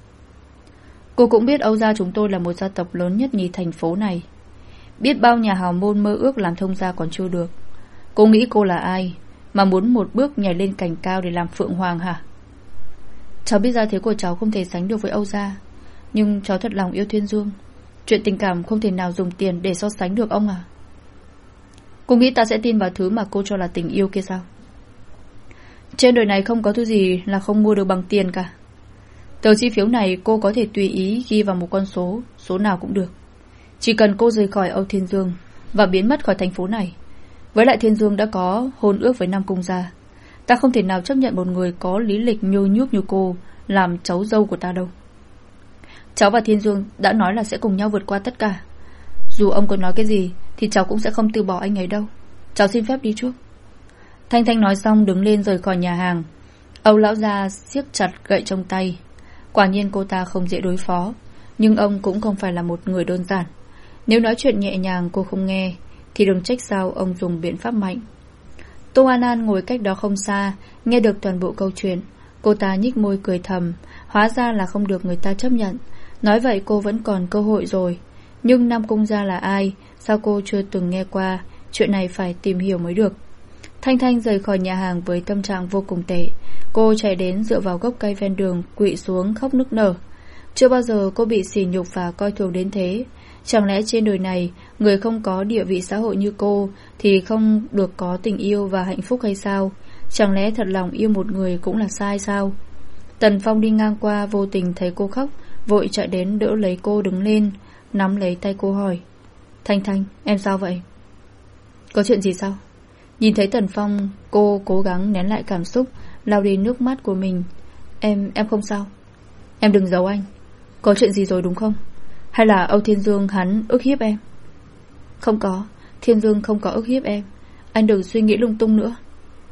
Cô cũng biết Âu gia chúng tôi là một gia tộc lớn nhất nhì thành phố này. Biết bao nhà hào môn mơ ước làm thông gia còn chưa được. Cô nghĩ cô là ai mà muốn một bước nhảy lên cành cao để làm phượng hoàng hả? Cháu biết gia thế của cháu không thể sánh được với Âu gia, nhưng cháu thật lòng yêu Thiên Dương. Chuyện tình cảm không thể nào dùng tiền để so sánh được ông à? Cô nghĩ ta sẽ tin vào thứ mà cô cho là tình yêu kia sao? Trên đời này không có thứ gì là không mua được bằng tiền cả. Tờ chi phiếu này cô có thể tùy ý ghi vào một con số, số nào cũng được. Chỉ cần cô rời khỏi Âu Thiên Dương và biến mất khỏi thành phố này. Với lại Thiên Dương đã có hôn ước với Nam Cung gia. Ta không thể nào chấp nhận một người có lý lịch nhô nhúc như cô làm cháu dâu của ta đâu. Cháu và Thiên Dương đã nói là sẽ cùng nhau vượt qua tất cả. Dù ông có nói cái gì thì cháu cũng sẽ không từ bỏ anh ấy đâu. Cháu xin phép đi trước. Thanh Thanh nói xong đứng lên rời khỏi nhà hàng. Âu lão gia siết chặt gậy trong tay. Quả nhiên cô ta không dễ đối phó, nhưng ông cũng không phải là một người đơn giản. Nếu nói chuyện nhẹ nhàng cô không nghe thì đừng trách sao ông dùng biện pháp mạnh. Tô An An ngồi cách đó không xa, nghe được toàn bộ câu chuyện. Cô ta nhích môi cười thầm. Hóa ra là không được người ta chấp nhận. Nói vậy cô vẫn còn cơ hội rồi. Nhưng Nam Cung gia là ai? Sao cô chưa từng nghe qua? Chuyện này phải tìm hiểu mới được. Thanh Thanh rời khỏi nhà hàng với tâm trạng vô cùng tệ. Cô chạy đến dựa vào gốc cây ven đường, quỵ xuống khóc nức nở. Chưa bao giờ cô bị sỉ nhục và coi thường đến thế. Chẳng lẽ trên đời này người không có địa vị xã hội như cô thì không được có tình yêu và hạnh phúc hay sao? Chẳng lẽ thật lòng yêu một người cũng là sai sao? Tần Phong đi ngang qua vô tình thấy cô khóc, vội chạy đến đỡ lấy cô đứng lên, nắm lấy tay cô hỏi. Thanh Thanh, em sao vậy? Có chuyện gì sao? Nhìn thấy Tần Phong, cô cố gắng nén lại cảm xúc, lau đi nước mắt của mình. Em, em không sao. Em đừng giấu anh. Có chuyện gì rồi đúng không? Hay là Âu Thiên Dương hắn ức hiếp em? Không có, Thiên Dương không có ức hiếp em. Anh đừng suy nghĩ lung tung nữa.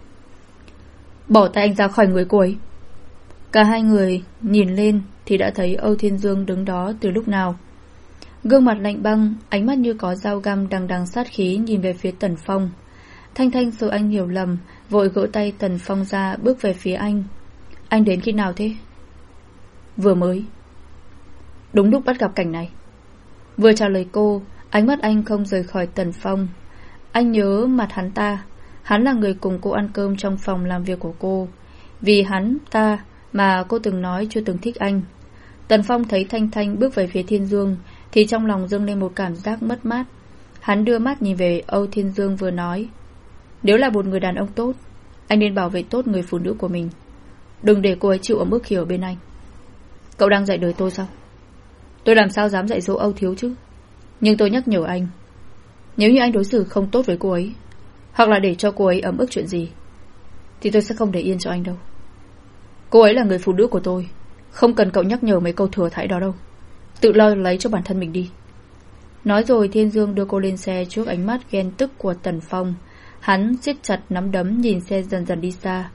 Bỏ tay anh ra khỏi người cô ấy. Cả hai người nhìn lên thì đã thấy Âu Thiên Dương đứng đó từ lúc nào. Gương mặt lạnh băng, ánh mắt như có dao găm đằng đằng sát khí nhìn về phía Tần Phong. Thanh Thanh sợ anh hiểu lầm, vội gỡ tay Tần Phong ra bước về phía anh. Anh đến khi nào thế? Vừa mới. Đúng lúc bắt gặp cảnh này. Vừa trả lời cô, ánh mắt anh không rời khỏi Tần Phong. Anh nhớ mặt hắn ta. Hắn là người cùng cô ăn cơm trong phòng làm việc của cô. Vì hắn ta mà cô từng nói chưa từng thích anh. Tần Phong thấy Thanh Thanh bước về phía Thiên Dương thì trong lòng dâng lên một cảm giác mất mát. Hắn đưa mắt nhìn về Âu Thiên Dương vừa nói. Nếu là một người đàn ông tốt, anh nên bảo vệ tốt người phụ nữ của mình. Đừng để cô ấy chịu ấm ức khi ở bên anh. Cậu đang dạy đời tôi sao? Tôi làm sao dám dạy dỗ Âu thiếu chứ? Nhưng tôi nhắc nhở anh, nếu như anh đối xử không tốt với cô ấy, hoặc là để cho cô ấy ấm ức chuyện gì, thì tôi sẽ không để yên cho anh đâu. Cô ấy là người phụ nữ của tôi, không cần cậu nhắc nhở mấy câu thừa thãi đó đâu. Tự lo lấy cho bản thân mình đi. Nói rồi Thiên Dương đưa cô lên xe trước ánh mắt ghen tức của Tần Phong. Hắn siết chặt nắm đấm nhìn xe dần dần đi xa.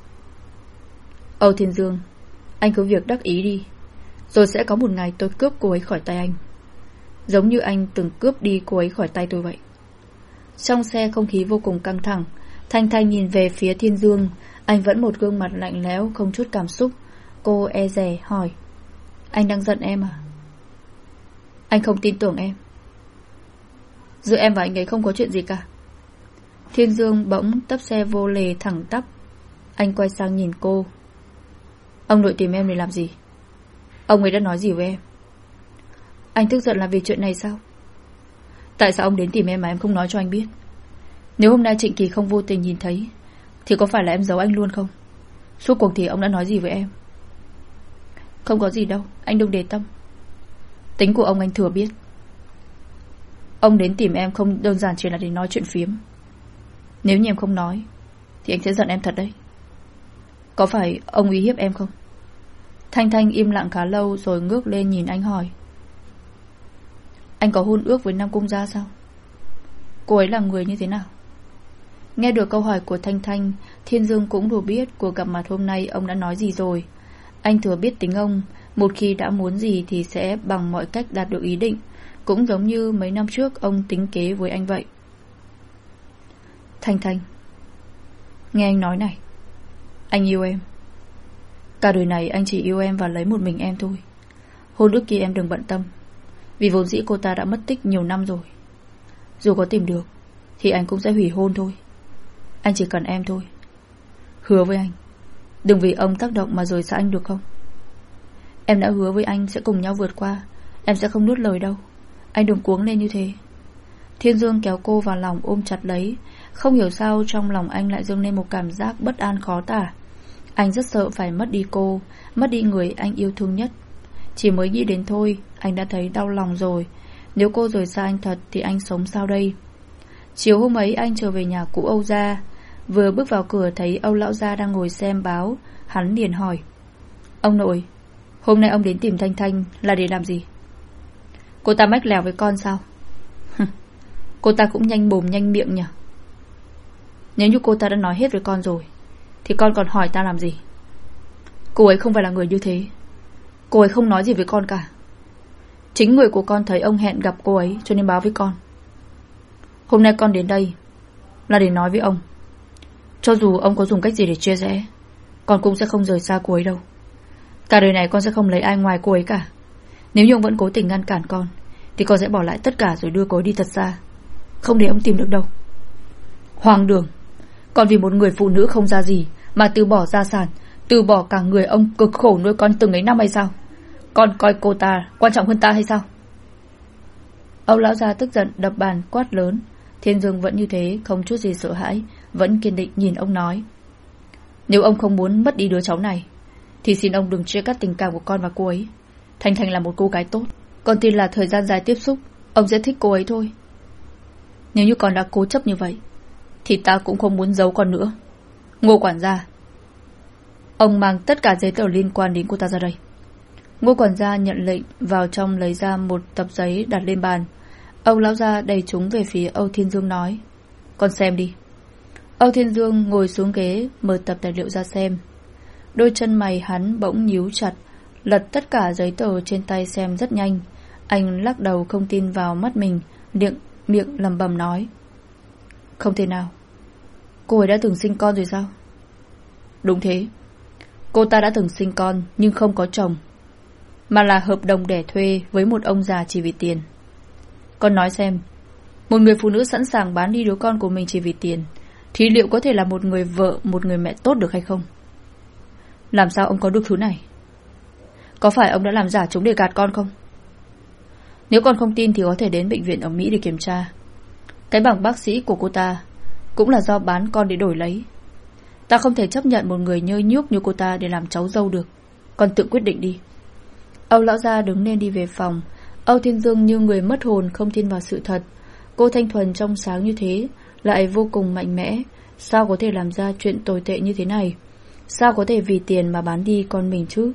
Âu Thiên Dương, anh cứ việc đắc ý đi, rồi sẽ có một ngày tôi cướp cô ấy khỏi tay anh, giống như anh từng cướp đi cô ấy khỏi tay tôi vậy. Trong xe không khí vô cùng căng thẳng. Thanh Thanh nhìn về phía Thiên Dương. Anh vẫn một gương mặt lạnh lẽo, không chút cảm xúc. Cô e dè hỏi: anh đang giận em à? Anh không tin tưởng em. Giữa em và anh ấy không có chuyện gì cả. Thiên Dương bỗng tấp xe vô lề thẳng tắp. Anh quay sang nhìn cô. Ông nội tìm em để làm gì? Ông ấy đã nói gì với em? Anh tức giận là vì chuyện này sao? Tại sao ông đến tìm em mà em không nói cho anh biết? Nếu hôm nay Trịnh Kỳ không vô tình nhìn thấy, thì có phải là em giấu anh luôn không? Suốt cuộc thì ông đã nói gì với em? Không có gì đâu, anh đừng để tâm. Tính của ông anh thừa biết. Ông đến tìm em không đơn giản chỉ là để nói chuyện phiếm. Nếu như em không nói thì anh sẽ giận em thật đấy. Có phải ông uy hiếp em không? Thanh Thanh im lặng khá lâu rồi ngước lên nhìn anh hỏi: anh có hôn ước với Nam Cung Gia sao? Cô ấy là người như thế nào? Nghe được câu hỏi của Thanh Thanh, Thiên Dương cũng đủ biết cuộc gặp mặt hôm nay ông đã nói gì rồi. Anh thừa biết tính ông, một khi đã muốn gì thì sẽ bằng mọi cách đạt được ý định, cũng giống như mấy năm trước ông tính kế với anh vậy. Thanh Thanh, nghe anh nói này, anh yêu em. Cả đời này anh chỉ yêu em và lấy một mình em thôi. Hôn ước kia em đừng bận tâm, vì vốn dĩ cô ta đã mất tích nhiều năm rồi. Dù có tìm được thì anh cũng sẽ hủy hôn thôi. Anh chỉ cần em thôi. Hứa với anh, đừng vì ông tác động mà rời xa anh được không? Em đã hứa với anh sẽ cùng nhau vượt qua, em sẽ không nuốt lời đâu. Anh đừng cuống lên như thế. Thiên Dương kéo cô vào lòng ôm chặt lấy. Không hiểu sao trong lòng anh lại dâng lên một cảm giác bất an khó tả. Anh rất sợ phải mất đi cô, mất đi người anh yêu thương nhất. Chỉ mới nghĩ đến thôi anh đã thấy đau lòng rồi. Nếu cô rời xa anh thật thì anh sống sao đây? Chiều hôm ấy anh trở về nhà cũ Âu gia. Vừa bước vào cửa thấy Âu lão gia đang ngồi xem báo. Hắn liền hỏi: ông nội, hôm nay ông đến tìm Thanh Thanh là để làm gì? Cô ta mách lèo với con sao? Cô ta cũng nhanh bồm nhanh miệng nhỉ. Nếu như cô ta đã nói hết với con rồi thì con còn hỏi ta làm gì? Cô ấy không phải là người như thế. Cô ấy không nói gì với con cả. Chính người của con thấy ông hẹn gặp cô ấy cho nên báo với con. Hôm nay con đến đây là để nói với ông, cho dù ông có dùng cách gì để chia rẽ, con cũng sẽ không rời xa cô ấy đâu. Cả đời này con sẽ không lấy ai ngoài cô ấy cả. Nếu như ông vẫn cố tình ngăn cản con thì con sẽ bỏ lại tất cả rồi đưa cô ấy đi thật xa, không để ông tìm được đâu. Hoang đường. Con vì một người phụ nữ không ra gì mà từ bỏ gia sản, từ bỏ cả người ông cực khổ nuôi con từng ấy năm hay sao? Con coi cô ta quan trọng hơn ta hay sao? Ông lão già tức giận đập bàn quát lớn. Thiên Dương vẫn như thế, không chút gì sợ hãi, vẫn kiên định nhìn ông nói: nếu ông không muốn mất đi đứa cháu này thì xin ông đừng chia cắt tình cảm của con và cô ấy. Thanh Thanh là một cô gái tốt, con tin là thời gian dài tiếp xúc ông sẽ thích cô ấy thôi. Nếu như con đã cố chấp như vậy thì ta cũng không muốn giấu con nữa. Ngô quản gia, ông mang tất cả giấy tờ liên quan đến cô ta ra đây. Ngô quản gia nhận lệnh vào trong lấy ra một tập giấy đặt lên bàn. Ông lão gia đẩy chúng về phía Âu Thiên Dương nói: con xem đi. Âu Thiên Dương ngồi xuống ghế mở tập tài liệu ra xem. Đôi chân mày hắn bỗng nhíu chặt, lật tất cả giấy tờ trên tay xem rất nhanh. Anh lắc đầu không tin vào mắt mình, miệng miệng lẩm bẩm nói: không thể nào. Cô ấy đã từng sinh con rồi sao? Đúng thế. Cô ta đã từng sinh con nhưng không có chồng, mà là hợp đồng đẻ thuê với một ông già chỉ vì tiền. Con nói xem, một người phụ nữ sẵn sàng bán đi đứa con của mình chỉ vì tiền thì liệu có thể là một người vợ, một người mẹ tốt được hay không? Làm sao ông có được thứ này? Có phải ông đã làm giả chúng để gạt con không? Nếu con không tin thì có thể đến bệnh viện ở Mỹ để kiểm tra. Cái bằng bác sĩ của cô ta cũng là do bán con để đổi lấy. Ta không thể chấp nhận một người nhơ nhuốc như cô ta để làm cháu dâu được. Con tự quyết định đi. Âu lão gia đứng lên đi về phòng. Âu Thiên Dương như người mất hồn, không tin vào sự thật. Cô thanh thuần trong sáng như thế lại vô cùng mạnh mẽ. Sao có thể làm ra chuyện tồi tệ như thế này? Sao có thể vì tiền mà bán đi con mình chứ?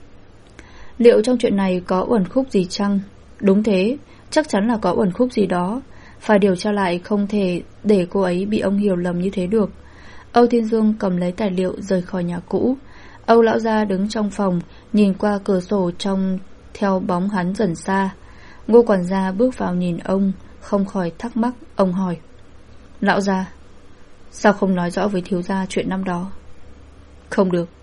Liệu trong chuyện này có uẩn khúc gì chăng? Đúng thế, chắc chắn là có uẩn khúc gì đó. Phải điều tra lại, không thể để cô ấy bị ông hiểu lầm như thế được. Âu Thiên Dương cầm lấy tài liệu rời khỏi nhà cũ. Âu lão gia đứng trong phòng, nhìn qua cửa sổ trong theo bóng hắn dần xa. Ngô quản gia bước vào nhìn ông, không khỏi thắc mắc. Ông hỏi: Lão gia, sao không nói rõ với thiếu gia chuyện năm đó? Không được.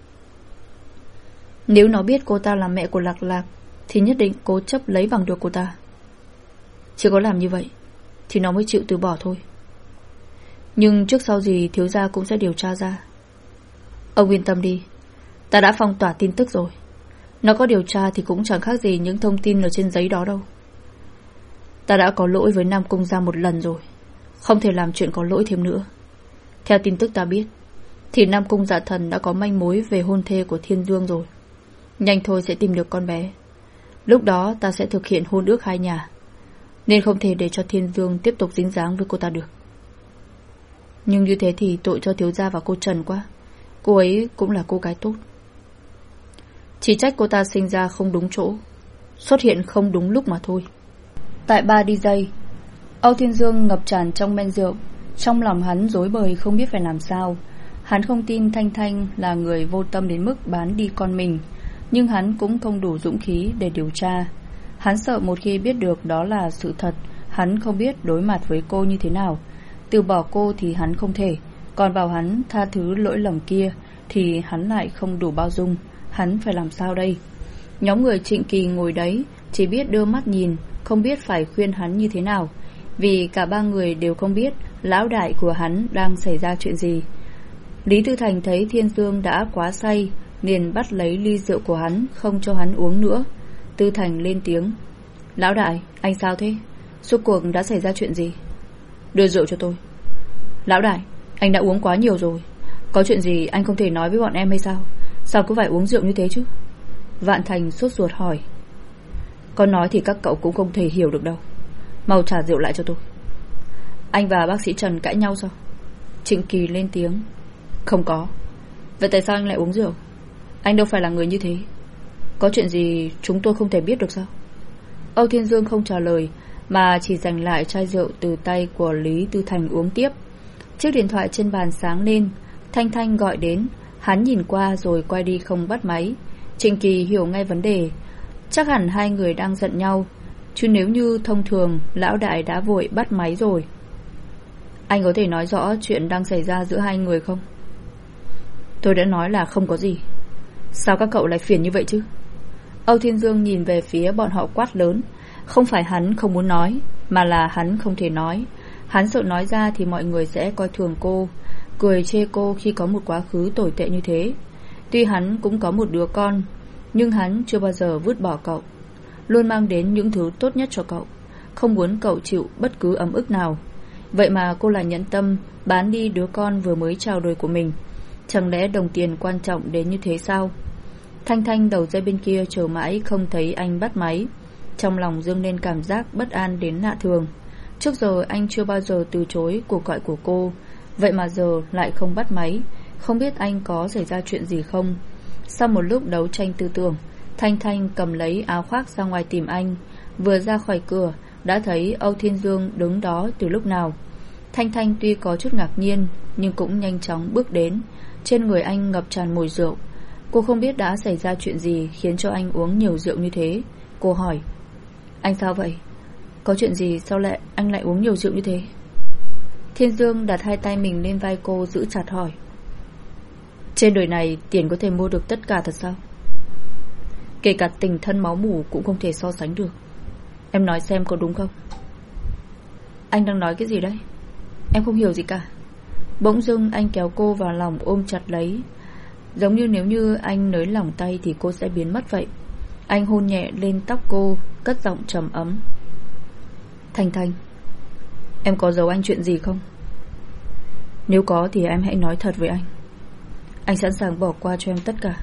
Nếu nó biết cô ta là mẹ của Lạc Lạc thì nhất định cố chấp lấy bằng được cô ta. Chỉ có làm như vậy thì nó mới chịu từ bỏ thôi. Nhưng trước sau gì thiếu gia cũng sẽ điều tra ra. Ông yên tâm đi, ta đã phong tỏa tin tức rồi. Nó có điều tra thì cũng chẳng khác gì những thông tin ở trên giấy đó đâu. Ta đã có lỗi với Nam Cung gia một lần rồi, không thể làm chuyện có lỗi thêm nữa. Theo tin tức ta biết thì Nam Cung Dạ Thần đã có manh mối về hôn thê của Thiên Dương rồi. Nhanh thôi sẽ tìm được con bé. Lúc đó ta sẽ thực hiện hôn ước hai nhà, nên không thể để cho Thiên Dương tiếp tục dính dáng với cô ta được. Nhưng như thế thì tội cho thiếu gia và cô Trần quá. Cô ấy cũng là cô gái tốt. Chỉ trách cô ta sinh ra không đúng chỗ, xuất hiện không đúng lúc mà thôi. Tại ba đi dây, Âu Thiên Dương ngập tràn trong men rượu. Trong lòng hắn rối bời không biết phải làm sao. Hắn không tin Thanh Thanh là người vô tâm đến mức bán đi con mình, nhưng hắn cũng không đủ dũng khí để điều tra. Hắn sợ một khi biết được đó là sự thật, hắn không biết đối mặt với cô như thế nào. Từ bỏ cô thì hắn không thể, còn bảo hắn tha thứ lỗi lầm kia thì hắn lại không đủ bao dung. Hắn phải làm sao đây? Nhóm người Trịnh Kỳ ngồi đấy chỉ biết đưa mắt nhìn, không biết phải khuyên hắn như thế nào, vì cả ba người đều không biết lão đại của hắn đang xảy ra chuyện gì. Lý Tư Thành thấy Thiên Dương đã quá say, liền bắt lấy ly rượu của hắn, không cho hắn uống nữa. Tư Thành lên tiếng: Lão đại, anh sao thế? Suốt cuộc đã xảy ra chuyện gì? Đưa rượu cho tôi. Lão đại, anh đã uống quá nhiều rồi. Có chuyện gì anh không thể nói với bọn em hay sao? Sao cứ phải uống rượu như thế chứ? Vạn Thành sốt ruột hỏi. Có nói thì các cậu cũng không thể hiểu được đâu. Mau trả rượu lại cho tôi. Anh và bác sĩ Trần cãi nhau sao? Trịnh Kỳ lên tiếng. Không có. Vậy tại sao anh lại uống rượu? Anh đâu phải là người như thế. Có chuyện gì chúng tôi không thể biết được sao? Âu Thiên Dương không trả lời, mà chỉ giành lại chai rượu từ tay của Lý Tư Thành uống tiếp. Chiếc điện thoại trên bàn sáng lên. Thanh Thanh gọi đến. Hắn nhìn qua rồi quay đi không bắt máy. Trịnh Kỳ hiểu ngay vấn đề. Chắc hẳn hai người đang giận nhau, chứ nếu như thông thường lão đại đã vội bắt máy rồi. Anh có thể nói rõ chuyện đang xảy ra giữa hai người không? Tôi đã nói là không có gì. Sao các cậu lại phiền như vậy chứ? Âu Thiên Dương nhìn về phía bọn họ quát lớn. Không phải hắn không muốn nói, mà là hắn không thể nói. Hắn sợ nói ra thì mọi người sẽ coi thường cô, cười chê cô khi có một quá khứ tồi tệ như thế. Tuy hắn cũng có một đứa con, nhưng hắn chưa bao giờ vứt bỏ cậu, luôn mang đến những thứ tốt nhất cho cậu, không muốn cậu chịu bất cứ ấm ức nào. Vậy mà cô lại nhẫn tâm bán đi đứa con vừa mới chào đời của mình. Chẳng lẽ đồng tiền quan trọng đến như thế sao? Thanh Thanh đầu dây bên kia chờ mãi không thấy anh bắt máy. Trong lòng dâng lên cảm giác bất an đến lạ thường. Trước giờ anh chưa bao giờ từ chối cuộc gọi của cô, vậy mà giờ lại không bắt máy. Không biết anh có xảy ra chuyện gì không? Sau một lúc đấu tranh tư tưởng, Thanh Thanh cầm lấy áo khoác ra ngoài tìm anh. Vừa ra khỏi cửa đã thấy Âu Thiên Dương đứng đó từ lúc nào. Thanh Thanh tuy có chút ngạc nhiên, nhưng cũng nhanh chóng bước đến. Trên người anh ngập tràn mùi rượu. Cô không biết đã xảy ra chuyện gì khiến cho anh uống nhiều rượu như thế. Cô hỏi: Anh sao vậy? Có chuyện gì sao lại anh lại uống nhiều rượu như thế? Thiên Dương đặt hai tay mình lên vai cô, giữ chặt hỏi: Trên đời này tiền có thể mua được tất cả thật sao? Kể cả tình thân máu mủ cũng không thể so sánh được. Em nói xem có đúng không? Anh đang nói cái gì đấy? Em không hiểu gì cả. Bỗng dưng anh kéo cô vào lòng ôm chặt lấy, giống như nếu như anh nới lỏng tay thì cô sẽ biến mất vậy. Anh hôn nhẹ lên tóc cô, cất giọng trầm ấm: Thanh Thanh, em có giấu anh chuyện gì không? Nếu có thì em hãy nói thật với anh. Anh sẵn sàng bỏ qua cho em tất cả.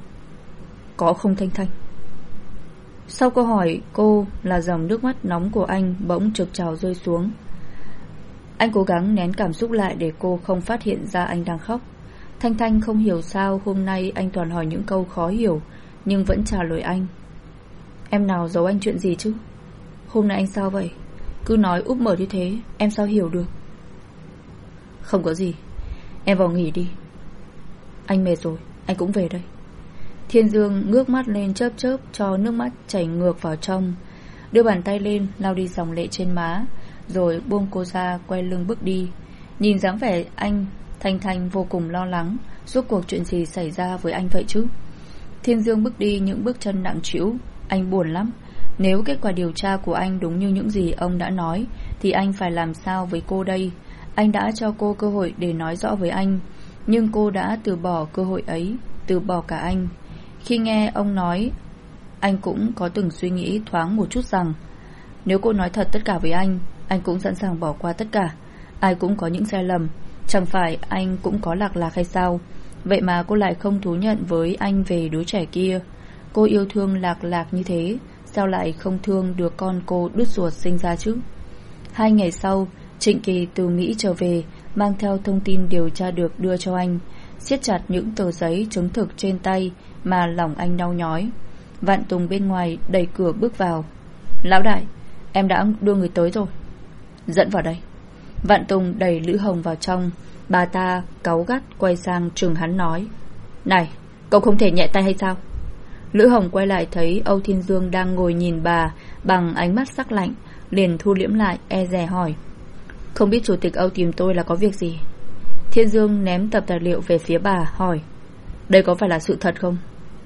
Có không Thanh Thanh? Sau câu hỏi cô là dòng nước mắt nóng của anh bỗng trực trào rơi xuống. Anh cố gắng nén cảm xúc lại để cô không phát hiện ra anh đang khóc. Thanh Thanh không hiểu sao hôm nay anh toàn hỏi những câu khó hiểu, nhưng vẫn trả lời anh. Em nào giấu anh chuyện gì chứ? Hôm nay anh sao vậy? Cứ nói úp mở như thế, em sao hiểu được? Không có gì, em vào nghỉ đi. Anh mệt rồi, anh cũng về đây. Thiên Dương ngước mắt lên chớp chớp cho nước mắt chảy ngược vào trong, đưa bàn tay lên lau đi dòng lệ trên má, rồi buông cô ra quay lưng bước đi. Nhìn dáng vẻ anh, Thanh Thanh vô cùng lo lắng. Rốt cuộc chuyện gì xảy ra với anh vậy chứ? Thiên Dương bước đi những bước chân nặng trĩu. Anh buồn lắm. Nếu kết quả điều tra của anh đúng như những gì ông đã nói, thì anh phải làm sao với cô đây? Anh đã cho cô cơ hội để nói rõ với anh, nhưng cô đã từ bỏ cơ hội ấy, từ bỏ cả anh. Khi nghe ông nói, anh cũng có từng suy nghĩ thoáng một chút rằng nếu cô nói thật tất cả với anh, anh cũng sẵn sàng bỏ qua tất cả. Ai cũng có những sai lầm, chẳng phải anh cũng có lạc lạc hay sao? Vậy mà cô lại không thú nhận với anh về đứa trẻ kia. Cô yêu thương lạc lạc như thế, sao lại không thương đứa con cô đứt ruột sinh ra chứ? Hai ngày sau, Trịnh Kỳ từ Mỹ trở về, mang theo thông tin điều tra được đưa cho anh, siết chặt những tờ giấy chứng thực trên tay mà lòng anh đau nhói. Vạn Tùng bên ngoài đẩy cửa bước vào. Lão đại, em đã đưa người tới rồi. Dẫn vào đây. Vạn Tùng đẩy Lữ Hồng vào trong. Bà ta cáu gắt quay sang trừng hắn nói, này, cậu không thể nhẹ tay hay sao? Lữ Hồng quay lại thấy Âu Thiên Dương đang ngồi nhìn bà bằng ánh mắt sắc lạnh, liền thu liễm lại, e dè hỏi, không biết chủ tịch Âu tìm tôi là có việc gì? Thiên Dương ném tập tài liệu về phía bà, hỏi, đây có phải là sự thật không?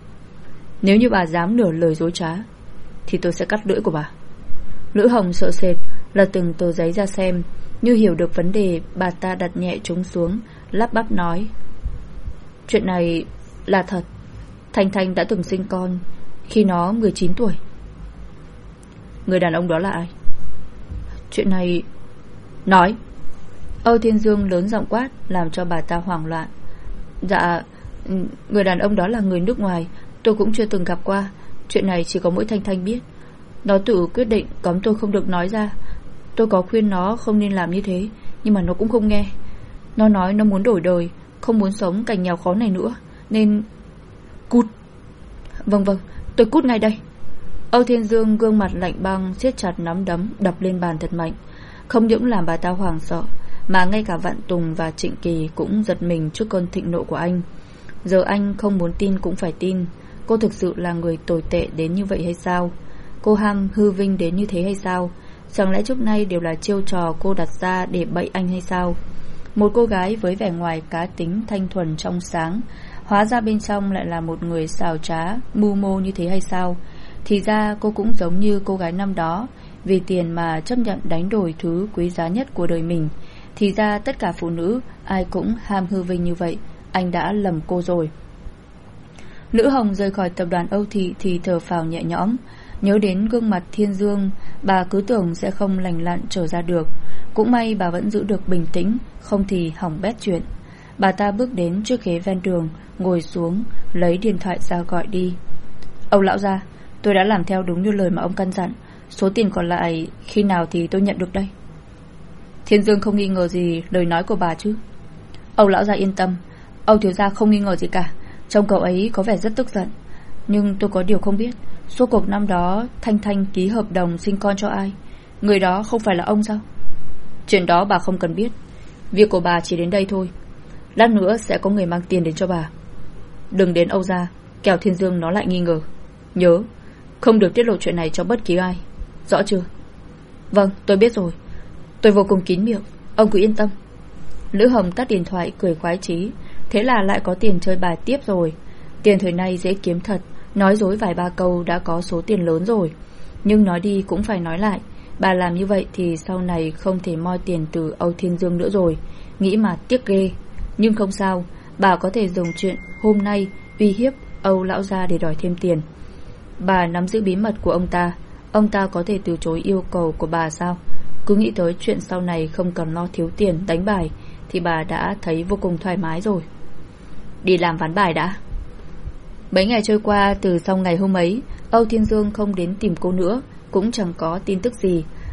Nếu như bà dám nửa lời dối trá thì tôi sẽ cắt lưỡi của bà. Lữ Hồng sợ sệt lật từng tờ giấy ra xem. Như hiểu được vấn đề, bà ta đặt nhẹ chúng xuống, lắp bắp nói, chuyện này là thật. Thanh Thanh đã từng sinh con khi nó mười chín tuổi. Người đàn ông đó là ai? Chuyện này... Nói. Âu Thiên Dương lớn giọng quát, làm cho bà ta hoảng loạn. Dạ, người đàn ông đó là người nước ngoài, tôi cũng chưa từng gặp qua. Chuyện này chỉ có mỗi Thanh Thanh biết. Nó tự quyết định cấm tôi không được nói ra. Tôi có khuyên nó không nên làm như thế, nhưng mà nó cũng không nghe. Nó nói nó muốn đổi đời, không muốn sống cảnh nghèo khó này nữa, nên... Cút. Vâng vâng, tôi cút ngay đây. Âu Thiên Dương gương mặt lạnh băng, siết chặt nắm đấm đập lên bàn thật mạnh. Không những làm bà ta hoảng sợ, mà ngay cả Vạn Tùng và Trịnh Kỳ cũng giật mình trước cơn thịnh nộ của anh. Giờ anh không muốn tin cũng phải tin. Cô thực sự là người tồi tệ đến như vậy hay sao? Cô ham hư vinh đến như thế hay sao? Chẳng lẽ trước nay đều là chiêu trò cô đặt ra để bậy anh hay sao? Một cô gái với vẻ ngoài cá tính thanh thuần trong sáng, hóa ra bên trong lại là một người xào trá, mưu mô như thế hay sao? Thì ra cô cũng giống như cô gái năm đó, vì tiền mà chấp nhận đánh đổi thứ quý giá nhất của đời mình. Thì ra tất cả phụ nữ ai cũng ham hư vinh như vậy. Anh đã lầm cô rồi. Lữ Hồng rời khỏi tập đoàn Âu Thị thì thở phào nhẹ nhõm. Nhớ đến gương mặt Thiên Dương, bà cứ tưởng sẽ không lành lặn trở ra được. Cũng may bà vẫn giữ được bình tĩnh, không thì hỏng bét chuyện. Bà ta bước đến trước ghế ven đường, ngồi xuống, lấy điện thoại ra gọi đi. Ông lão gia, tôi đã làm theo đúng như lời mà ông căn dặn. Số tiền còn lại khi nào thì tôi nhận được đây? Thiên Dương không nghi ngờ gì lời nói của bà chứ? Ông lão gia yên tâm, ông thiếu gia không nghi ngờ gì cả. Trông cậu ấy có vẻ rất tức giận. Nhưng tôi có điều không biết, suốt cuộc năm đó Thanh Thanh ký hợp đồng sinh con cho ai? Người đó không phải là ông sao? Chuyện đó bà không cần biết. Việc của bà chỉ đến đây thôi. Lát nữa sẽ có người mang tiền đến cho bà. Đừng đến Âu gia, kẻo Thiên Dương nó lại nghi ngờ. Nhớ, không được tiết lộ chuyện này cho bất kỳ ai. Rõ chưa? Vâng, tôi biết rồi. Tôi vô cùng kín miệng, ông cứ yên tâm. Lữ Hồng tắt điện thoại cười khoái chí. Thế là lại có tiền chơi bài tiếp rồi. Tiền thời nay dễ kiếm thật. Nói dối vài ba câu đã có số tiền lớn rồi. Nhưng nói đi cũng phải nói lại. Bà làm như vậy thì sau này không thể moi tiền từ Âu Thiên Dương nữa rồi. Nghĩ mà tiếc ghê. Nhưng không sao, bà có thể dùng chuyện hôm nay uy hiếp Âu lão gia để đòi thêm tiền. Bà nắm giữ bí mật của ông ta, ông ta có thể từ chối yêu cầu của bà sao? Cứ nghĩ tới chuyện sau này không cần lo thiếu tiền đánh bài thì bà đã thấy vô cùng thoải mái rồi. Đi làm ván bài đã. Mấy ngày trôi qua, từ sau ngày hôm ấy Âu Thiên Dương không đến tìm cô nữa, cũng chẳng có tin tức gì.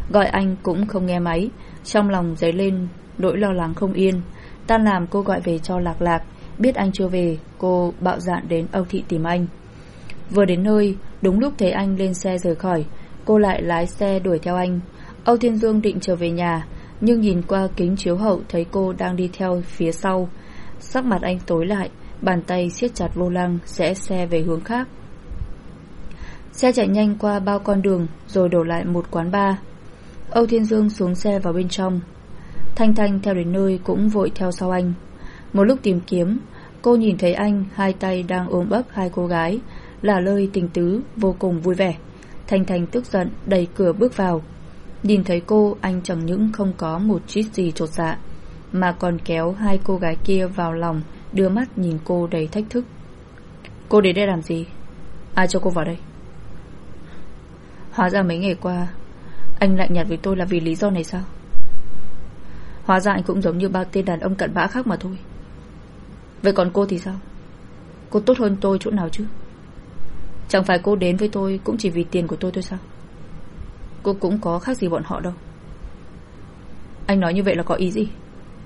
Gọi anh cũng không nghe máy. Trong lòng dấy lên nỗi lo lắng không yên. Tan làm cô gọi về cho Lạc Lạc. Biết anh chưa về, cô bạo dạn đến Âu Thị tìm anh. Vừa đến nơi, đúng lúc thấy anh lên xe rời khỏi, cô lại lái xe đuổi theo anh. Âu Thiên Dương định trở về nhà, nhưng nhìn qua kính chiếu hậu thấy cô đang đi theo phía sau. Sắc mặt anh tối lại, bàn tay siết chặt vô lăng, rẽ xe về hướng khác. Xe chạy nhanh qua bao con đường, rồi đổ lại một quán bar. Âu Thiên Dương xuống xe vào bên trong. Thanh Thanh theo đến nơi cũng vội theo sau anh. Một lúc tìm kiếm, cô nhìn thấy anh hai tay đang ôm ấp hai cô gái, là lời tình tứ, vô cùng vui vẻ. Thanh Thanh tức giận đẩy cửa bước vào. Nhìn thấy cô, anh chẳng những không có một chút gì chột dạ, mà còn kéo hai cô gái kia vào lòng, đưa mắt nhìn cô đầy thách thức. Cô đến đây làm gì? Ai cho cô vào đây? Hóa ra mấy ngày qua anh lạnh nhạt với tôi là vì lý do này sao? Hóa ra anh cũng giống như bao tên đàn ông cặn bã khác mà thôi. Vậy còn cô thì sao? Cô tốt hơn tôi chỗ nào chứ? Chẳng phải cô đến với tôi cũng chỉ vì tiền của tôi thôi sao? Cô cũng có khác gì bọn họ đâu. Anh nói như vậy là có ý gì?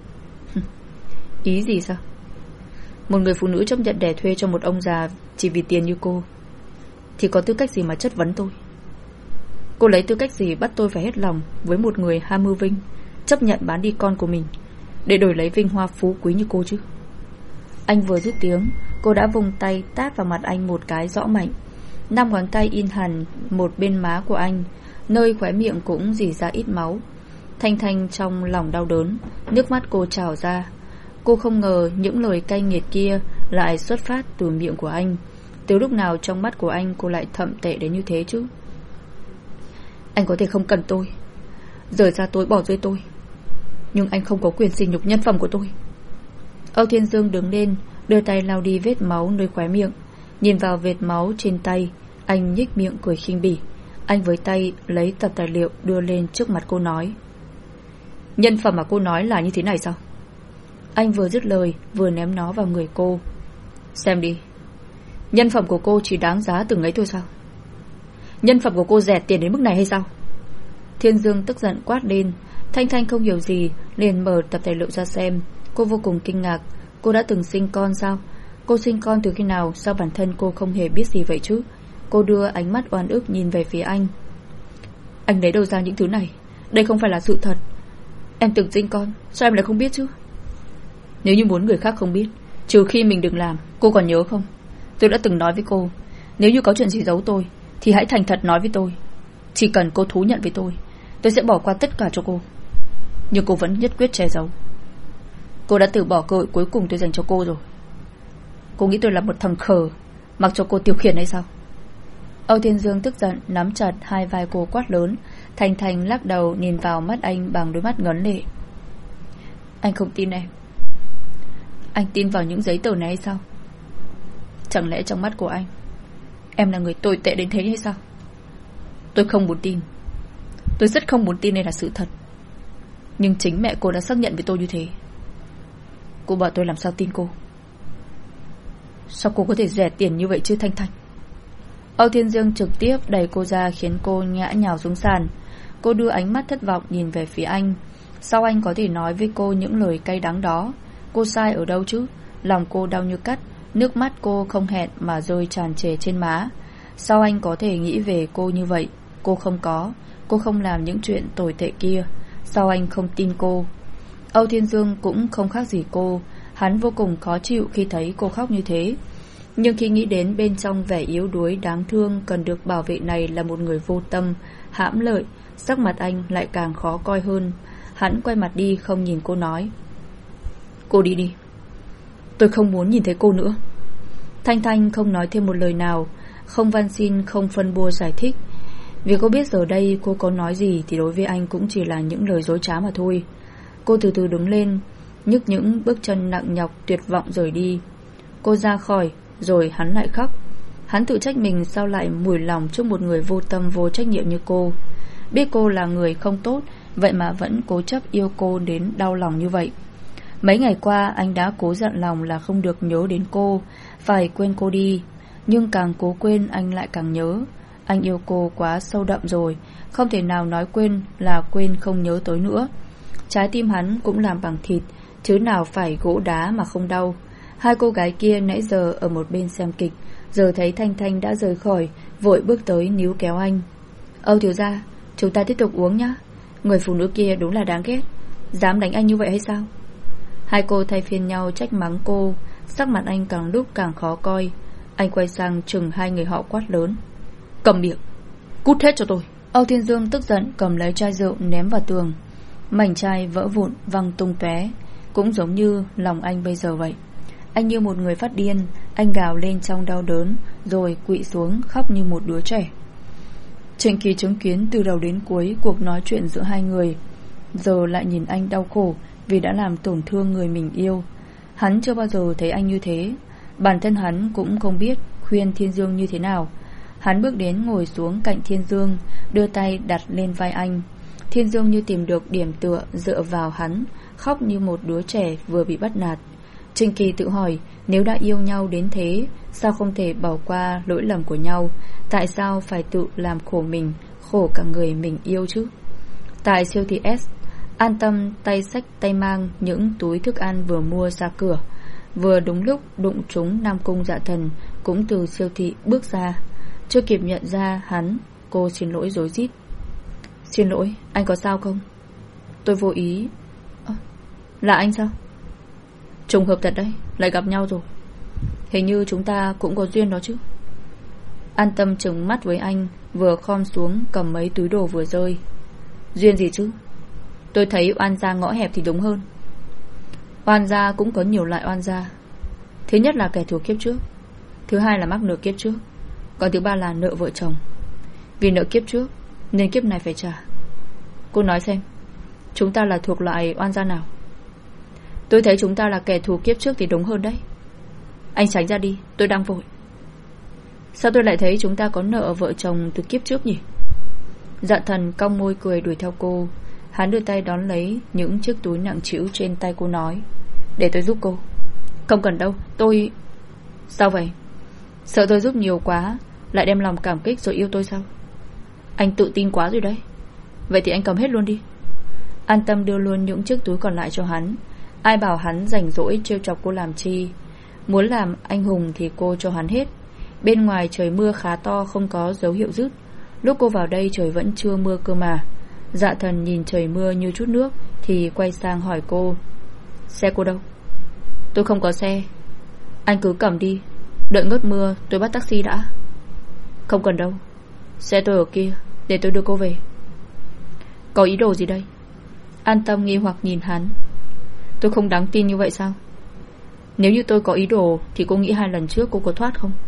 Ý gì sao? Một người phụ nữ chấp nhận đẻ thuê cho một ông già chỉ vì tiền như cô thì có tư cách gì mà chất vấn tôi? Cô lấy tư cách gì bắt tôi phải hết lòng với một người ham mưu vinh, chấp nhận bán đi con của mình để đổi lấy vinh hoa phú quý như cô chứ? Anh vừa dứt tiếng, cô đã vùng tay tát vào mặt anh một cái rõ mạnh. Năm ngón tay in hẳn một bên má của anh, nơi khóe miệng cũng rỉ ra ít máu. Thanh Thanh trong lòng đau đớn, nước mắt cô trào ra. Cô không ngờ những lời cay nghiệt kia lại xuất phát từ miệng của anh. Từ lúc nào trong mắt của anh cô lại thậm tệ đến như thế chứ? Anh có thể không cần tôi, rời xa tôi, bỏ rơi tôi, nhưng anh không có quyền sỉ nhục nhân phẩm của tôi. Âu Thiên Dương đứng lên, đưa tay lau đi vết máu nơi khóe miệng. Nhìn vào vệt máu trên tay, anh nhếch miệng cười khinh bỉ. Anh với tay lấy tập tài liệu đưa lên trước mặt cô nói: nhân phẩm mà cô nói là như thế này sao? Anh vừa dứt lời vừa ném nó vào người cô. Xem đi, nhân phẩm của cô chỉ đáng giá từng ấy thôi sao? Nhân phẩm của cô rẻ tiền đến mức này hay sao? Thiên Dương tức giận quát lên. Thanh Thanh không hiểu gì, liền mở tập tài liệu ra xem. Cô vô cùng kinh ngạc. Cô đã từng sinh con sao? Cô sinh con từ khi nào? Sao bản thân cô không hề biết gì vậy chứ? Cô đưa ánh mắt oan ức nhìn về phía anh. Anh lấy đâu ra những thứ này? Đây không phải là sự thật. Em từng sinh con, sao em lại không biết chứ? Nếu như muốn người khác không biết, trừ khi mình đừng làm. Cô còn nhớ không? Tôi đã từng nói với cô, nếu như có chuyện gì giấu tôi thì hãy thành thật nói với tôi. Chỉ cần cô thú nhận với tôi, tôi sẽ bỏ qua tất cả cho cô. Nhưng cô vẫn nhất quyết che giấu. Cô đã từ bỏ cơ hội cuối cùng tôi dành cho cô rồi. Cô nghĩ tôi là một thằng khờ mặc cho cô tiêu khiển hay sao? Âu Thiên Dương tức giận nắm chặt hai vai cô quát lớn. Thanh Thanh lắc đầu nhìn vào mắt anh bằng đôi mắt ngấn lệ. Anh không tin em. Anh tin vào những giấy tờ này hay sao? Chẳng lẽ trong mắt của anh em là người tồi tệ đến thế hay sao? Tôi không muốn tin. Tôi rất không muốn tin đây là sự thật. Nhưng chính mẹ cô đã xác nhận với tôi như thế. Cô bảo tôi làm sao tin cô? Sao cô có thể rẻ tiền như vậy chứ Thanh Thanh? Âu Thiên Dương trực tiếp đẩy cô ra khiến cô ngã nhào xuống sàn. Cô đưa ánh mắt thất vọng nhìn về phía anh. Sao anh có thể nói với cô những lời cay đắng đó? Cô sai ở đâu chứ? Lòng cô đau như cắt. Nước mắt cô không hẹn mà rơi tràn trề trên má. Sao anh có thể nghĩ về cô như vậy? Cô không có. Cô không làm những chuyện tồi tệ kia. Sao anh không tin cô? Âu Thiên Dương cũng không khác gì cô. Hắn vô cùng khó chịu khi thấy cô khóc như thế. Nhưng khi nghĩ đến bên trong vẻ yếu đuối đáng thương cần được bảo vệ này là một người vô tâm, hãm lợi, sắc mặt anh lại càng khó coi hơn. Hắn quay mặt đi không nhìn cô nói: Cô đi đi, tôi không muốn nhìn thấy cô nữa. Thanh Thanh không nói thêm một lời nào, không van xin, không phân bua giải thích. Vì cô biết giờ đây cô có nói gì thì đối với anh cũng chỉ là những lời dối trá mà thôi. Cô từ từ đứng lên, nhấc những bước chân nặng nhọc tuyệt vọng rời đi. Cô ra khỏi, rồi hắn lại khóc. Hắn tự trách mình sao lại mùi lòng trước một người vô tâm vô trách nhiệm như cô. Biết cô là người không tốt, vậy mà vẫn cố chấp yêu cô đến đau lòng như vậy. Mấy ngày qua anh đã cố dặn lòng là không được nhớ đến cô, phải quên cô đi. Nhưng càng cố quên anh lại càng nhớ. Anh yêu cô quá sâu đậm rồi, không thể nào nói quên là quên không nhớ tới nữa. Trái tim hắn cũng làm bằng thịt, chứ nào phải gỗ đá mà không đau. Hai cô gái kia nãy giờ ở một bên xem kịch, giờ thấy Thanh Thanh đã rời khỏi, vội bước tới níu kéo anh. Âu thiếu gia, chúng ta tiếp tục uống nhá. Người phụ nữ kia đúng là đáng ghét, dám đánh anh như vậy hay sao? Hai cô thay phiên nhau trách mắng cô. Sắc mặt anh càng lúc càng khó coi. Anh quay sang chừng hai người họ quát lớn: cầm miệng, cút hết cho tôi. Âu Thiên Dương tức giận cầm lấy chai rượu ném vào tường. Mảnh chai vỡ vụn văng tung tóe, cũng giống như lòng anh bây giờ vậy. Anh như một người phát điên. Anh gào lên trong đau đớn, rồi quỵ xuống khóc như một đứa trẻ. Trịnh Kỳ chứng kiến từ đầu đến cuối cuộc nói chuyện giữa hai người, giờ lại nhìn anh đau khổ vì đã làm tổn thương người mình yêu. Hắn chưa bao giờ thấy anh như thế. Bản thân hắn cũng không biết khuyên Thiên Dương như thế nào. Hắn bước đến ngồi xuống cạnh Thiên Dương, đưa tay đặt lên vai anh. Thiên Dương như tìm được điểm tựa, dựa vào hắn, khóc như một đứa trẻ vừa bị bắt nạt. Trịnh Kỳ tự hỏi, nếu đã yêu nhau đến thế, sao không thể bỏ qua lỗi lầm của nhau? Tại sao phải tự làm khổ mình, khổ cả người mình yêu chứ? Tại siêu thị S, An Tâm tay xách tay mang những túi thức ăn vừa mua ra cửa. Vừa đúng lúc đụng trúng Nam Cung Dạ Thần cũng từ siêu thị bước ra. Chưa kịp nhận ra hắn, cô xin lỗi rối rít. Xin lỗi, anh có sao không? Tôi vô ý. À, là anh sao? Trùng hợp thật đấy, lại gặp nhau rồi. Hình như chúng ta cũng có duyên đó chứ. An Tâm trừng mắt với anh, vừa khom xuống cầm mấy túi đồ vừa rơi. Duyên gì chứ? Tôi thấy oan gia ngõ hẹp thì đúng hơn. Oan gia cũng có nhiều loại oan gia. Thứ nhất là kẻ thù kiếp trước, thứ hai là mắc nợ kiếp trước, còn thứ ba là nợ vợ chồng. Vì nợ kiếp trước nên kiếp này phải trả. Cô nói xem, chúng ta là thuộc loại oan gia nào? Tôi thấy chúng ta là kẻ thù kiếp trước thì đúng hơn đấy. Anh tránh ra đi, tôi đang vội. Sao tôi lại thấy chúng ta có nợ vợ chồng từ kiếp trước nhỉ? Dạ Thần cong môi cười đuổi theo cô. Hắn đưa tay đón lấy những chiếc túi nặng trĩu trên tay cô nói: để tôi giúp cô. Không cần đâu, tôi... Sao vậy? Sợ tôi giúp nhiều quá lại đem lòng cảm kích rồi yêu tôi sao? Anh tự tin quá rồi đấy. Vậy thì anh cầm hết luôn đi. An Tâm đưa luôn những chiếc túi còn lại cho hắn. Ai bảo hắn rảnh rỗi trêu chọc cô làm chi. Muốn làm anh hùng thì cô cho hắn hết. Bên ngoài trời mưa khá to, không có dấu hiệu dứt. Lúc cô vào đây trời vẫn chưa mưa cơ mà. Dạ Thần nhìn trời mưa như chút nước thì quay sang hỏi cô: xe cô đâu? Tôi không có xe. Anh cứ cầm đi, đợi ngớt mưa tôi bắt taxi đã. Không cần đâu, xe tôi ở kia, để tôi đưa cô về. Có ý đồ gì đây? An Tâm nghi hoặc nhìn hắn. Tôi không đáng tin như vậy sao? Nếu như tôi có ý đồ thì cô nghĩ hai lần trước cô có thoát không?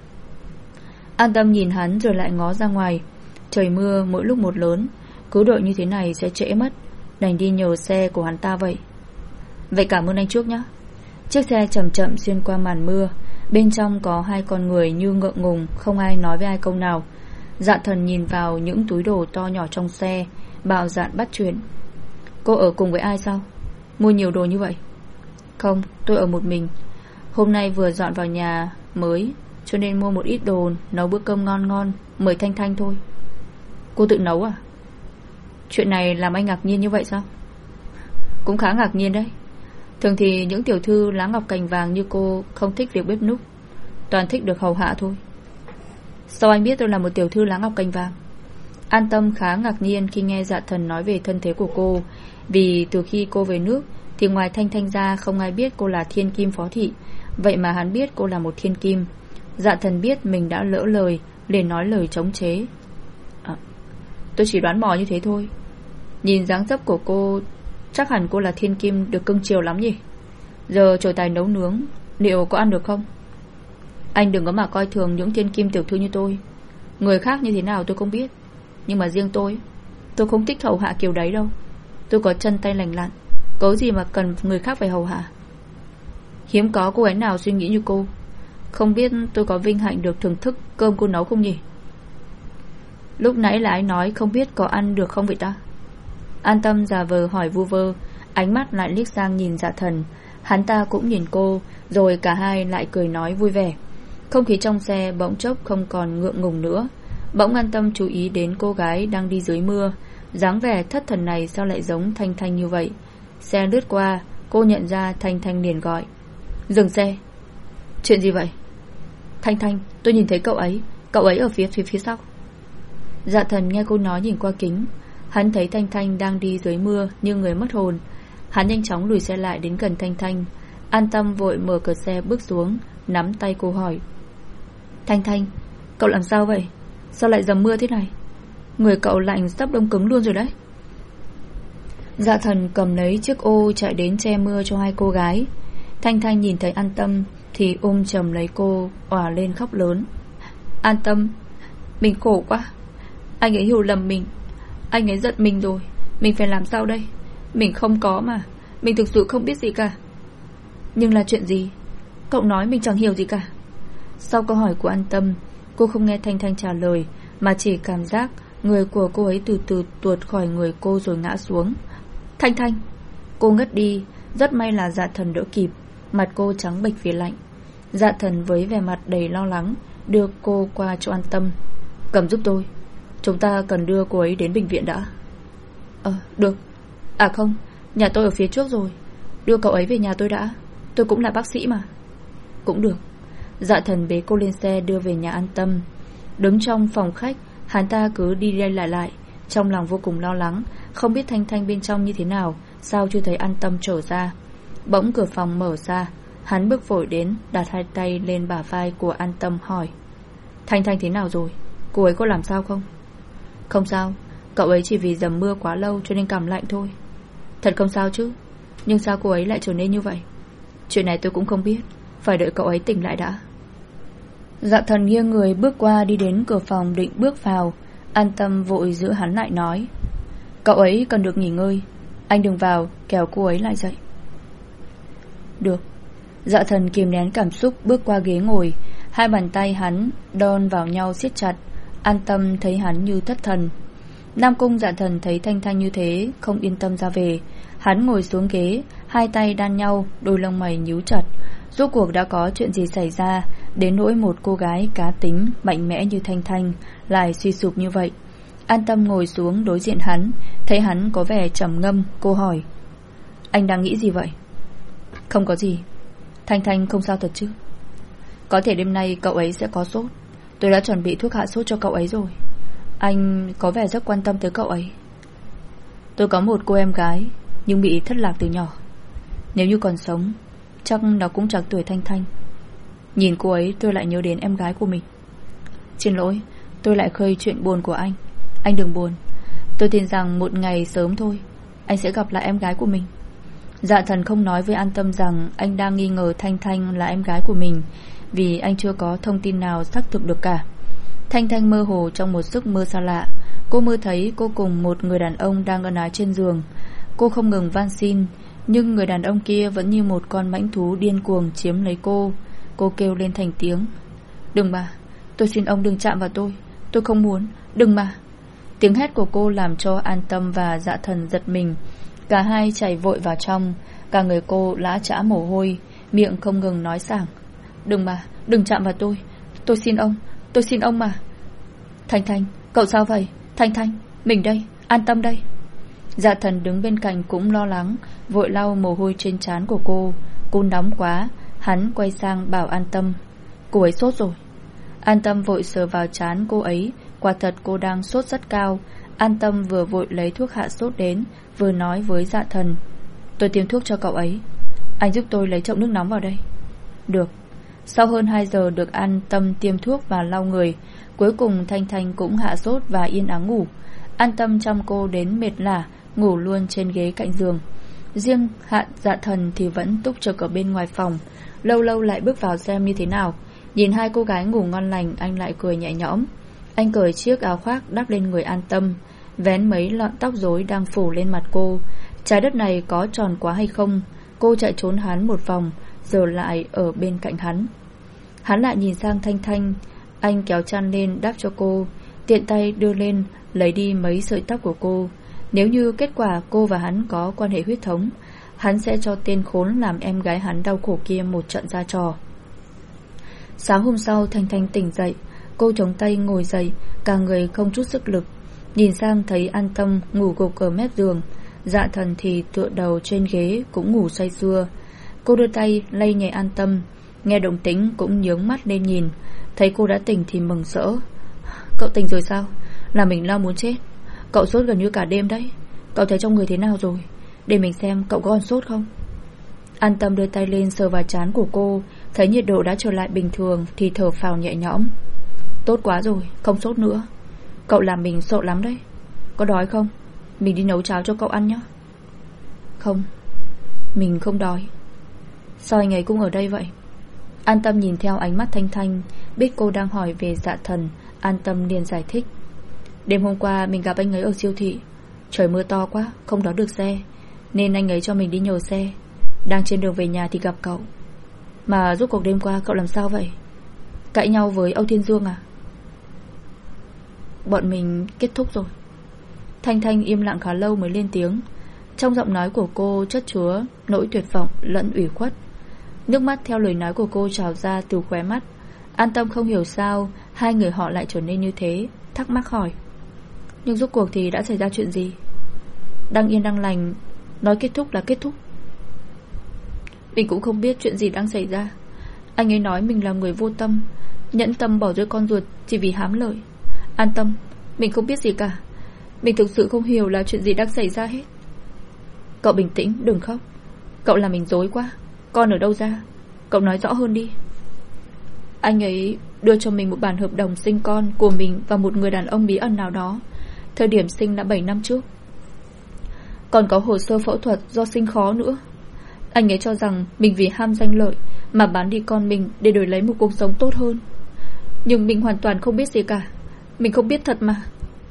An Tâm nhìn hắn rồi lại ngó ra ngoài. Trời mưa mỗi lúc một lớn, cứ đợi như thế này sẽ trễ mất, đành đi nhờ xe của hắn ta vậy. Vậy cảm ơn anh trước nhé. Chiếc xe chậm chậm xuyên qua màn mưa. Bên trong có hai con người như ngượng ngùng, không ai nói với ai câu nào. Dạ Thần nhìn vào những túi đồ to nhỏ trong xe, bạo dạn bắt chuyện. Cô ở cùng với ai sao? Mua nhiều đồ như vậy? Không, tôi ở một mình. Hôm nay vừa dọn vào nhà mới, cho nên mua một ít đồ nấu bữa cơm ngon ngon mời Thanh Thanh thôi. Cô tự nấu à? Chuyện này làm anh ngạc nhiên như vậy sao? Cũng khá ngạc nhiên đấy. Thường thì những tiểu thư lá ngọc cành vàng như cô không thích việc bếp núc, toàn thích được hầu hạ thôi. Sao anh biết tôi là một tiểu thư lá ngọc cành vàng? An Tâm khá ngạc nhiên khi nghe Dạ Thần nói về thân thế của cô. Vì từ khi cô về nước thì ngoài Thanh Thanh ra không ai biết cô là thiên kim phó thị. Vậy mà hắn biết cô là một thiên kim. Dạ Thần biết mình đã lỡ lời, liền nói lời chống chế. À, tôi chỉ đoán mò như thế thôi. Nhìn dáng dấp của cô, chắc hẳn cô là thiên kim được cưng chiều lắm nhỉ. Giờ trổ tài nấu nướng, liệu có ăn được không? Anh đừng có mà coi thường những thiên kim tiểu thư như tôi. Người khác như thế nào tôi không biết, nhưng mà riêng tôi, tôi không thích hầu hạ kiểu đấy đâu. Tôi có chân tay lành lặn, có gì mà cần người khác phải hầu hạ. Hiếm có cô ấy nào suy nghĩ như cô. Không biết tôi có vinh hạnh được thưởng thức cơm cô nấu không nhỉ? Lúc nãy là anh nói không biết có ăn được không vậy ta? An Tâm giả vờ hỏi vu vơ, ánh mắt lại liếc sang nhìn Dạ Thần. Hắn ta cũng nhìn cô, rồi cả hai lại cười nói vui vẻ. Không khí trong xe bỗng chốc không còn ngượng ngùng nữa. Bỗng An Tâm chú ý đến cô gái đang đi dưới mưa. Dáng vẻ thất thần này sao lại giống Thanh Thanh như vậy. Xe lướt qua, cô nhận ra Thanh Thanh liền gọi: dừng xe. Chuyện gì vậy? Thanh Thanh, tôi nhìn thấy cậu ấy. Cậu ấy ở phía phía phía sau. Dạ Thần nghe cô nói nhìn qua kính. Hắn thấy Thanh Thanh đang đi dưới mưa như người mất hồn. Hắn nhanh chóng lùi xe lại đến gần Thanh Thanh. An Tâm vội mở cửa xe bước xuống, nắm tay cô hỏi: Thanh Thanh, cậu làm sao vậy? Sao lại dầm mưa thế này? Người cậu lạnh sắp đông cứng luôn rồi đấy. Dạ Thần cầm lấy chiếc ô chạy đến che mưa cho hai cô gái. Thanh Thanh nhìn thấy An Tâm thì ôm chầm lấy cô, òa lên khóc lớn: An Tâm, mình khổ quá. Anh ấy hiểu lầm mình. Anh ấy giận mình rồi. Mình phải làm sao đây? Mình không có mà. Mình thực sự không biết gì cả. Nhưng là chuyện gì? Cậu nói mình chẳng hiểu gì cả. Sau câu hỏi của An Tâm, cô không nghe Thanh Thanh trả lời, mà chỉ cảm giác người của cô ấy từ từ tuột khỏi người cô rồi ngã xuống. Thanh Thanh. Cô ngất đi. Rất may là Dạ Thần đỡ kịp. Mặt cô trắng bệch vì lạnh. Dạ Thần với vẻ mặt đầy lo lắng đưa cô qua chỗ An Tâm. Cầm giúp tôi. Chúng ta cần đưa cô ấy đến bệnh viện đã. Ờ, được. À không, nhà tôi ở phía trước rồi. Đưa cậu ấy về nhà tôi đã. Tôi cũng là bác sĩ mà. Cũng được. Dạ Thần bế cô lên xe đưa về nhà An Tâm. Đứng trong phòng khách, hắn ta cứ đi đi lại lại, trong lòng vô cùng lo lắng, không biết Thanh Thanh bên trong như thế nào. Sao chưa thấy An Tâm trở ra. Bỗng cửa phòng mở ra. Hắn bước vội đến, đặt hai tay lên bả vai của An Tâm hỏi: Thanh Thanh thế nào rồi? Cô ấy có làm sao không? Không sao. Cậu ấy chỉ vì dầm mưa quá lâu cho nên cảm lạnh thôi. Thật không sao chứ? Nhưng sao cô ấy lại trở nên như vậy? Chuyện này tôi cũng không biết. Phải đợi cậu ấy tỉnh lại đã. Dạ Thần nghiêng người bước qua, đi đến cửa phòng định bước vào. An Tâm vội giữ hắn lại nói: Cậu ấy cần được nghỉ ngơi. Anh đừng vào, kéo cô ấy lại dậy. Được. Dạ Thần kìm nén cảm xúc bước qua ghế ngồi. Hai bàn tay hắn đon vào nhau siết chặt. An Tâm thấy hắn như thất thần. Nam Cung Dạ Thần thấy Thanh Thanh như thế, không yên tâm ra về. Hắn ngồi xuống ghế, hai tay đan nhau, đôi lông mày nhíu chặt. Rốt cuộc đã có chuyện gì xảy ra, đến nỗi một cô gái cá tính mạnh mẽ như Thanh Thanh lại suy sụp như vậy. An Tâm ngồi xuống đối diện hắn. Thấy hắn có vẻ trầm ngâm, cô hỏi: Anh đang nghĩ gì vậy? Không có gì. Thanh Thanh không sao thật chứ? Có thể đêm nay cậu ấy sẽ có sốt. Tôi đã chuẩn bị thuốc hạ sốt cho cậu ấy rồi. Anh có vẻ rất quan tâm tới cậu ấy. Tôi có một cô em gái, nhưng bị thất lạc từ nhỏ. Nếu như còn sống, chắc nó cũng chẳng tuổi Thanh Thanh. Nhìn cô ấy tôi lại nhớ đến em gái của mình. Xin lỗi, tôi lại khơi chuyện buồn của anh. Anh đừng buồn. Tôi tin rằng một ngày sớm thôi anh sẽ gặp lại em gái của mình. Dạ Thần không nói với An Tâm rằng anh đang nghi ngờ Thanh Thanh là em gái của mình, vì anh chưa có thông tin nào xác thực được cả. Thanh Thanh mơ hồ trong một giấc mơ xa lạ. Cô mơ thấy cô cùng một người đàn ông đang ân ái trên giường. Cô không ngừng van xin, nhưng người đàn ông kia vẫn như một con mãnh thú điên cuồng chiếm lấy cô. Cô kêu lên thành tiếng: Đừng mà, tôi xin ông đừng chạm vào tôi. Tôi không muốn, đừng mà. Tiếng hét của cô làm cho An Tâm và Dạ Thần giật mình. Cả hai chạy vội vào trong. Cả người cô lã chã mồ hôi, miệng không ngừng nói sảng: Đừng mà, đừng chạm vào tôi. Tôi xin ông, tôi xin ông mà. Thanh Thanh, cậu sao vậy? Thanh Thanh, mình đây, An Tâm đây. Dạ Thần đứng bên cạnh cũng lo lắng, vội lau mồ hôi trên trán của cô. Cô nóng quá. Hắn quay sang bảo An Tâm: Cô ấy sốt rồi. An Tâm vội sờ vào trán cô ấy. Quả thật cô đang sốt rất cao. An Tâm vừa vội lấy thuốc hạ sốt đến, vừa nói với Dạ Thần: Tôi tiêm thuốc cho cậu ấy. Anh giúp tôi lấy chậu nước nóng vào đây. Được. Sau hơn hai giờ được An Tâm tiêm thuốc và lau người, cuối cùng Thanh Thanh cũng hạ sốt và yên ắng ngủ. An Tâm chăm cô đến mệt lả, ngủ luôn trên ghế cạnh giường. Riêng Hạ Dạ Thần thì vẫn túc trực ở bên ngoài phòng, lâu lâu lại bước vào xem như thế nào. Nhìn hai cô gái ngủ ngon lành, anh lại cười nhẹ nhõm. Anh cởi chiếc áo khoác đắp lên người An Tâm, vén mấy lọn tóc rối đang phủ lên mặt cô. Trái đất này có tròn quá hay không? Cô chạy trốn hắn một vòng, giờ lại ở bên cạnh hắn. Hắn lại nhìn sang Thanh Thanh. Anh kéo chăn lên đắp cho cô, tiện tay đưa lên lấy đi mấy sợi tóc của cô. Nếu như kết quả cô và hắn có quan hệ huyết thống, hắn sẽ cho tên khốn làm em gái hắn đau khổ kia một trận ra trò. Sáng hôm sau Thanh Thanh tỉnh dậy, Cô chống tay ngồi dậy, cả người không chút sức lực. Nhìn sang thấy An Tâm ngủ gục ở mép giường, Dạ Thần thì tựa đầu trên ghế cũng ngủ say sưa. Cô đưa tay lay nhẹ An Tâm, nghe động tĩnh cũng nhướng mắt lên nhìn. Thấy cô đã tỉnh thì mừng rỡ. Cậu tỉnh rồi sao? Là mình lo muốn chết. Cậu sốt gần như cả đêm đấy. Cậu thấy trong người thế nào rồi? Để mình xem cậu có còn sốt không. An Tâm đưa tay lên sờ vào trán của cô, thấy nhiệt độ đã trở lại bình thường thì thở phào nhẹ nhõm. Tốt quá rồi, không sốt nữa. Cậu làm mình sợ lắm đấy. Có đói không? Mình đi nấu cháo cho cậu ăn nhé. Không, mình không đói. Sao anh ấy cũng ở đây vậy? An Tâm nhìn theo ánh mắt Thanh Thanh, biết cô đang hỏi về Dạ Thần. An Tâm liền giải thích. Đêm hôm qua mình gặp anh ấy ở siêu thị. Trời mưa to quá, không đón được xe, nên anh ấy cho mình đi nhờ xe. Đang trên đường về nhà thì gặp cậu. Mà rốt cuộc đêm qua cậu làm sao vậy? Cãi nhau với Âu Thiên Dương à? Bọn mình kết thúc rồi. Thanh Thanh im lặng khá lâu mới lên tiếng. Trong giọng nói của cô chất chứa nỗi tuyệt vọng lẫn ủy khuất. Nước mắt theo lời nói của cô trào ra từ khóe mắt. An Tâm không hiểu sao hai người họ lại trở nên như thế, thắc mắc hỏi. Nhưng rốt cuộc thì đã xảy ra chuyện gì? Đang yên đang lành nói kết thúc là kết thúc. Mình cũng không biết chuyện gì đang xảy ra. Anh ấy nói mình là người vô tâm, nhẫn tâm bỏ rơi con ruột chỉ vì hám lợi. An Tâm, mình không biết gì cả. Mình thực sự không hiểu là chuyện gì đang xảy ra hết. Cậu bình tĩnh, đừng khóc. Cậu làm mình dối quá. Con ở đâu ra? Cậu nói rõ hơn đi. Anh ấy đưa cho mình một bản hợp đồng sinh con của mình và một người đàn ông bí ẩn nào đó. Thời điểm sinh là bảy năm trước. Còn có hồ sơ phẫu thuật do sinh khó nữa. Anh ấy cho rằng mình vì ham danh lợi mà bán đi con mình để đổi lấy một cuộc sống tốt hơn. Nhưng mình hoàn toàn không biết gì cả. Mình không biết thật mà.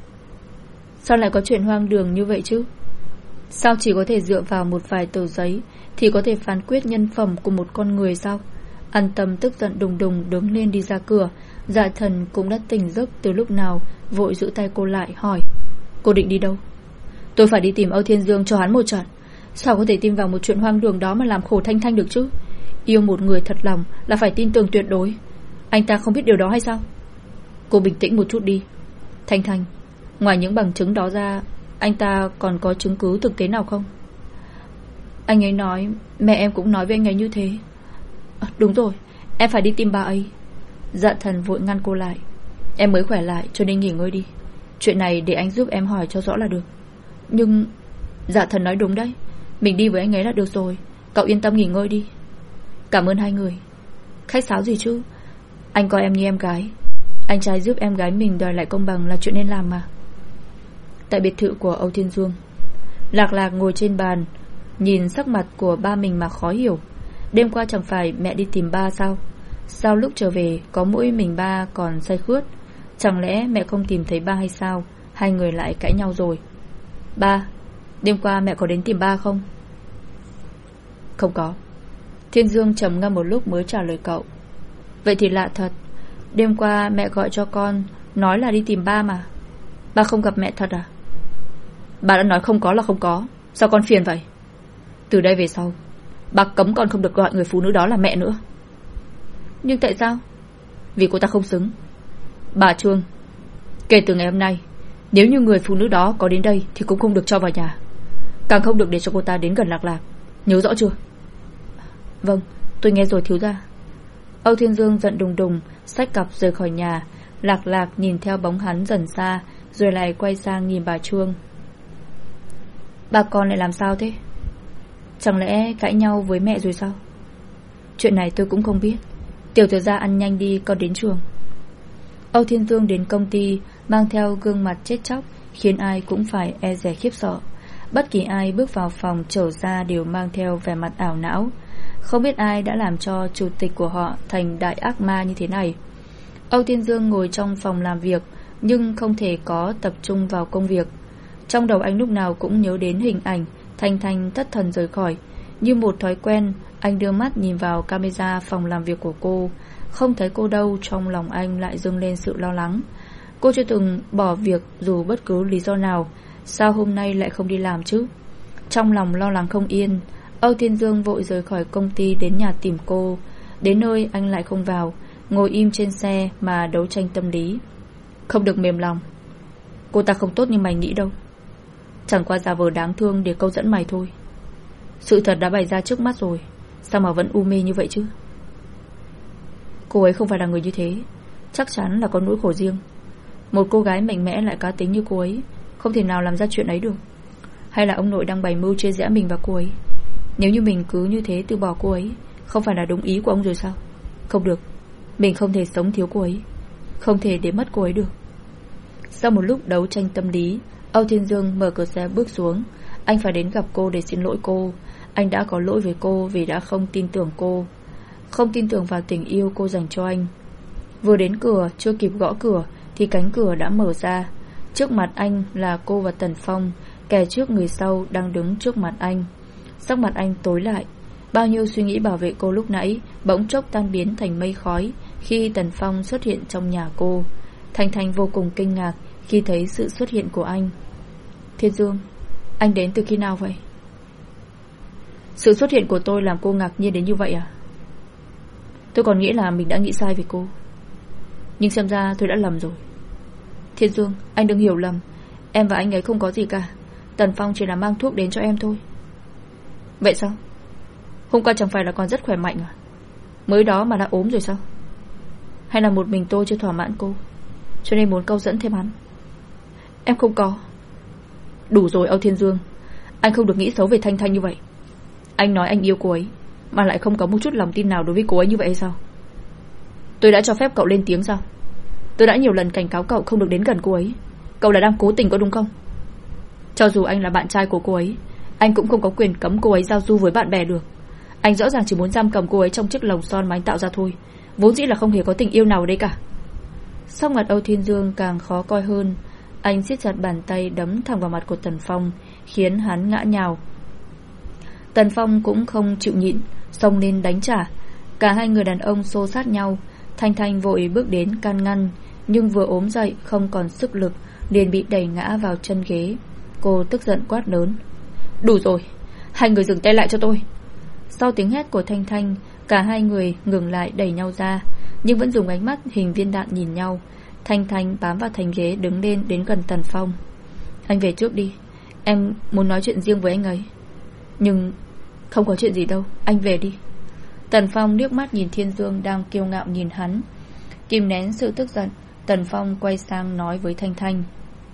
Sao lại có chuyện hoang đường như vậy chứ? Sao chỉ có thể dựa vào một vài tờ giấy thì có thể phán quyết nhân phẩm của một con người sao? An Tâm tức giận đùng đùng đứng lên đi ra cửa. Dạ Thần cũng đã tỉnh giấc từ lúc nào, vội giữ tay cô lại hỏi. Cô định đi đâu? Tôi phải đi tìm Âu Thiên Dương cho hắn một trận. Sao có thể tin vào một chuyện hoang đường đó mà làm khổ Thanh Thanh được chứ? Yêu một người thật lòng là phải tin tưởng tuyệt đối. Anh ta không biết điều đó hay sao? Cô bình tĩnh một chút đi. Thanh Thanh, ngoài những bằng chứng đó ra, anh ta còn có chứng cứ thực tế nào không? Anh ấy nói, mẹ em cũng nói với anh ấy như thế. À, đúng rồi, em phải đi tìm bà ấy. Dạ Thần vội ngăn cô lại. Em mới khỏe lại cho nên nghỉ ngơi đi. Chuyện này để anh giúp em hỏi cho rõ là được. Nhưng Dạ Thần nói đúng đấy, mình đi với anh ấy là được rồi. Cậu yên tâm nghỉ ngơi đi. Cảm ơn hai người. Khách sáo gì chứ? Anh coi em như em gái. Anh trai giúp em gái mình đòi lại công bằng là chuyện nên làm mà. Tại biệt thự của Âu Thiên Dương, Lạc Lạc ngồi trên bàn, nhìn sắc mặt của ba mình mà khó hiểu. Đêm qua chẳng phải mẹ đi tìm ba sao? Sao lúc trở về có mỗi mình ba còn say khướt? Chẳng lẽ mẹ không tìm thấy ba hay sao? Hai người lại cãi nhau rồi. Ba, đêm qua mẹ có đến tìm ba không? Không có. Thiên Dương trầm ngâm một lúc mới trả lời cậu. Vậy thì lạ thật. Đêm qua mẹ gọi cho con, nói là đi tìm ba mà. Ba không gặp mẹ thật à? Ba đã nói không có là không có. Sao con phiền vậy? Từ đây về sau, ba cấm con không được gọi người phụ nữ đó là mẹ nữa. Nhưng tại sao? Vì cô ta không xứng. Bà Trương, kể từ ngày hôm nay, nếu như người phụ nữ đó có đến đây thì cũng không được cho vào nhà, càng không được để cho cô ta đến gần Lạc Lạc. Nhớ rõ chưa? Vâng, tôi nghe rồi thiếu gia. Âu Thiên Dương giận đùng đùng xách cặp rời khỏi nhà. Lạc Lạc nhìn theo bóng hắn dần xa, rồi lại quay sang nhìn bà Trương. Bà con lại làm sao thế? Chẳng lẽ cãi nhau với mẹ rồi sao? Chuyện này tôi cũng không biết. Tiểu thiếu gia ăn nhanh đi, con đến trường. Âu Thiên Dương đến công ty mang theo gương mặt chết chóc, khiến ai cũng phải e dè khiếp sợ. Bất kỳ ai bước vào phòng trở ra đều mang theo vẻ mặt ảo não. Không biết ai đã làm cho chủ tịch của họ thành đại ác ma như thế này. Âu Thiên Dương ngồi trong phòng làm việc, nhưng không thể có tập trung vào công việc. Trong đầu anh lúc nào cũng nhớ đến hình ảnh Thanh Thanh thất thần rời khỏi. Như một thói quen, anh đưa mắt nhìn vào camera phòng làm việc của cô. Không thấy cô đâu, trong lòng anh lại dâng lên sự lo lắng. Cô chưa từng bỏ việc dù bất cứ lý do nào. Sao hôm nay lại không đi làm chứ? Trong lòng lo lắng không yên, Âu Thiên Dương vội rời khỏi công ty đến nhà tìm cô. Đến nơi anh lại không vào. ngồi im trên xe mà đấu tranh tâm lý. Không được mềm lòng. Cô ta không tốt như mày nghĩ đâu. Chẳng qua giả vờ đáng thương để câu dẫn mày thôi. Sự thật đã bày ra trước mắt rồi, sao mà vẫn u mê như vậy chứ? Cô ấy không phải là người như thế. Chắc chắn là có nỗi khổ riêng. Một cô gái mạnh mẽ lại cá tính như cô ấy không thể nào làm ra chuyện ấy được. Hay là ông nội đang bày mưu chia rẽ mình và cô ấy? Nếu như mình cứ như thế từ bỏ cô ấy, không phải là đúng ý của ông rồi sao? Không được. Mình không thể sống thiếu cô ấy, không thể để mất cô ấy được. Sau một lúc đấu tranh tâm lý, Âu Thiên Dương mở cửa xe bước xuống. Anh phải đến gặp cô để xin lỗi cô. Anh đã có lỗi với cô vì đã không tin tưởng cô, không tin tưởng vào tình yêu cô dành cho anh. Vừa đến cửa, chưa kịp gõ cửa thì cánh cửa đã mở ra. Trước mặt anh là cô và Tần Phong, kẻ trước người sau đang đứng trước mặt anh. Sắc mặt anh tối lại. Bao nhiêu suy nghĩ bảo vệ cô lúc nãy bỗng chốc tan biến thành mây khói khi Tần Phong xuất hiện trong nhà cô. Thanh Thanh vô cùng kinh ngạc khi thấy sự xuất hiện của anh. Thiên Dương, anh đến từ khi nào vậy? Sự xuất hiện của tôi làm cô ngạc nhiên đến như vậy à? Tôi còn nghĩ là mình đã nghĩ sai về cô, nhưng xem ra tôi đã lầm rồi. Thiên Dương, anh đừng hiểu lầm. Em và anh ấy không có gì cả. Tần Phong chỉ là mang thuốc đến cho em thôi. Vậy sao? Hôm qua chẳng phải là còn rất khỏe mạnh à? Mới đó mà đã ốm rồi sao? Hay là một mình tôi chưa thỏa mãn cô, cho nên muốn câu dẫn thêm hắn? Em không có. Đủ rồi Âu Thiên Dương, anh không được nghĩ xấu về Thanh Thanh như vậy. Anh nói anh yêu cô ấy mà lại không có một chút lòng tin nào đối với cô ấy như vậy hay sao? Tôi đã cho phép cậu lên tiếng sao? Tôi đã nhiều lần cảnh cáo cậu không được đến gần cô ấy. Cậu là đang cố tình có đúng không? Cho dù anh là bạn trai của cô ấy, anh cũng không có quyền cấm cô ấy giao du với bạn bè được. Anh rõ ràng chỉ muốn giam cầm cô ấy trong chiếc lồng son mà anh tạo ra thôi, vốn dĩ là không hề có tình yêu nào ở đây cả. Sắc mặt Âu Thiên Dương càng khó coi hơn. Anh siết chặt bàn tay đấm thẳng vào mặt của Tần Phong, khiến hắn ngã nhào. Tần Phong cũng không chịu nhịn, xông lên đánh trả. Cả hai người đàn ông xô sát nhau. Thanh Thanh vội bước đến can ngăn, nhưng vừa ốm dậy không còn sức lực, liền bị đẩy ngã vào chân ghế. Cô tức giận quát lớn: Đủ rồi, hai người dừng tay lại cho tôi. Sau tiếng hét của Thanh Thanh, cả hai người ngừng lại đẩy nhau ra, nhưng vẫn dùng ánh mắt hình viên đạn nhìn nhau. Thanh Thanh bám vào thành ghế đứng lên đến gần Tần Phong. Anh về trước đi, em muốn nói chuyện riêng với anh ấy. Nhưng không có chuyện gì đâu, anh về đi. Tần Phong liếc mắt nhìn Thiên Dương đang kiêu ngạo nhìn hắn. Kìm nén sự tức giận, Tần Phong quay sang nói với Thanh Thanh: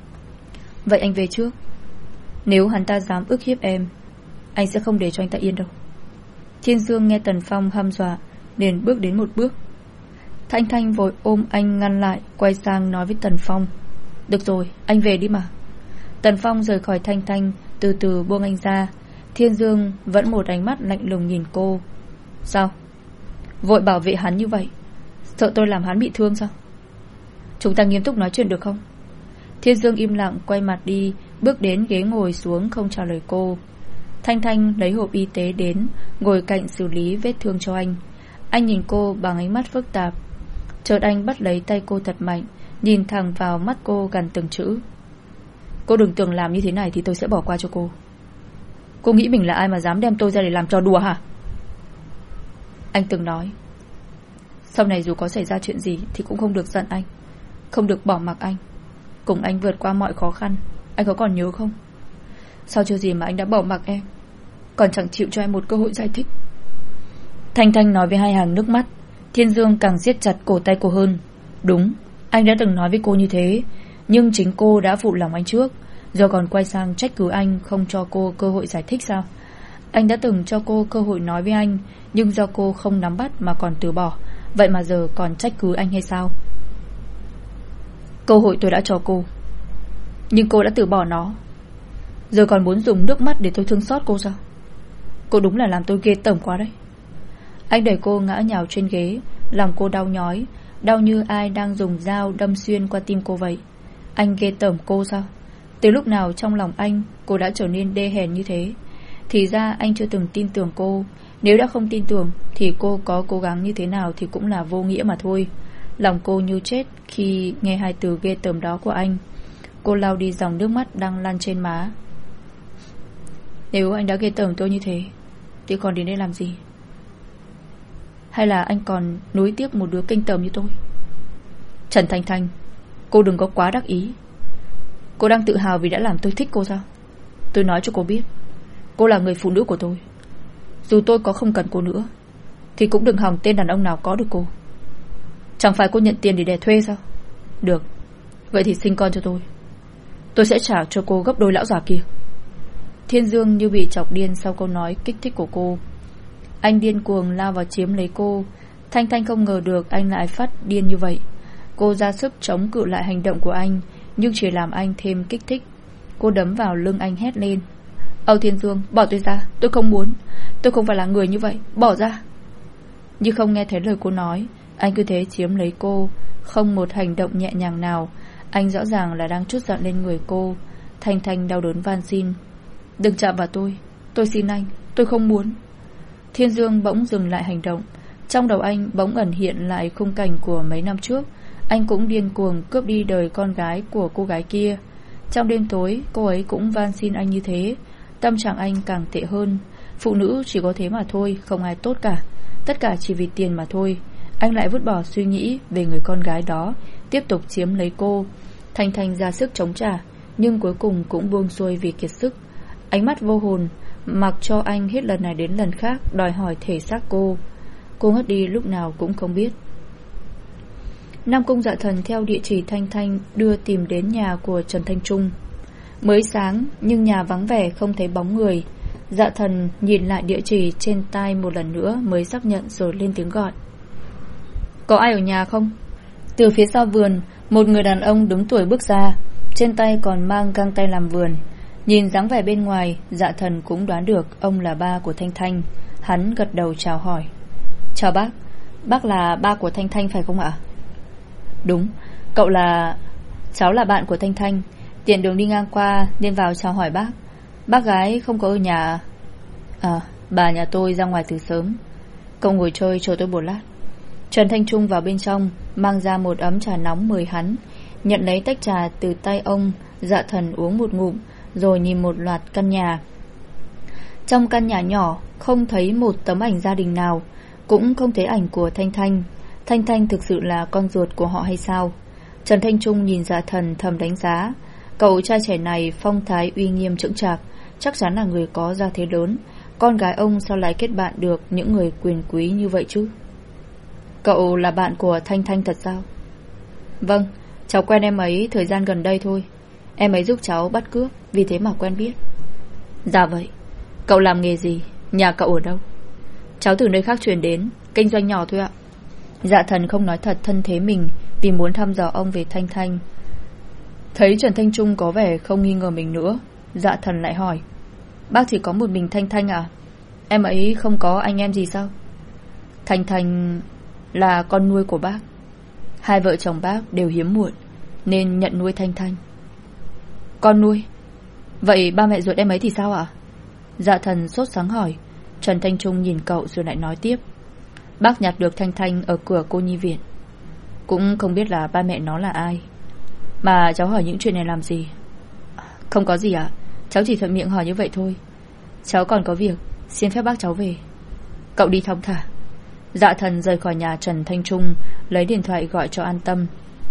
Vậy anh về trước. Nếu hắn ta dám ức hiếp em, anh sẽ không để cho anh ta yên đâu. Thiên Dương nghe Tần Phong hăm dọa liền bước đến một bước. Thanh Thanh vội ôm anh ngăn lại, quay sang nói với Tần Phong: Được rồi, anh về đi mà. Tần Phong rời khỏi Thanh Thanh, từ từ buông anh ra. Thiên Dương vẫn một ánh mắt lạnh lùng nhìn cô. Sao? Vội bảo vệ hắn như vậy, sợ tôi làm hắn bị thương sao? Chúng ta nghiêm túc nói chuyện được không? Thiên Dương im lặng quay mặt đi, bước đến ghế ngồi xuống không trả lời cô. Thanh Thanh lấy hộp y tế đến, ngồi cạnh xử lý vết thương cho anh. Anh nhìn cô bằng ánh mắt phức tạp. Chợt anh bắt lấy tay cô thật mạnh, nhìn thẳng vào mắt cô gằn từng chữ: Cô đừng tưởng làm như thế này thì tôi sẽ bỏ qua cho cô. Cô nghĩ mình là ai mà dám đem tôi ra để làm trò đùa hả? Anh từng nói, sau này dù có xảy ra chuyện gì thì cũng không được giận anh, không được bỏ mặc anh, cùng anh vượt qua mọi khó khăn. Anh có còn nhớ không? Sao chưa gì mà anh đã bỏ mặc em, còn chẳng chịu cho em một cơ hội giải thích. Thanh Thanh nói với hai hàng nước mắt. Thiên Dương càng siết chặt cổ tay cô hơn. Đúng, anh đã từng nói với cô như thế, nhưng chính cô đã phụ lòng anh trước, rồi còn quay sang trách cứ anh không cho cô cơ hội giải thích sao? Anh đã từng cho cô cơ hội nói với anh, nhưng do cô không nắm bắt mà còn từ bỏ, vậy mà giờ còn trách cứ anh hay sao? Cơ hội tôi đã cho cô, nhưng cô đã từ bỏ nó, giờ còn muốn dùng nước mắt để tôi thương xót cô sao? Cô đúng là làm tôi ghê tởm quá đấy. Anh đẩy cô ngã nhào trên ghế, lòng cô đau nhói, đau như ai đang dùng dao đâm xuyên qua tim cô vậy. Anh ghê tởm cô sao? Từ lúc nào trong lòng anh cô đã trở nên đê hèn như thế? Thì ra anh chưa từng tin tưởng cô. Nếu đã không tin tưởng thì cô có cố gắng như thế nào thì cũng là vô nghĩa mà thôi. Lòng cô như chết khi nghe hai từ ghê tởm đó của anh. Cô lau đi dòng nước mắt đang lăn trên má. Nếu anh đã ghê tởm tôi như thế thì còn đến đây làm gì? hay là anh còn nuối tiếc một đứa kinh tởm như tôi? Trần Thanh Thanh, cô đừng có quá đắc ý. Cô đang tự hào vì đã làm tôi thích cô sao? Tôi nói cho cô biết, cô là người phụ nữ của tôi. Dù tôi có không cần cô nữa thì cũng đừng hòng tên đàn ông nào có được cô. Chẳng phải cô nhận tiền để đẻ thuê sao? Được, vậy thì sinh con cho tôi. Tôi sẽ trả cho cô gấp đôi lão già kia. Thiên Dương như bị chọc điên sau câu nói kích thích của cô. Anh điên cuồng lao vào chiếm lấy cô. Thanh Thanh không ngờ được anh lại phát điên như vậy. Cô ra sức chống cự lại hành động của anh, nhưng chỉ làm anh thêm kích thích. Cô đấm vào lưng anh hét lên: Âu Thiên Dương, bỏ tôi ra, tôi không muốn. Tôi không phải là người như vậy, bỏ ra. Nhưng không nghe thấy lời cô nói, anh cứ thế chiếm lấy cô, không một hành động nhẹ nhàng nào. Anh rõ ràng là đang trút giận lên người cô. Thanh Thanh đau đớn van xin: Đừng chạm vào tôi, tôi xin anh, tôi không muốn. Thiên Dương bỗng dừng lại hành động. Trong đầu anh bỗng ẩn hiện lại khung cảnh của mấy năm trước. Anh cũng điên cuồng cướp đi đời con gái của cô gái kia. Trong đêm tối, cô ấy cũng van xin anh như thế. Tâm trạng anh càng tệ hơn. Phụ nữ chỉ có thế mà thôi, không ai tốt cả. Tất cả chỉ vì tiền mà thôi. Anh lại vứt bỏ suy nghĩ về người con gái đó, tiếp tục chiếm lấy cô. Thanh Thanh ra sức chống trả, nhưng cuối cùng cũng buông xuôi vì kiệt sức. Ánh mắt vô hồn, mặc cho anh hết lần này đến lần khác đòi hỏi thể xác cô. Cô ngất đi lúc nào cũng không biết. Nam Cung Dạ Thần theo địa chỉ Thanh Thanh đưa tìm đến nhà của Trần Thanh Trung. Mới sáng nhưng nhà vắng vẻ không thấy bóng người. Dạ Thần nhìn lại địa chỉ trên tay một lần nữa mới xác nhận rồi lên tiếng gọi: Có ai ở nhà không? Từ phía sau vườn, một người đàn ông đứng tuổi bước ra, trên tay còn mang găng tay làm vườn. Nhìn dáng vẻ bên ngoài, Dạ Thần cũng đoán được ông là ba của Thanh Thanh. Hắn gật đầu chào hỏi: Chào bác, bác là ba của Thanh Thanh phải không ạ? Đúng, cậu là... Cháu là bạn của Thanh Thanh, tiện đường đi ngang qua nên vào chào hỏi bác. Bác gái không có ở nhà à? À, bà nhà tôi ra ngoài từ sớm. Cậu ngồi chơi chờ tôi một lát. Trần Thanh Trung vào bên trong, mang ra một ấm trà nóng mời hắn. Nhận lấy tách trà từ tay ông, Dạ Thần uống một ngụm, rồi nhìn một loạt căn nhà. Trong căn nhà nhỏ không thấy một tấm ảnh gia đình nào, cũng không thấy ảnh của Thanh Thanh. Thanh Thanh thực sự là con ruột của họ hay sao? Trần Thanh Trung nhìn Dạ Thần thầm đánh giá. Cậu trai trẻ này phong thái uy nghiêm chững chạc, chắc chắn là người có gia thế lớn. Con gái ông sao lại kết bạn được những người quyền quý như vậy chứ? Cậu là bạn của Thanh Thanh thật sao? Vâng, cháu quen em ấy thời gian gần đây thôi. Em ấy giúp cháu bắt cướp, vì thế mà quen biết. Dạ vậy. Cậu làm nghề gì? Nhà cậu ở đâu? Cháu từ nơi khác chuyển đến, kinh doanh nhỏ thôi ạ. Dạ Thần không nói thật thân thế mình, vì muốn thăm dò ông về Thanh Thanh. Thấy Trần Thanh Trung có vẻ không nghi ngờ mình nữa, Dạ Thần lại hỏi: Bác chỉ có một mình Thanh Thanh à? Em ấy không có anh em gì sao? Thanh Thanh là con nuôi của bác. Hai vợ chồng bác đều hiếm muộn nên nhận nuôi Thanh Thanh. Con nuôi? Vậy ba mẹ ruột em ấy thì sao ạ? Dạ Thần sốt sáng hỏi. Trần Thanh Trung nhìn cậu rồi lại nói tiếp: Bác nhặt được Thanh Thanh ở cửa cô nhi viện. Cũng không biết là ba mẹ nó là ai. Mà cháu hỏi những chuyện này làm gì? Không có gì ạ, cháu chỉ thuận miệng hỏi như vậy thôi. Cháu còn có việc, xin phép bác cháu về. Cậu đi thong thả. Dạ Thần rời khỏi nhà Trần Thanh Trung, lấy điện thoại gọi cho An Tâm.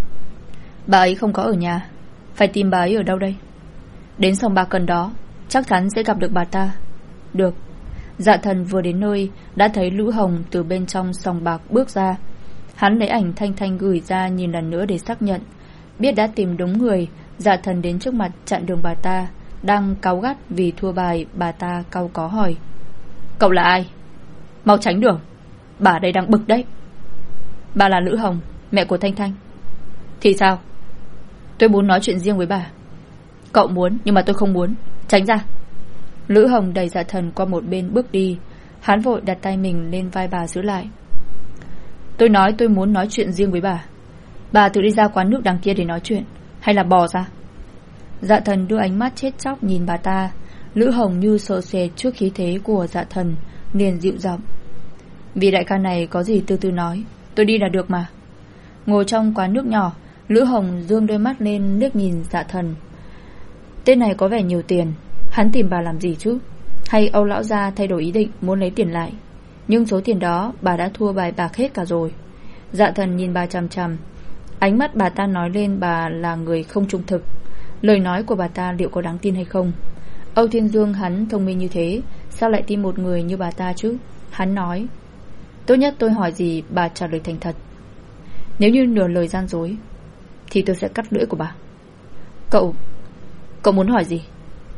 Bà ấy không có ở nhà. Phải tìm bà ấy ở đâu đây? Đến sòng bạc gần đó, chắc chắn sẽ gặp được bà ta. Được. Dạ Thần vừa đến nơi đã thấy Lữ Hồng từ bên trong sòng bạc bước ra. Hắn lấy ảnh Thanh Thanh gửi ra nhìn lần nữa để xác nhận. Biết đã tìm đúng người, Dạ Thần đến trước mặt chặn đường bà ta đang cáu gắt vì thua bài. Bà ta cau có hỏi: Cậu là ai? Mau tránh đường, bà đây đang bực đấy. Bà là Lữ Hồng, mẹ của Thanh Thanh. Thì sao? Tôi muốn nói chuyện riêng với bà. Cậu muốn nhưng mà tôi không muốn, tránh ra. Lữ Hồng đẩy Dạ Thần qua một bên bước đi. Hắn vội đặt tay mình lên vai bà giữ lại. Tôi nói tôi muốn nói chuyện riêng với bà. Bà tự đi ra quán nước đằng kia để nói chuyện, hay là bò ra? Dạ Thần đưa ánh mắt chết chóc nhìn bà ta. Lữ Hồng như sợ sệt trước khí thế của Dạ Thần, liền dịu giọng: Vì đại ca này có gì từ từ nói, tôi đi là được mà. Ngồi trong quán nước nhỏ, Lữ Hồng dương đôi mắt lên liếc nhìn Dạ Thần. Tên này có vẻ nhiều tiền, hắn tìm bà làm gì chứ? Hay Âu lão gia thay đổi ý định muốn lấy tiền lại? Nhưng số tiền đó bà đã thua bài bạc hết cả rồi. Dạ Thần nhìn bà chằm chằm. Ánh mắt bà ta nói lên bà là người không trung thực. Lời nói của bà ta liệu có đáng tin hay không? Âu Thiên Dương hắn thông minh như thế, sao lại tin một người như bà ta chứ? Hắn nói, tốt nhất tôi hỏi gì bà trả lời thành thật. Nếu như nửa lời gian dối thì tôi sẽ cắt lưỡi của bà. Cậu Cậu muốn hỏi gì?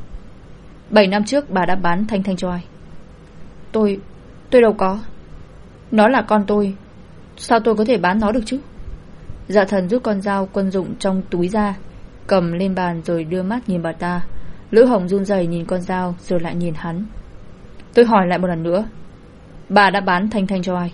Bảy năm trước bà đã bán Thanh Thanh cho ai? Tôi Tôi đâu có. Nó là con tôi, sao tôi có thể bán nó được chứ? Dạ Thần rút con dao quân dụng trong túi ra, cầm lên bàn rồi đưa mắt nhìn bà ta. Lữ Hồng run rẩy nhìn con dao rồi lại nhìn hắn. Tôi hỏi lại một lần nữa, bà đã bán Thanh Thanh cho ai?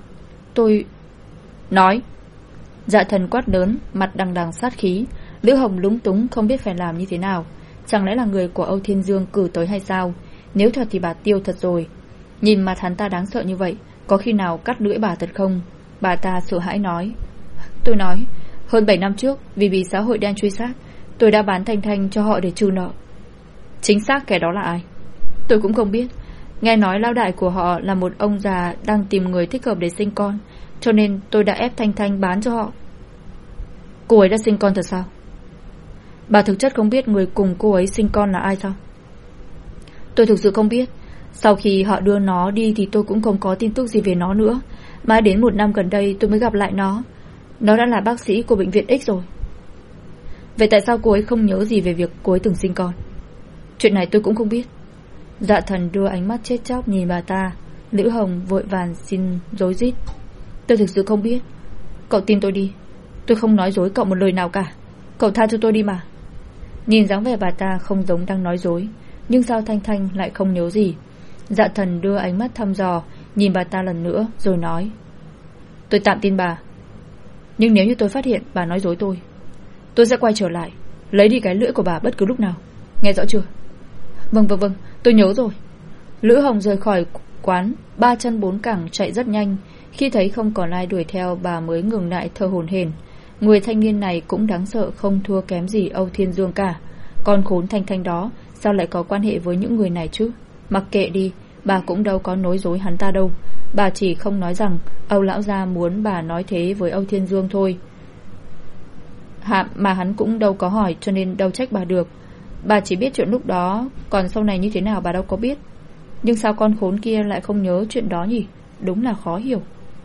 Tôi Nói. Dạ Thần quát lớn, mặt đằng đằng sát khí. Lữ Hồng lúng túng không biết phải làm như thế nào. Chẳng lẽ là người của Âu Thiên Dương cử tới hay sao? Nếu thật thì bà tiêu thật rồi. Nhìn mặt hắn ta đáng sợ như vậy, có khi nào cắt lưỡi bà thật không? Bà ta sợ hãi nói, tôi nói, hơn bảy năm trước, vì bị xã hội đen truy sát, tôi đã bán Thanh Thanh cho họ để trừ nợ. Chính xác kẻ đó là ai? Tôi cũng không biết. Nghe nói lão đại của họ là một ông già đang tìm người thích hợp để sinh con, cho nên tôi đã ép Thanh Thanh bán cho họ. Cô ấy đã sinh con thật sao? Bà thực chất không biết người cùng cô ấy sinh con là ai sao? Tôi thực sự không biết. Sau khi họ đưa nó đi thì tôi cũng không có tin tức gì về nó nữa. Mãi đến một năm gần đây tôi mới gặp lại nó. Nó đã là bác sĩ của bệnh viện X rồi. Vậy tại sao cô ấy không nhớ gì về việc cô ấy từng sinh con? Chuyện này tôi cũng không biết. Dạ Thần đưa ánh mắt chết chóc nhìn bà ta. Lữ Hồng vội vàng xin rối rít. Tôi thực sự không biết. Cậu tin tôi đi. Tôi không nói dối cậu một lời nào cả. Cậu tha cho tôi đi mà. Nhìn dáng vẻ bà ta không giống đang nói dối, nhưng sao Thanh Thanh lại không nhớ gì? Dạ Thần đưa ánh mắt thăm dò nhìn bà ta lần nữa rồi nói, tôi tạm tin bà, nhưng nếu như tôi phát hiện bà nói dối tôi, tôi sẽ quay trở lại lấy đi cái lưỡi của bà bất cứ lúc nào. Nghe rõ chưa? Vâng vâng vâng, tôi nhớ rồi. Lữ Hồng rời khỏi quán, ba chân bốn cẳng chạy rất nhanh. Khi thấy không còn ai đuổi theo, bà mới ngừng lại thở hổn hển. Người thanh niên này cũng đáng sợ không thua kém gì Âu Thiên Dương cả. Con khốn Thanh Thanh đó sao lại có quan hệ với những người này chứ? Mặc kệ đi, bà cũng đâu có nói dối hắn ta đâu. Bà chỉ không nói rằng Âu lão gia muốn bà nói thế với Âu Thiên Dương thôi. Hạ, mà hắn cũng đâu có hỏi, cho nên đâu trách bà được. Bà chỉ biết chuyện lúc đó, còn sau này như thế nào bà đâu có biết. Nhưng sao con khốn kia lại không nhớ chuyện đó nhỉ? Đúng là khó hiểu.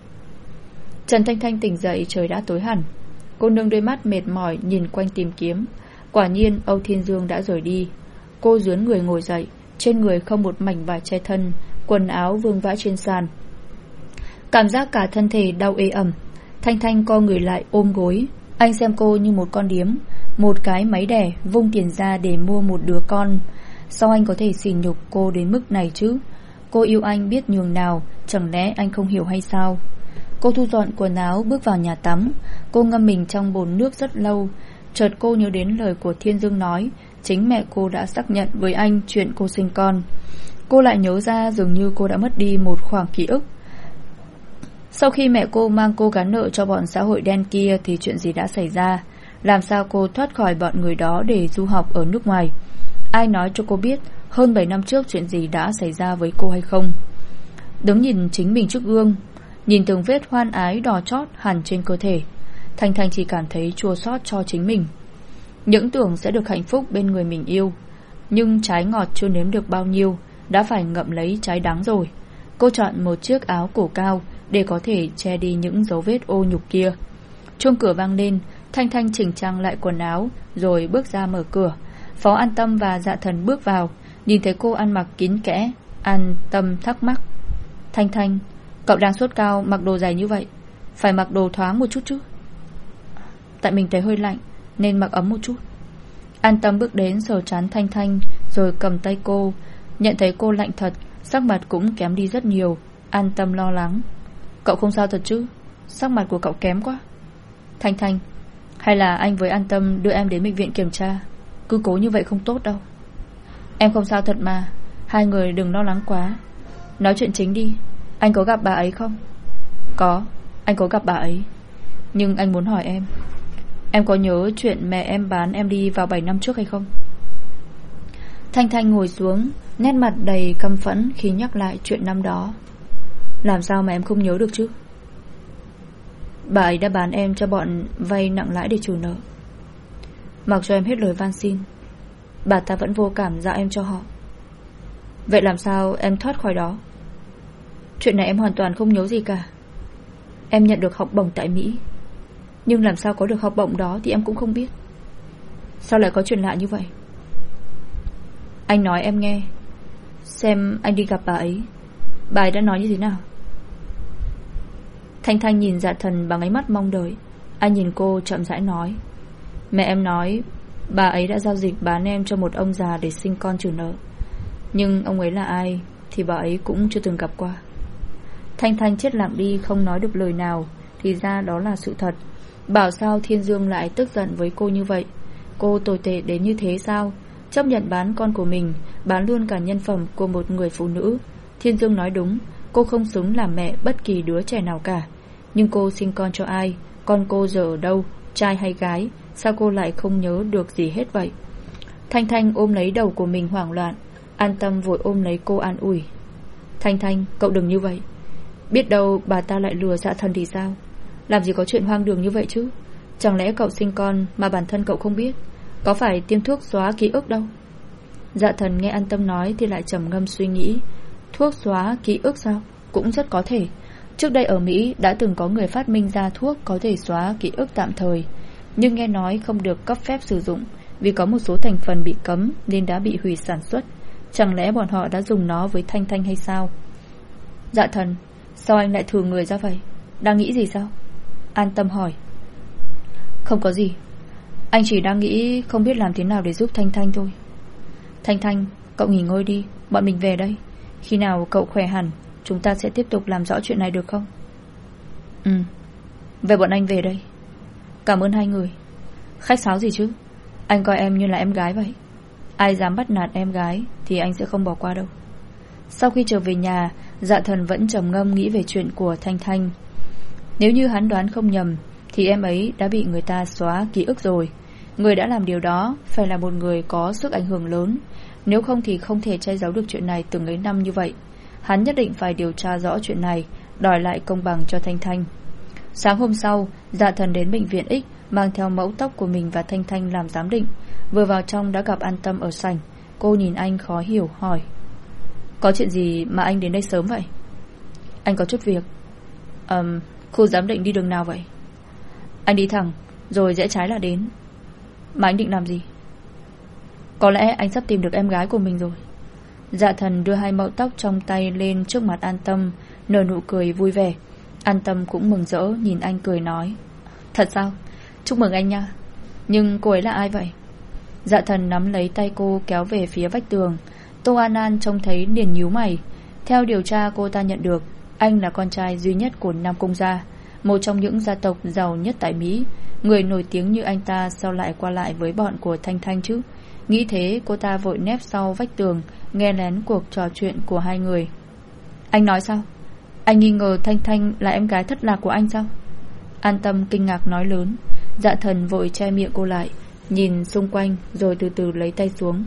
Trần Thanh Thanh tỉnh dậy, trời đã tối hẳn. Cô nâng đôi mắt mệt mỏi nhìn quanh tìm kiếm. Quả nhiên Âu Thiên Dương đã rời đi. Cô dướn người ngồi dậy, trên người không một mảnh vải che thân, quần áo vương vãi trên sàn. Cảm giác cả thân thể đau ê ẩm. Thanh Thanh co người lại ôm gối. Anh xem cô như một con điếm, một cái máy đẻ vung tiền ra để mua một đứa con. Sao anh có thể sỉ nhục cô đến mức này chứ? Cô yêu anh biết nhường nào, chẳng lẽ anh không hiểu hay sao? Cô thu dọn quần áo bước vào nhà tắm. Cô ngâm mình trong bồn nước rất lâu. Chợt cô nhớ đến lời của Thiên Dương nói, chính mẹ cô đã xác nhận với anh chuyện cô sinh con. Cô lại nhớ ra dường như cô đã mất đi một khoảng ký ức. Sau khi mẹ cô mang cô gán nợ cho bọn xã hội đen kia thì chuyện gì đã xảy ra? Làm sao cô thoát khỏi bọn người đó để du học ở nước ngoài? Ai nói cho cô biết hơn bảy năm trước chuyện gì đã xảy ra với cô hay không? Đứng nhìn chính mình trước gương, nhìn từng vết hoan ái đỏ chót hẳn trên cơ thể, Thanh Thanh chỉ cảm thấy chua xót cho chính mình. Những tưởng sẽ được hạnh phúc bên người mình yêu, nhưng trái ngọt chưa nếm được bao nhiêu đã phải ngậm lấy trái đắng rồi. Cô chọn một chiếc áo cổ cao để có thể che đi những dấu vết ô nhục kia. Chuông cửa vang lên. Thanh Thanh chỉnh trang lại quần áo rồi bước ra mở cửa. Phó An Tâm và Dạ Thần bước vào, nhìn thấy cô ăn mặc kín kẽ. An Tâm thắc mắc, Thanh Thanh, cậu đang sốt cao mặc đồ dày như vậy, phải mặc đồ thoáng một chút chứ? Tại mình thấy hơi lạnh nên mặc ấm một chút. An Tâm bước đến sờ trán Thanh Thanh rồi cầm tay cô. Nhận thấy cô lạnh thật, sắc mặt cũng kém đi rất nhiều. An Tâm lo lắng, cậu không sao thật chứ? Sắc mặt của cậu kém quá. Thanh Thanh, hay là anh với An Tâm đưa em đến bệnh viện kiểm tra? Cứ cố như vậy không tốt đâu. Em không sao thật mà, hai người đừng lo lắng quá. Nói chuyện chính đi, anh có gặp bà ấy không? Có, anh có gặp bà ấy. Nhưng anh muốn hỏi em, em có nhớ chuyện mẹ em bán em đi vào bảy năm trước hay không? Thanh Thanh ngồi xuống, nét mặt đầy căm phẫn khi nhắc lại chuyện năm đó. Làm sao mà em không nhớ được chứ? Bà ấy đã bán em cho bọn vay nặng lãi để trừ nợ. Mặc cho em hết lời van xin, bà ta vẫn vô cảm giao em cho họ. Vậy làm sao em thoát khỏi đó? Chuyện này em hoàn toàn không nhớ gì cả. Em nhận được học bổng tại Mỹ, nhưng làm sao có được học bổng đó thì em cũng không biết. Sao lại có chuyện lạ như vậy? Anh nói em nghe, xem anh đi gặp bà ấy, bà ấy đã nói như thế nào. Thanh Thanh nhìn Dạ Thần bằng ánh mắt mong đợi. Anh nhìn cô chậm rãi nói, mẹ em nói bà ấy đã giao dịch bán em cho một ông già để sinh con trừ nợ. Nhưng ông ấy là ai thì bà ấy cũng chưa từng gặp qua. Thanh Thanh chết lặng đi, không nói được lời nào. Thì ra đó là sự thật. Bảo sao Thiên Dương lại tức giận với cô như vậy? Cô tồi tệ đến như thế sao? Chấp nhận bán con của mình, bán luôn cả nhân phẩm của một người phụ nữ. Thiên Dương nói đúng, cô không xứng làm mẹ bất kỳ đứa trẻ nào cả. Nhưng cô sinh con cho ai? Con cô giờ ở đâu? Trai hay gái? Sao cô lại không nhớ được gì hết vậy? Thanh Thanh ôm lấy đầu của mình hoảng loạn. An Tâm vội ôm lấy cô an ủi. Thanh Thanh, cậu đừng như vậy. Biết đâu bà ta lại lừa Dạ Thần thì sao? Làm gì có chuyện hoang đường như vậy chứ? Chẳng lẽ cậu sinh con mà bản thân cậu không biết? Có phải tiêm thuốc xóa ký ức đâu? Dạ Thần nghe An Tâm nói thì lại trầm ngâm suy nghĩ. Thuốc xóa ký ức sao? Cũng rất có thể. Trước đây ở Mỹ đã từng có người phát minh ra thuốc có thể xóa ký ức tạm thời, nhưng nghe nói không được cấp phép sử dụng vì có một số thành phần bị cấm nên đã bị hủy sản xuất. Chẳng lẽ bọn họ đã dùng nó với Thanh Thanh hay sao? Dạ Thần, sao anh lại thử người ra vậy? Đang nghĩ gì sao? An Tâm hỏi. Không có gì, anh chỉ đang nghĩ không biết làm thế nào để giúp Thanh Thanh thôi. Thanh Thanh, cậu nghỉ ngơi đi, bọn mình về đây. Khi nào cậu khỏe hẳn, chúng ta sẽ tiếp tục làm rõ chuyện này được không? Ừ, vậy bọn anh về đây. Cảm ơn hai người. Khách sáo gì chứ? Anh coi em như là em gái vậy. Ai dám bắt nạt em gái thì anh sẽ không bỏ qua đâu. Sau khi trở về nhà, Dạ Thần vẫn trầm ngâm nghĩ về chuyện của Thanh Thanh. Nếu như hắn đoán không nhầm thì em ấy đã bị người ta xóa ký ức rồi. Người đã làm điều đó phải là một người có sức ảnh hưởng lớn. Nếu không thì không thể che giấu được chuyện này từng ấy năm như vậy. Hắn nhất định phải điều tra rõ chuyện này, đòi lại công bằng cho Thanh Thanh. Sáng hôm sau, Dạ Thần đến bệnh viện X, mang theo mẫu tóc của mình và Thanh Thanh làm giám định. Vừa vào trong đã gặp An Tâm ở sảnh. Cô nhìn anh khó hiểu hỏi, có chuyện gì mà anh đến đây sớm vậy? Anh có chút việc. Ờm, khu giám định đi đường nào vậy? Anh đi thẳng rồi rẽ trái là đến. Mà anh định làm gì? Có lẽ anh sắp tìm được em gái của mình rồi. Dạ Thần đưa hai mẫu tóc trong tay lên trước mặt An Tâm, nở nụ cười vui vẻ. An Tâm cũng mừng rỡ nhìn anh cười nói, thật sao? Chúc mừng anh nha. Nhưng cô ấy là ai vậy? Dạ Thần nắm lấy tay cô kéo về phía vách tường. Tô An An trông thấy liền nhíu mày. Theo điều tra cô ta nhận được, anh là con trai duy nhất của Nam Cung gia, một trong những gia tộc giàu nhất tại Mỹ. Người nổi tiếng như anh ta sao lại qua lại với bọn của Thanh Thanh chứ? Nghĩ thế cô ta vội nép sau vách tường, nghe lén cuộc trò chuyện của hai người. Anh nói sao? Anh nghi ngờ Thanh Thanh là em gái thất lạc của anh sao? An Tâm kinh ngạc nói lớn. Dạ Thần vội che miệng cô lại, nhìn xung quanh rồi từ từ lấy tay xuống.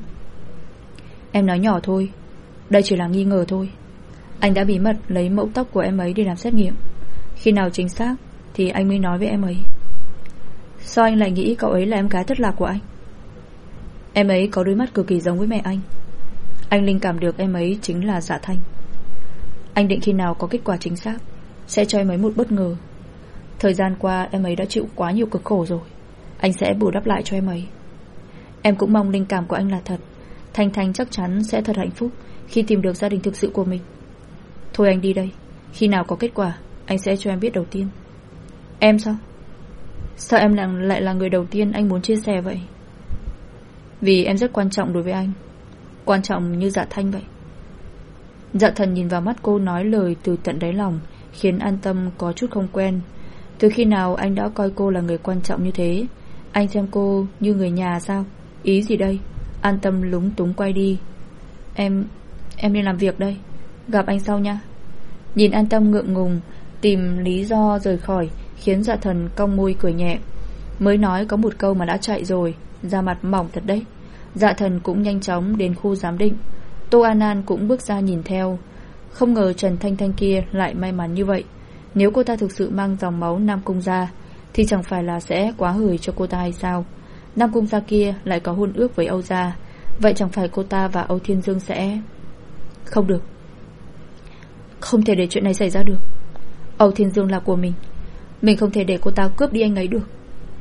Em nói nhỏ thôi, đây chỉ là nghi ngờ thôi. Anh đã bí mật lấy mẫu tóc của em ấy để làm xét nghiệm. Khi nào chính xác thì anh mới nói với em ấy. Sao anh lại nghĩ cậu ấy là em gái thất lạc của anh? Em ấy có đôi mắt cực kỳ giống với mẹ anh. Anh linh cảm được em ấy chính là Dạ Thanh. Anh định khi nào có kết quả chính xác sẽ cho em ấy một bất ngờ. Thời gian qua em ấy đã chịu quá nhiều cực khổ rồi, anh sẽ bù đắp lại cho em ấy. Em cũng mong linh cảm của anh là thật. Thanh Thanh chắc chắn sẽ thật hạnh phúc khi tìm được gia đình thực sự của mình. Thôi anh đi đây, khi nào có kết quả anh sẽ cho em biết đầu tiên. Em sao? Sao em lại là người đầu tiên anh muốn chia sẻ vậy? Vì em rất quan trọng đối với anh, quan trọng như Dạ Thanh vậy. Dạ Thần nhìn vào mắt cô nói lời từ tận đáy lòng, khiến An Tâm có chút không quen. Từ khi nào anh đã coi cô là người quan trọng như thế? Anh xem cô như người nhà sao? Ý gì đây? An Tâm lúng túng quay đi. Em Em đi làm việc đây, gặp anh sau nha. Nhìn An Tâm ngượng ngùng tìm lý do rời khỏi, khiến Dạ Thần cong môi cười nhẹ. Mới nói có một câu mà đã chạy rồi, da mặt mỏng thật đấy. Dạ Thần cũng nhanh chóng đến khu giám định. Tô An An cũng bước ra nhìn theo. Không ngờ Trần Thanh Thanh kia lại may mắn như vậy. Nếu cô ta thực sự mang dòng máu Nam Cung gia thì chẳng phải là sẽ quá hời cho cô ta hay sao? Nam Cung gia kia lại có hôn ước với Âu gia, vậy chẳng phải cô ta và Âu Thiên Dương sẽ... Không được, không thể để chuyện này xảy ra được. Âu Thiên Dương là của mình, mình không thể để cô ta cướp đi anh ấy được.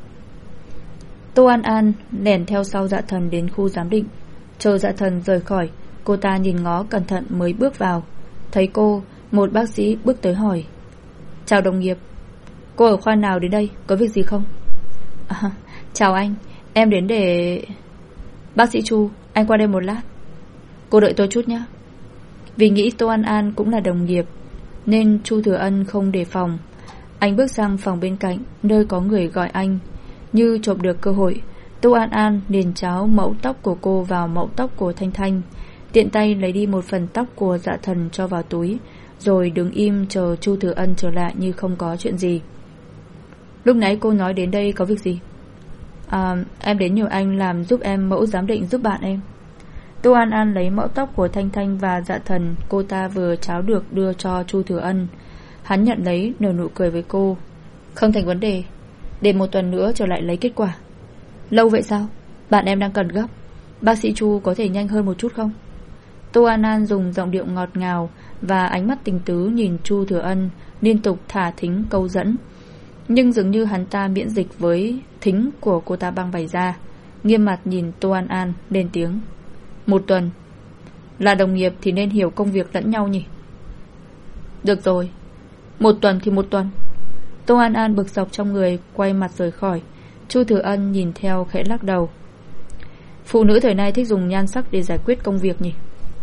Tô An An lẻn theo sau Dạ Thần đến khu giám định. Chờ Dạ Thần rời khỏi, cô ta nhìn ngó cẩn thận mới bước vào. Thấy cô, một bác sĩ bước tới hỏi: Chào đồng nghiệp, cô ở khoa nào đến đây, có việc gì không? À, chào anh, em đến để... Bác sĩ Chu, anh qua đây một lát. Cô đợi tôi chút nhé. Vì nghĩ Tô An An cũng là đồng nghiệp nên Chu Thừa Ân không đề phòng. Anh bước sang phòng bên cạnh, nơi có người gọi anh. Như chộp được cơ hội, Tô An An liền cháo mẫu tóc của cô vào mẫu tóc của Thanh Thanh, tiện tay lấy đi một phần tóc của Dạ Thần cho vào túi, rồi đứng im chờ Chu Thừa Ân trở lại như không có chuyện gì. Lúc nãy cô nói đến đây có việc gì? À, em đến nhờ anh làm giúp em mẫu giám định giúp bạn em. Tô An An lấy mẫu tóc của Thanh Thanh và Dạ Thần cô ta vừa cháo được đưa cho Chu Thừa Ân. Hắn nhận lấy, nở nụ cười với cô. Không thành vấn đề, để một tuần nữa trở lại lấy kết quả. Lâu vậy sao? Bạn em đang cần gấp. Bác sĩ Chu có thể nhanh hơn một chút không? Tô An An dùng giọng điệu ngọt ngào và ánh mắt tình tứ nhìn Chu Thừa Ân, liên tục thả thính câu dẫn. Nhưng dường như hắn ta miễn dịch với thính của cô ta băng bày ra. Nghiêm mặt nhìn Tô An An, lên tiếng: Một tuần. Là đồng nghiệp thì nên hiểu công việc lẫn nhau nhỉ? Được rồi, một tuần thì một tuần. Tô An An bực dọc trong người, quay mặt rời khỏi. Chu Thừa Ân nhìn theo khẽ lắc đầu. Phụ nữ thời nay thích dùng nhan sắc để giải quyết công việc nhỉ?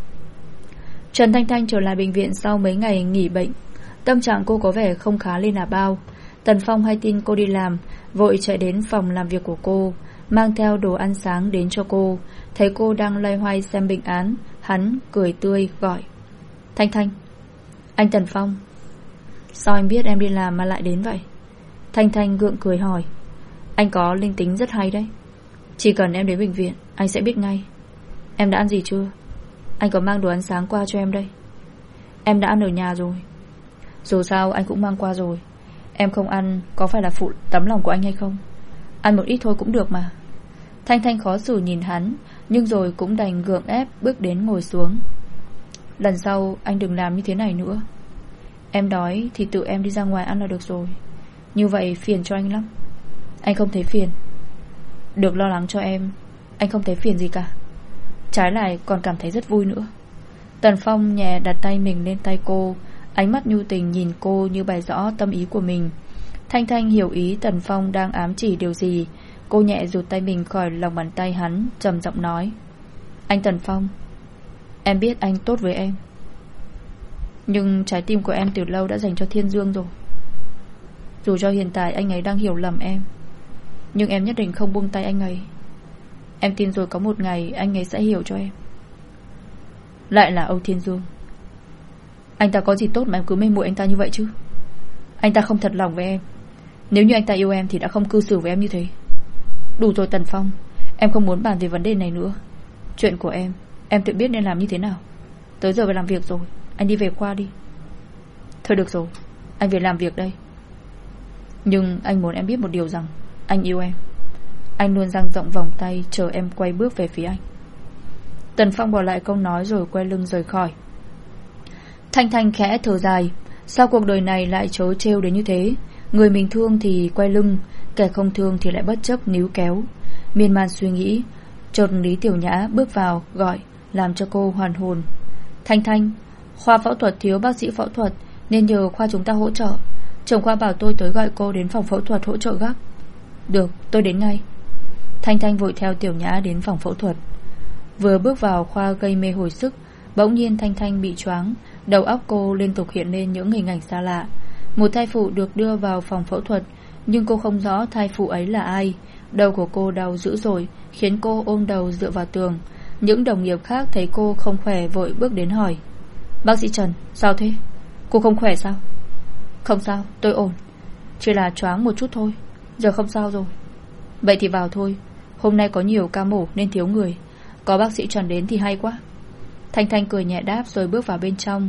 Trần Thanh Thanh trở lại bệnh viện sau mấy ngày nghỉ bệnh. Tâm trạng cô có vẻ không khá lên là bao. Tần Phong hay tin cô đi làm, vội chạy đến phòng làm việc của cô, mang theo đồ ăn sáng đến cho cô. Thấy cô đang loay hoay xem bệnh án, hắn cười tươi gọi: Thanh Thanh. Anh Tần Phong. Sao anh biết em đi làm mà lại đến vậy? Thanh Thanh gượng cười hỏi: Anh có linh tính rất hay đấy. Chỉ cần em đến bệnh viện, anh sẽ biết ngay. Em đã ăn gì chưa? Anh có mang đồ ăn sáng qua cho em đây. Em đã ăn ở nhà rồi. Dù sao anh cũng mang qua rồi. Em không ăn có phải là phụ tấm lòng của anh hay không? Ăn một ít thôi cũng được mà. Thanh Thanh khó xử nhìn hắn, nhưng rồi cũng đành gượng ép bước đến ngồi xuống. Lần sau anh đừng làm như thế này nữa. Em đói thì tự em đi ra ngoài ăn là được rồi. Như vậy phiền cho anh lắm. Anh không thấy phiền. Được lo lắng cho em, anh không thấy phiền gì cả. Trái lại còn cảm thấy rất vui nữa. Tần Phong nhẹ đặt tay mình lên tay cô, ánh mắt nhu tình nhìn cô như bày rõ tâm ý của mình. Thanh Thanh hiểu ý Tần Phong đang ám chỉ điều gì. Cô nhẹ rụt tay mình khỏi lòng bàn tay hắn, trầm giọng nói: Anh Tần Phong, em biết anh tốt với em, nhưng trái tim của em từ lâu đã dành cho Thiên Dương rồi. Dù cho hiện tại anh ấy đang hiểu lầm em, nhưng em nhất định không buông tay anh ấy. Em tin rồi có một ngày anh ấy sẽ hiểu cho em. Lại là Âu Thiên Dương. Anh ta có gì tốt mà em cứ mê muội anh ta như vậy chứ? Anh ta không thật lòng với em. Nếu như anh ta yêu em thì đã không cư xử với em như thế. Đủ rồi Tần Phong, em không muốn bàn về vấn đề này nữa. Chuyện của em, em tự biết nên làm như thế nào. Tới giờ phải làm việc rồi, anh đi về khoa đi. Thôi được rồi, anh về làm việc đây. Nhưng anh muốn em biết một điều rằng anh yêu em. Anh luôn dang rộng vòng tay chờ em quay bước về phía anh. Tần Phong bỏ lại câu nói rồi quay lưng rời khỏi. Thanh Thanh khẽ thở dài. Sao cuộc đời này lại trớ trêu đến như thế? Người mình thương thì quay lưng, kẻ không thương thì lại bất chấp níu kéo. Miên man suy nghĩ, chợt Lý Tiểu Nhã bước vào gọi, làm cho cô hoàn hồn. Thanh Thanh, khoa phẫu thuật thiếu bác sĩ phẫu thuật nên nhờ khoa chúng ta hỗ trợ. Trưởng khoa bảo tôi tới gọi cô đến phòng phẫu thuật hỗ trợ gấp. Được, tôi đến ngay. Thanh Thanh vội theo Tiểu Nhã đến phòng phẫu thuật. Vừa bước vào khoa gây mê hồi sức, bỗng nhiên Thanh Thanh bị choáng. Đầu óc cô liên tục hiện lên những hình ảnh xa lạ. Một thai phụ được đưa vào phòng phẫu thuật, nhưng cô không rõ thai phụ ấy là ai. Đầu của cô đau dữ dội, khiến cô ôm đầu dựa vào tường. Những đồng nghiệp khác thấy cô không khỏe vội bước đến hỏi: Bác sĩ Trần, sao thế? Cô không khỏe sao? Không sao, tôi ổn. Chỉ là choáng một chút thôi, giờ không sao rồi. Vậy thì vào thôi. Hôm nay có nhiều ca mổ nên thiếu người. Có bác sĩ Trần đến thì hay quá. Thanh Thanh cười nhẹ đáp rồi bước vào bên trong.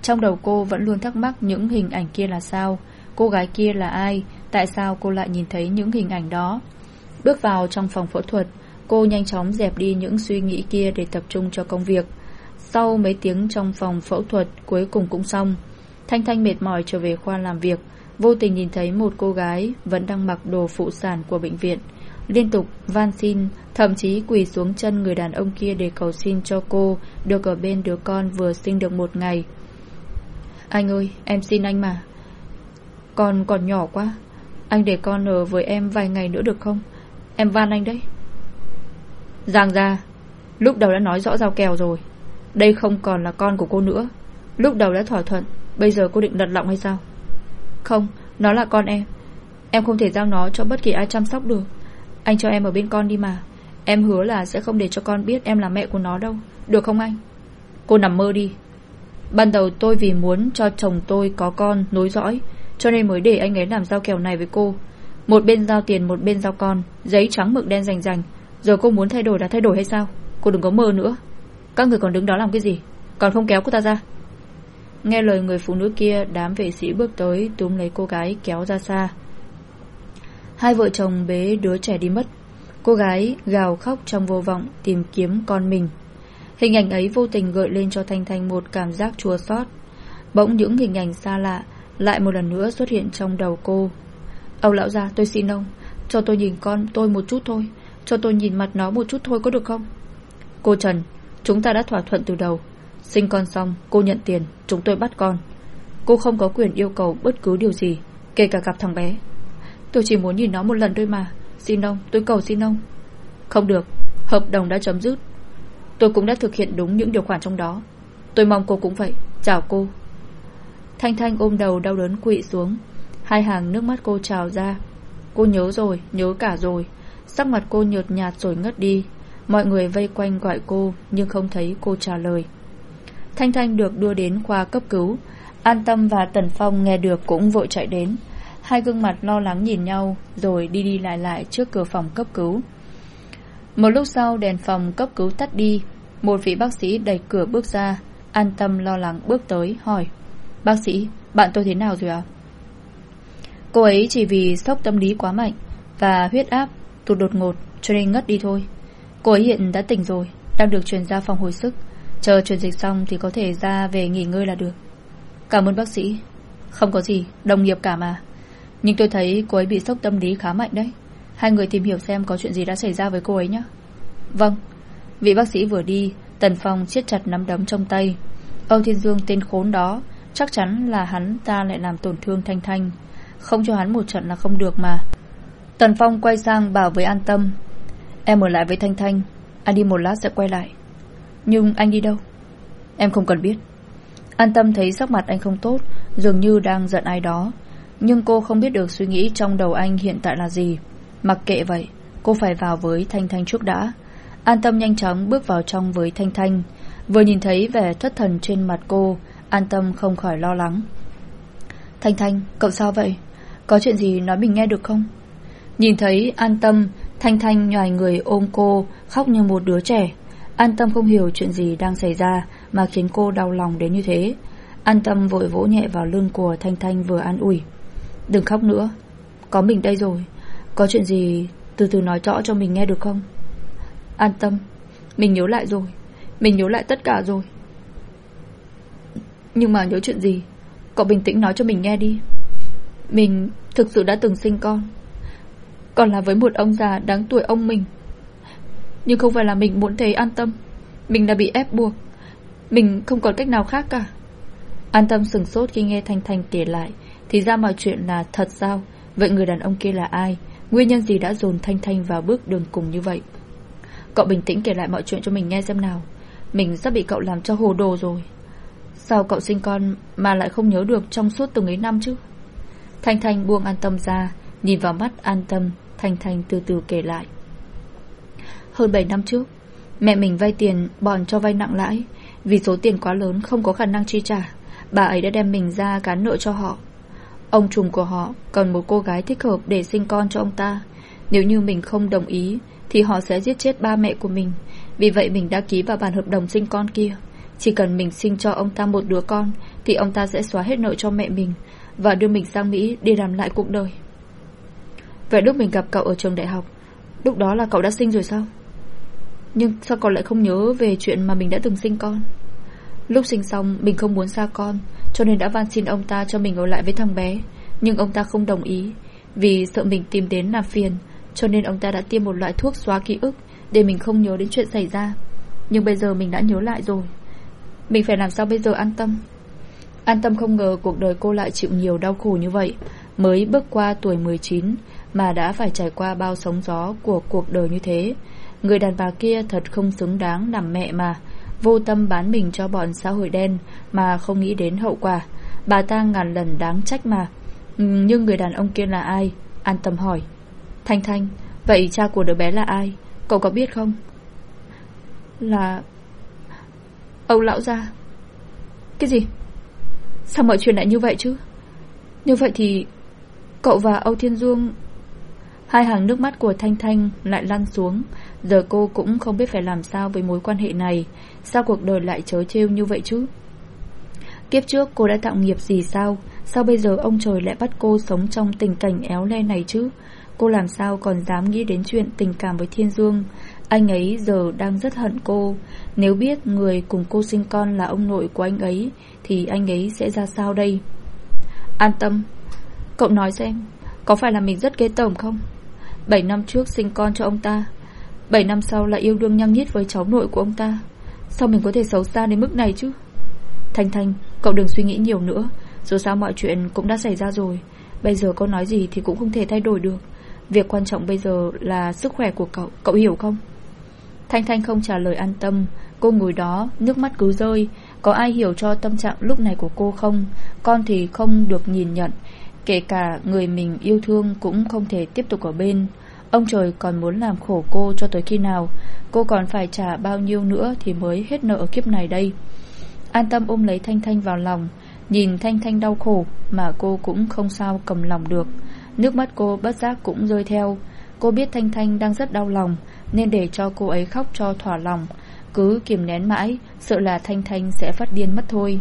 trong đầu cô vẫn luôn thắc mắc những hình ảnh kia là sao, cô gái kia là ai, tại sao cô lại nhìn thấy những hình ảnh đó. Bước vào trong phòng phẫu thuật, cô nhanh chóng dẹp đi những suy nghĩ kia để tập trung cho công việc. Sau mấy tiếng trong phòng phẫu thuật, cuối cùng cũng xong. Thanh Thanh mệt mỏi trở về khoa làm việc, vô tình nhìn thấy một cô gái vẫn đang mặc đồ phụ sản của bệnh viện, liên tục van xin, thậm chí quỳ xuống chân người đàn ông kia để cầu xin cho cô được ở bên đứa con vừa sinh được một ngày. Anh ơi, em xin anh mà, con còn nhỏ quá, anh để con ở với em vài ngày nữa được không? Em van anh đấy. Giang ra, lúc đầu đã nói rõ giao kèo rồi, đây không còn là con của cô nữa. Lúc đầu đã thỏa thuận, bây giờ cô định lật lọng hay sao? Không, nó là con em. Em không thể giao nó cho bất kỳ ai chăm sóc được. Anh cho em ở bên con đi mà. Em hứa là sẽ không để cho con biết em là mẹ của nó đâu, được không anh? Cô nằm mơ đi. Ban đầu tôi vì muốn cho chồng tôi có con nối dõi, cho nên mới để anh ấy làm giao kèo này với cô. Một bên giao tiền, một bên giao con, giấy trắng mực đen rành rành. Giờ cô muốn thay đổi đã thay đổi hay sao? Cô đừng có mơ nữa. Các người còn đứng đó làm cái gì? Còn không kéo cô ta ra. Nghe lời người phụ nữ kia, đám vệ sĩ bước tới túm lấy cô gái kéo ra xa. Hai vợ chồng bế đứa trẻ đi mất. Cô gái gào khóc trong vô vọng tìm kiếm con mình. Hình ảnh ấy vô tình gợi lên cho Thanh Thanh một cảm giác chua xót. Bỗng những hình ảnh xa lạ lại một lần nữa xuất hiện trong đầu cô. Ông lão già, tôi xin ông, cho tôi nhìn con tôi một chút thôi, cho tôi nhìn mặt nó một chút thôi có được không? Cô Trần, chúng ta đã thỏa thuận từ đầu. Sinh con xong, cô nhận tiền, chúng tôi bắt con. Cô không có quyền yêu cầu bất cứ điều gì, kể cả gặp thằng bé. Tôi chỉ muốn nhìn nó một lần thôi mà. Xin ông, tôi cầu xin ông. Không được, hợp đồng đã chấm dứt. Tôi cũng đã thực hiện đúng những điều khoản trong đó. Tôi mong cô cũng vậy. Chào cô. Thanh Thanh ôm đầu đau đớn quỵ xuống. Hai hàng nước mắt cô trào ra. Cô nhớ rồi, nhớ cả rồi. Sắc mặt cô nhợt nhạt rồi ngất đi. Mọi người vây quanh gọi cô, nhưng không thấy cô trả lời. Thanh Thanh được đưa đến khoa cấp cứu. An Tâm và Tần Phong nghe được cũng vội chạy đến. Hai gương mặt lo lắng nhìn nhau, rồi đi đi lại lại trước cửa phòng cấp cứu. Một lúc sau đèn phòng cấp cứu tắt đi. Một vị bác sĩ đẩy cửa bước ra. An Tâm lo lắng bước tới hỏi: Bác sĩ, bạn tôi thế nào rồi ạ? Cô ấy chỉ vì sốc tâm lý quá mạnh và huyết áp tụt đột ngột cho nên ngất đi thôi. Cô ấy hiện đã tỉnh rồi, đang được chuyển ra phòng hồi sức. Chờ truyền dịch xong thì có thể ra về nghỉ ngơi là được. Cảm ơn bác sĩ. Không có gì, đồng nghiệp cả mà. Nhưng tôi thấy cô ấy bị sốc tâm lý khá mạnh đấy. Hai người tìm hiểu xem có chuyện gì đã xảy ra với cô ấy nhé. Vâng. Vị bác sĩ vừa đi, Tần Phong siết chặt nắm đấm trong tay. Âu Thiên Dương tên khốn đó, chắc chắn là hắn ta lại làm tổn thương Thanh Thanh. Không cho hắn một trận là không được mà. Tần Phong quay sang bảo với An Tâm: Em ở lại với Thanh Thanh, anh đi một lát sẽ quay lại. Nhưng anh đi đâu? Em không cần biết. An Tâm thấy sắc mặt anh không tốt, dường như đang giận ai đó. Nhưng cô không biết được suy nghĩ trong đầu anh hiện tại là gì. Mặc kệ vậy, cô phải vào với Thanh Thanh trước đã. An Tâm nhanh chóng bước vào trong với Thanh Thanh. Vừa nhìn thấy vẻ thất thần trên mặt cô, An Tâm không khỏi lo lắng. Thanh Thanh, cậu sao vậy? Có chuyện gì nói mình nghe được không? Nhìn thấy An Tâm, Thanh Thanh nhoài người ôm cô, khóc như một đứa trẻ. An Tâm không hiểu chuyện gì đang xảy ra mà khiến cô đau lòng đến như thế. An Tâm vội vỗ nhẹ vào lưng của Thanh Thanh vừa an ủi: Đừng khóc nữa, có mình đây rồi. Có chuyện gì từ từ nói rõ cho mình nghe được không? An Tâm, mình nhớ lại rồi. Mình nhớ lại tất cả rồi. Nhưng mà nhớ chuyện gì? Cậu bình tĩnh nói cho mình nghe đi. Mình thực sự đã từng sinh con, còn là với một ông già đáng tuổi ông mình. Nhưng không phải là mình muốn thế An Tâm. Mình đã bị ép buộc. Mình không còn cách nào khác cả. An Tâm sửng sốt khi nghe Thanh Thanh kể lại. Thì ra mọi chuyện là thật sao? Vậy người đàn ông kia là ai? Nguyên nhân gì đã dồn Thanh Thanh vào bước đường cùng như vậy? Cậu bình tĩnh kể lại mọi chuyện cho mình nghe xem nào. Mình sắp bị cậu làm cho hồ đồ rồi. Sao cậu sinh con mà lại không nhớ được trong suốt từng ấy năm chứ? Thanh Thanh buông An Tâm ra, nhìn vào mắt An Tâm. Thanh Thanh từ từ kể lại. Hơn bảy năm trước, mẹ mình vay tiền bòn cho vay nặng lãi. Vì số tiền quá lớn không có khả năng chi trả, bà ấy đã đem mình ra gán nợ cho họ. Ông trùm của họ còn một cô gái thích hợp để sinh con cho ông ta. Nếu như mình không đồng ý thì họ sẽ giết chết ba mẹ của mình. Vì vậy mình đã ký vào bản hợp đồng sinh con kia. Chỉ cần mình sinh cho ông ta một đứa con thì ông ta sẽ xóa hết nợ cho mẹ mình và đưa mình sang Mỹ để làm lại cuộc đời. Vậy lúc mình gặp cậu ở trường đại học, lúc đó là cậu đã sinh rồi sao? Nhưng sao cậu lại không nhớ về chuyện mà mình đã từng sinh con? Lúc sinh xong mình không muốn xa con, cho nên đã van xin ông ta cho mình ở lại với thằng bé. Nhưng ông ta không đồng ý, vì sợ mình tìm đến làm phiền, cho nên ông ta đã tiêm một loại thuốc xóa ký ức để mình không nhớ đến chuyện xảy ra. Nhưng bây giờ mình đã nhớ lại rồi. Mình phải làm sao bây giờ An Tâm? An Tâm không ngờ cuộc đời cô lại chịu nhiều đau khổ như vậy. Mới bước qua tuổi mười chín mà đã phải trải qua bao sóng gió của cuộc đời như thế. Người đàn bà kia thật không xứng đáng làm mẹ mà. Vô tâm bán mình cho bọn xã hội đen mà không nghĩ đến hậu quả. Bà ta ngàn lần đáng trách mà. Nhưng người đàn ông kia là ai? An Tâm hỏi. Thanh Thanh, vậy cha của đứa bé là ai? Cậu có biết không? Là Âu lão gia. Cái gì? Sao mọi chuyện lại như vậy chứ? Như vậy thì cậu và Âu Thiên Dương... Hai hàng nước mắt của Thanh Thanh lại lăn xuống. Giờ cô cũng không biết phải làm sao với mối quan hệ này. Sao cuộc đời lại trớ trêu như vậy chứ? Kiếp trước cô đã tạo nghiệp gì sao? Sao bây giờ ông trời lại bắt cô sống trong tình cảnh éo le này chứ? Cô làm sao còn dám nghĩ đến chuyện tình cảm với Thiên Dương? Anh ấy giờ đang rất hận cô. Nếu biết người cùng cô sinh con là ông nội của anh ấy thì anh ấy sẽ ra sao đây? An Tâm, cậu nói xem, có phải là mình rất ghê tởm không? Bảy năm trước sinh con cho ông ta, bảy năm sau lại yêu đương nhăng nhít với cháu nội của ông ta. Sao mình có thể xấu xa đến mức này chứ? Thanh Thanh, cậu đừng suy nghĩ nhiều nữa. Dù sao mọi chuyện cũng đã xảy ra rồi. Bây giờ cô nói gì thì cũng không thể thay đổi được. Việc quan trọng bây giờ là sức khỏe của cậu, cậu hiểu không? Thanh Thanh không trả lời An Tâm. Cô ngồi đó, nước mắt cứ rơi. Có ai hiểu cho tâm trạng lúc này của cô không? Con thì không được nhìn nhận, kể cả người mình yêu thương cũng không thể tiếp tục ở bên. Ông trời còn muốn làm khổ cô cho tới khi nào? Cô còn phải trả bao nhiêu nữa thì mới hết nợ ở kiếp này đây? An Tâm ôm lấy Thanh Thanh vào lòng. Nhìn Thanh Thanh đau khổ mà cô cũng không sao cầm lòng được. Nước mắt cô bất giác cũng rơi theo. Cô biết Thanh Thanh đang rất đau lòng, nên để cho cô ấy khóc cho thỏa lòng. Cứ kìm nén mãi, sợ là Thanh Thanh sẽ phát điên mất thôi.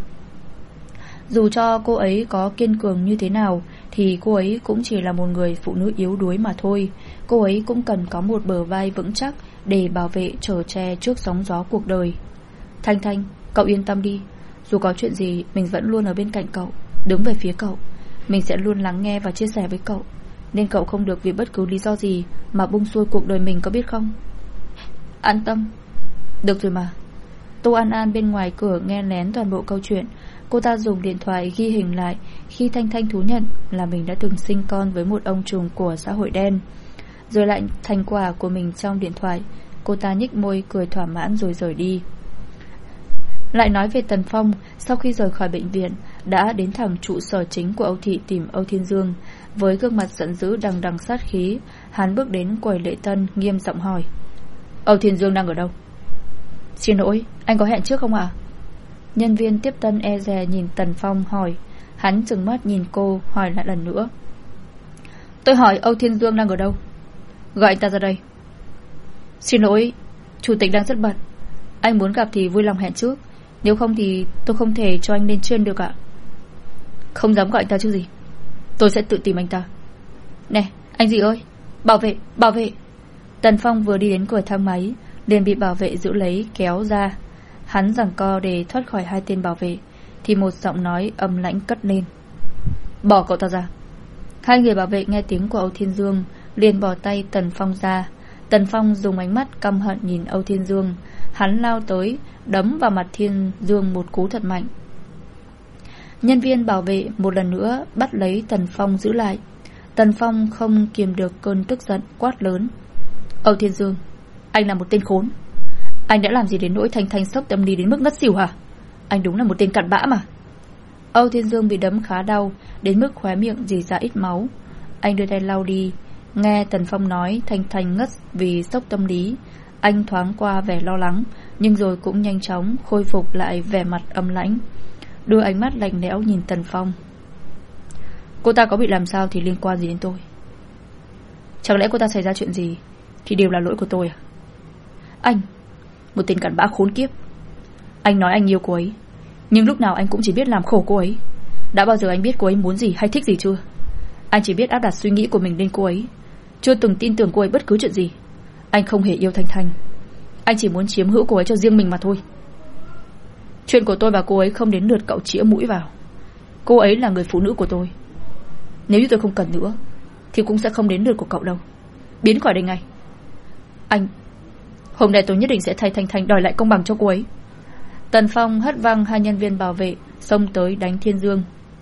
Dù cho cô ấy có kiên cường như thế nào thì cô ấy cũng chỉ là một người phụ nữ yếu đuối mà thôi. Cô ấy cũng cần có một bờ vai vững chắc để bảo vệ chở che trước sóng gió cuộc đời. Thanh Thanh, cậu yên tâm đi. Dù có chuyện gì mình vẫn luôn ở bên cạnh cậu, đứng về phía cậu. Mình sẽ luôn lắng nghe và chia sẻ với cậu. Nên cậu không được vì bất cứ lý do gì mà buông xuôi cuộc đời mình, có biết không? An Tâm. Được rồi mà. Tô An An bên ngoài cửa nghe lén toàn bộ câu chuyện. Cô ta dùng điện thoại ghi hình lại khi Thanh Thanh thú nhận là mình đã từng sinh con với một ông trùm của xã hội đen. Rồi lại thành quả của mình trong điện thoại. Cô ta nhếch môi cười thỏa mãn rồi rời đi. Lại nói về Tần Phong, sau khi rời khỏi bệnh viện đã đến thẳng trụ sở chính của Âu Thị tìm Âu Thiên Dương. Với gương mặt giận dữ đằng đằng sát khí, hắn bước đến quầy lễ tân nghiêm giọng hỏi: Âu Thiên Dương đang ở đâu? Xin lỗi, anh có hẹn trước không ạ? Nhân viên tiếp tân e dè nhìn Tần Phong hỏi. Hắn trừng mắt nhìn cô hỏi lại lần nữa: Tôi hỏi Âu Thiên Dương đang ở đâu? Gọi anh ta ra đây. Xin lỗi, chủ tịch đang rất bận. Anh muốn gặp thì vui lòng hẹn trước, nếu không thì tôi không thể cho anh lên trên được ạ. Không dám gọi anh ta chứ gì. Tôi sẽ tự tìm anh ta. Nè, anh gì ơi, bảo vệ, bảo vệ. Tần Phong vừa đi đến cửa thang máy liền bị bảo vệ giữ lấy kéo ra. Hắn giằng co để thoát khỏi hai tên bảo vệ thì một giọng nói âm lãnh cất lên: Bỏ cậu ta ra. Hai người bảo vệ nghe tiếng của Âu Thiên Dương liền bỏ tay Tần Phong ra. Tần Phong dùng ánh mắt căm hận nhìn Âu Thiên Dương. Hắn lao tới đấm vào mặt Thiên Dương một cú thật mạnh. Nhân viên bảo vệ một lần nữa bắt lấy Tần Phong giữ lại. Tần Phong không kiềm được cơn tức giận quát lớn: Âu Thiên Dương, anh là một tên khốn. Anh đã làm gì đến nỗi Thanh Thanh sốc tâm lý đến mức ngất xỉu hả? Anh đúng là một tên cặn bã mà. Âu Thiên Dương bị đấm khá đau, đến mức khóe miệng rỉ ra ít máu. Anh đưa tay lau đi. Nghe Tần Phong nói Thanh Thanh ngất vì sốc tâm lý, anh thoáng qua vẻ lo lắng, nhưng rồi cũng nhanh chóng khôi phục lại vẻ mặt âm lãnh, đưa ánh mắt lạnh lẽo nhìn Tần Phong. Cô ta có bị làm sao thì liên quan gì đến tôi? Chẳng lẽ cô ta xảy ra chuyện gì thì đều là lỗi của tôi à? Anh, một tên cặn bã khốn kiếp. Anh nói anh yêu cô ấy, nhưng lúc nào anh cũng chỉ biết làm khổ cô ấy. Đã bao giờ anh biết cô ấy muốn gì hay thích gì chưa? Anh chỉ biết áp đặt suy nghĩ của mình lên cô ấy, chưa từng tin tưởng cô ấy bất cứ chuyện gì. Anh không hề yêu Thanh Thanh. Anh chỉ muốn chiếm hữu cô ấy cho riêng mình mà thôi. Chuyện của tôi và cô ấy không đến lượt cậu chĩa mũi vào. Cô ấy là người phụ nữ của tôi. Nếu như tôi không cần nữa thì cũng sẽ không đến lượt của cậu đâu. Biến khỏi đây ngay. Anh Hôm nay tôi nhất định sẽ thay Thanh Thanh đòi lại công bằng cho cô ấy. Tần Phong hất văng hai nhân viên bảo vệ, xông tới đánh Thiên Dương.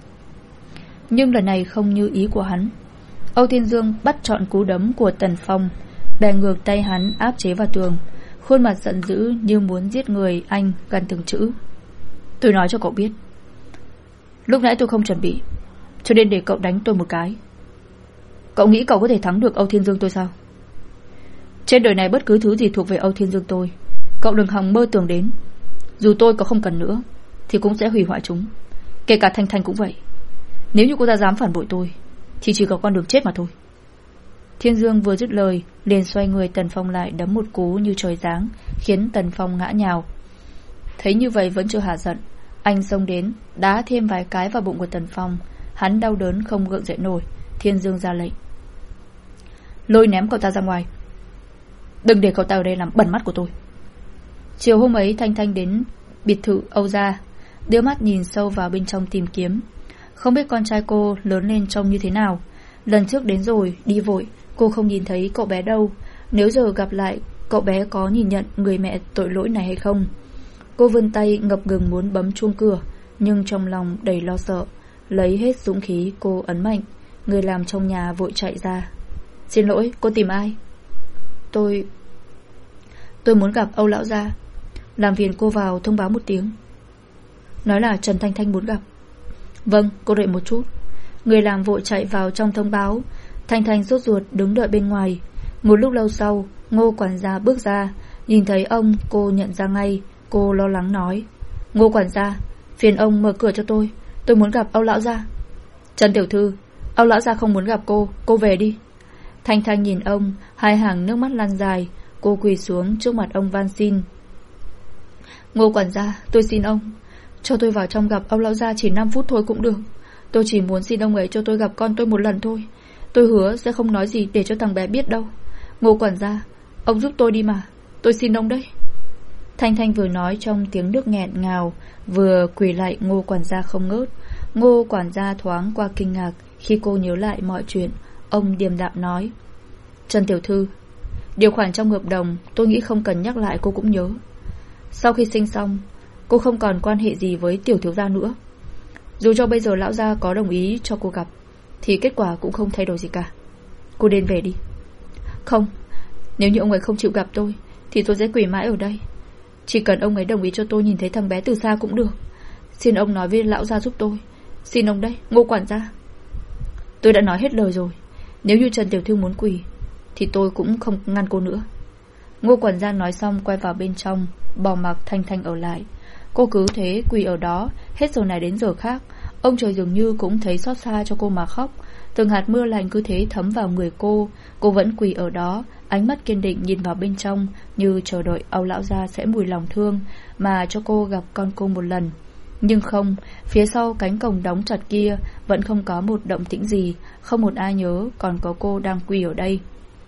Nhưng lần này không như ý của hắn. Âu Thiên Dương bắt trọn cú đấm của Tần Phong, bè ngược tay hắn áp chế vào tường, khuôn mặt giận dữ như muốn giết người. Anh gần từng chữ. Tôi nói cho cậu biết, lúc nãy tôi không chuẩn bị, cho nên để cậu đánh tôi một cái. Cậu nghĩ cậu có thể thắng được Âu Thiên Dương tôi sao? Trên đời này bất cứ thứ gì thuộc về Âu Thiên Dương tôi, cậu đừng hòng mơ tưởng đến. Dù tôi có không cần nữa thì cũng sẽ hủy hoại chúng. Kể cả Thanh Thanh cũng vậy. Nếu như cô ta dám phản bội tôi thì chỉ có con đường chết mà thôi. Thiên Dương vừa dứt lời liền xoay người Tần Phong lại đấm một cú như trời giáng, khiến Tần Phong ngã nhào. Thấy như vậy vẫn chưa hạ giận, anh xông đến đá thêm vài cái vào bụng của Tần Phong. Hắn đau đớn không gượng dậy nổi. Thiên Dương ra lệnh: lôi ném cậu ta ra ngoài, đừng để cậu ta ở đây làm bẩn mắt của tôi. Chiều hôm ấy Thanh Thanh đến biệt thự Âu gia, đưa mắt nhìn sâu vào bên trong tìm kiếm. Không biết con trai cô lớn lên trông như thế nào. Lần trước đến rồi đi vội, cô không nhìn thấy cậu bé đâu. Nếu giờ gặp lại, cậu bé có nhìn nhận người mẹ tội lỗi này hay không? Cô vươn tay ngập ngừng muốn bấm chuông cửa, nhưng trong lòng đầy lo sợ. Lấy hết dũng khí cô ấn mạnh. Người làm trong nhà vội chạy ra. Xin lỗi, cô tìm ai? Tôi... Tôi muốn gặp Âu lão gia. Làm phiền cô vào thông báo một tiếng. Nói là Trần Thanh Thanh muốn gặp. Vâng, cô đợi một chút. Người làm vội chạy vào trong thông báo. Thanh Thanh sốt ruột đứng đợi bên ngoài. Một lúc lâu sau, Ngô quản gia bước ra. Nhìn thấy ông, cô nhận ra ngay. Cô lo lắng nói: Ngô quản gia, phiền ông mở cửa cho tôi, tôi muốn gặp Âu lão gia. Trần tiểu thư, Âu lão gia không muốn gặp cô, cô về đi. Thanh Thanh nhìn ông, hai hàng nước mắt lăn dài. Cô quỳ xuống trước mặt ông van xin: Ngô quản gia, tôi xin ông, cho tôi vào trong gặp Âu lão gia chỉ năm phút thôi cũng được. Tôi chỉ muốn xin ông ấy cho tôi gặp con tôi một lần thôi. Tôi hứa sẽ không nói gì để cho thằng bé biết đâu. Ngô quản gia, ông giúp tôi đi mà, tôi xin ông đấy. Thanh Thanh vừa nói trong tiếng nước nghẹn ngào, vừa quỳ lại Ngô quản gia không ngớt. Ngô quản gia thoáng qua kinh ngạc khi cô nhớ lại mọi chuyện. Ông điềm đạm nói: Trần tiểu thư, điều khoản trong hợp đồng tôi nghĩ không cần nhắc lại, cô cũng nhớ. Sau khi sinh xong, cô không còn quan hệ gì với tiểu thiếu gia nữa. Dù cho bây giờ lão gia có đồng ý cho cô gặp thì kết quả cũng không thay đổi gì cả. Cô nên về đi. Không, nếu như ông ấy không chịu gặp tôi thì tôi sẽ quỳ mãi ở đây. Chỉ cần ông ấy đồng ý cho tôi nhìn thấy thằng bé từ xa cũng được. Xin ông nói với lão gia giúp tôi. Xin ông đây, Ngô quản gia. Tôi đã nói hết lời rồi. Nếu như Trần tiểu thư muốn quỳ thì tôi cũng không ngăn cô nữa. Ngô quản gia nói xong quay vào bên trong, bỏ mặc Thanh Thanh ở lại. Cô cứ thế quỳ ở đó hết giờ này đến giờ khác. Ông trời dường như cũng thấy xót xa cho cô mà khóc. Từng hạt mưa lành cứ thế thấm vào người cô. Cô vẫn quỳ ở đó, ánh mắt kiên định nhìn vào bên trong, như chờ đợi Âu lão gia sẽ mùi lòng thương mà cho cô gặp con cô một lần. Nhưng không, phía sau cánh cổng đóng chặt kia vẫn không có một động tĩnh gì. Không một ai nhớ còn có cô đang quỳ ở đây.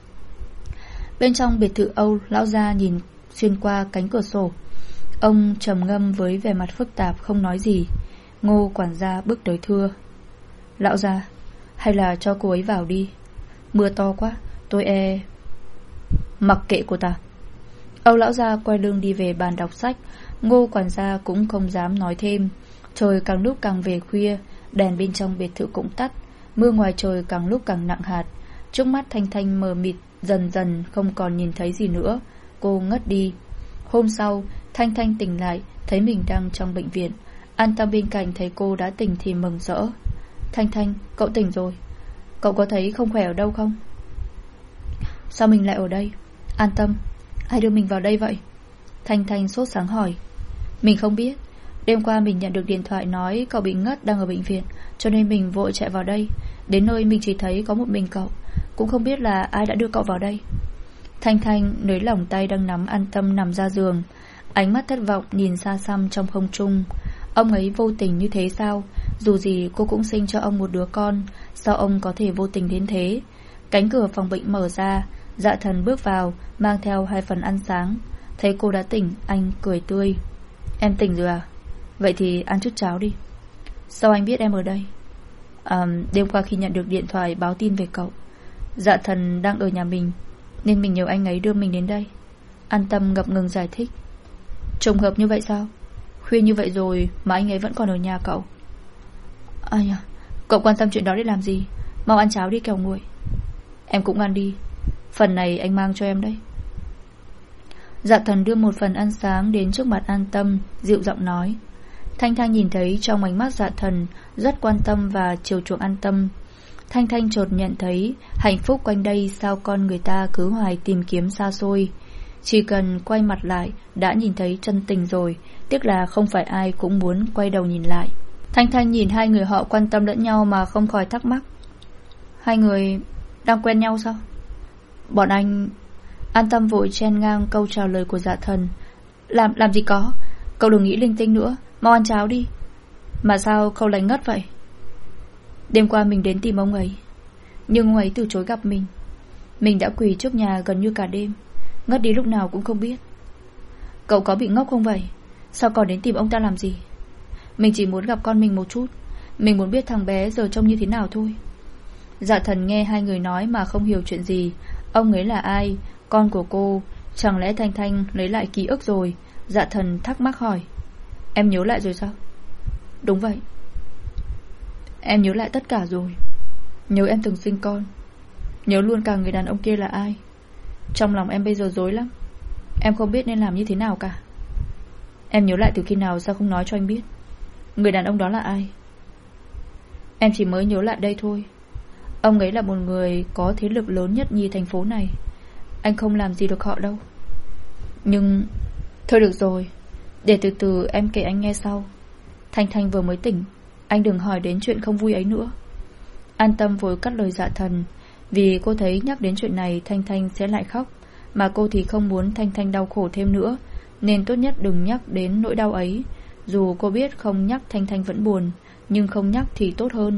Bên trong biệt thự Âu lão gia nhìn xuyên qua cánh cửa sổ. Ông trầm ngâm với vẻ mặt phức tạp không nói gì. Ngô quản gia bước tới thưa: Lão gia, hay là cho cô ấy vào đi. Mưa to quá, tôi e... Mặc kệ cô ta. Âu lão gia quay lưng đi về bàn đọc sách. Ngô quản gia cũng không dám nói thêm. Trời càng lúc càng về khuya, đèn bên trong biệt thự cũng tắt. Mưa ngoài trời càng lúc càng nặng hạt. Trước mắt Thanh Thanh mờ mịt, dần dần không còn nhìn thấy gì nữa. Cô ngất đi. Hôm sau, Thanh Thanh tỉnh lại, thấy mình đang trong bệnh viện. An Tâm bên cạnh thấy cô đã tỉnh thì mừng rỡ. Thanh Thanh, cậu tỉnh rồi. Cậu có thấy không khỏe ở đâu không? Sao mình lại ở đây? An Tâm, ai đưa mình vào đây vậy? Thanh Thanh sốt sáng hỏi. Mình không biết. Đêm qua mình nhận được điện thoại nói cậu bị ngất đang ở bệnh viện, cho nên mình vội chạy vào đây. Đến nơi mình chỉ thấy có một mình cậu, cũng không biết là ai đã đưa cậu vào đây. Thanh Thanh nới lỏng tay đang nắm An Tâm nằm ra giường. Ánh mắt thất vọng nhìn xa xăm trong không trung. Ông ấy vô tình như thế sao? Dù gì cô cũng sinh cho ông một đứa con, sao ông có thể vô tình đến thế? Cánh cửa phòng bệnh mở ra, Dạ Thần bước vào, mang theo hai phần ăn sáng. Thấy cô đã tỉnh, anh cười tươi. Em tỉnh rồi à? Vậy thì ăn chút cháo đi. Sao anh biết em ở đây? À, đêm qua khi nhận được điện thoại báo tin về cậu, Dạ Thần đang ở nhà mình, nên mình nhờ anh ấy đưa mình đến đây. An Tâm ngập ngừng giải thích. Trùng hợp như vậy sao? Khuya như vậy rồi mà anh ấy vẫn còn ở nhà cậu. Ai à, cậu quan tâm chuyện đó để làm gì? Mau ăn cháo đi kẻo nguội. Em cũng ăn đi, phần này anh mang cho em đấy. Dạ Thần đưa một phần ăn sáng đến trước mặt An Tâm, dịu giọng nói. Thanh Thanh nhìn thấy trong ánh mắt Dạ Thần rất quan tâm và chiều chuộng An Tâm. Thanh Thanh chợt nhận thấy hạnh phúc quanh đây sao con người ta cứ hoài tìm kiếm xa xôi. Chỉ cần quay mặt lại đã nhìn thấy chân tình rồi, tiếc là không phải ai cũng muốn quay đầu nhìn lại. Thanh Thanh nhìn hai người họ quan tâm lẫn nhau mà không khỏi thắc mắc. Hai người đang quen nhau sao? Bọn anh... An Tâm vội chen ngang câu trả lời của Dạ Thần. Làm làm gì có, cậu đừng nghĩ linh tinh nữa, mau ăn cháo đi. Mà sao cậu lại ngất vậy? Đêm qua mình đến tìm ông ấy, nhưng ông ấy từ chối gặp mình. Mình đã quỳ trước nhà gần như cả đêm, ngất đi lúc nào cũng không biết. Cậu có bị ngốc không vậy? Sao còn đến tìm ông ta làm gì? Mình chỉ muốn gặp con mình một chút. Mình muốn biết thằng bé giờ trông như thế nào thôi. Dạ Thần nghe hai người nói mà không hiểu chuyện gì. Ông ấy là ai? Con của cô? Chẳng lẽ Thanh Thanh lấy lại ký ức rồi? Dạ Thần thắc mắc hỏi. Em nhớ lại rồi sao? Đúng vậy, em nhớ lại tất cả rồi. Nhớ em từng sinh con, nhớ luôn cả người đàn ông kia là ai. Trong lòng em bây giờ rối lắm. Em không biết nên làm như thế nào cả. Em nhớ lại từ khi nào, sao không nói cho anh biết? Người đàn ông đó là ai? Em chỉ mới nhớ lại đây thôi. Ông ấy là một người có thế lực lớn nhất nhì thành phố này. Anh không làm gì được họ đâu. Nhưng... Thôi được rồi, để từ từ em kể anh nghe sau. Thanh Thanh vừa mới tỉnh, anh đừng hỏi đến chuyện không vui ấy nữa. An Tâm vội cắt lời Dạ Thần, vì cô thấy nhắc đến chuyện này Thanh Thanh sẽ lại khóc, mà cô thì không muốn Thanh Thanh đau khổ thêm nữa, nên tốt nhất đừng nhắc đến nỗi đau ấy. Dù cô biết không nhắc Thanh Thanh vẫn buồn, nhưng không nhắc thì tốt hơn.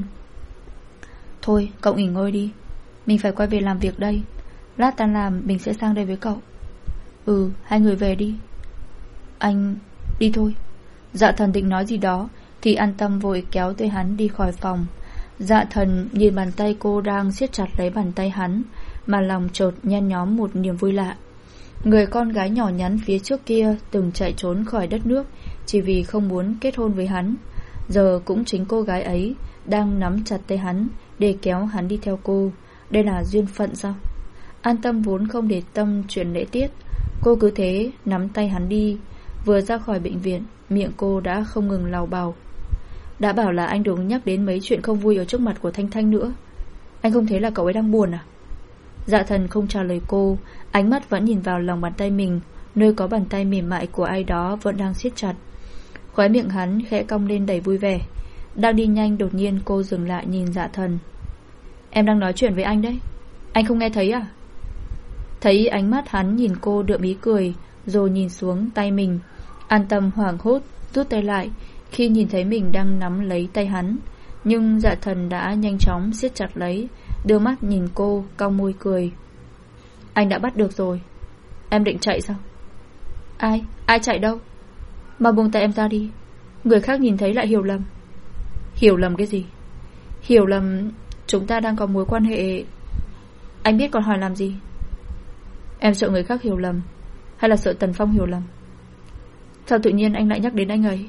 Thôi cậu nghỉ ngơi đi, mình phải quay về làm việc đây. Lát tan làm mình sẽ sang đây với cậu. Ừ, hai người về đi. Anh... đi thôi. Dạ Thần định nói gì đó thì An Tâm vội kéo tay hắn đi khỏi phòng. Dạ Thần nhìn bàn tay cô đang siết chặt lấy bàn tay hắn, mà lòng chợt nhen nhóm một niềm vui lạ. Người con gái nhỏ nhắn phía trước kia từng chạy trốn khỏi đất nước chỉ vì không muốn kết hôn với hắn, giờ cũng chính cô gái ấy đang nắm chặt tay hắn để kéo hắn đi theo cô. Đây là duyên phận sao? An Tâm vốn không để tâm chuyện lễ tiết, cô cứ thế nắm tay hắn đi. Vừa ra khỏi bệnh viện, miệng cô đã không ngừng lào bào. Đã bảo là anh đừng nhắc đến mấy chuyện không vui ở trước mặt của Thanh Thanh nữa. Anh không thấy là cậu ấy đang buồn à? Dạ Thần không trả lời cô, ánh mắt vẫn nhìn vào lòng bàn tay mình, nơi có bàn tay mềm mại của ai đó vẫn đang siết chặt. Khóe miệng hắn khẽ cong lên đầy vui vẻ. Đang đi nhanh đột nhiên cô dừng lại nhìn Dạ Thần. Em đang nói chuyện với anh đấy, anh không nghe thấy à? Thấy ánh mắt hắn nhìn cô đượm ý cười, rồi nhìn xuống tay mình. An Tâm hoảng hốt rút tay lại khi nhìn thấy mình đang nắm lấy tay hắn, nhưng Dạ Thần đã nhanh chóng siết chặt lấy, đưa mắt nhìn cô, cong môi cười. Anh đã bắt được rồi. Em định chạy sao? Ai? Ai chạy đâu? Mà buông tay em ra đi, người khác nhìn thấy lại hiểu lầm. Hiểu lầm cái gì? Hiểu lầm chúng ta đang có mối quan hệ. Anh biết còn hỏi làm gì? Em sợ người khác hiểu lầm, hay là sợ Tần Phong hiểu lầm? Sao tự nhiên anh lại nhắc đến anh ấy?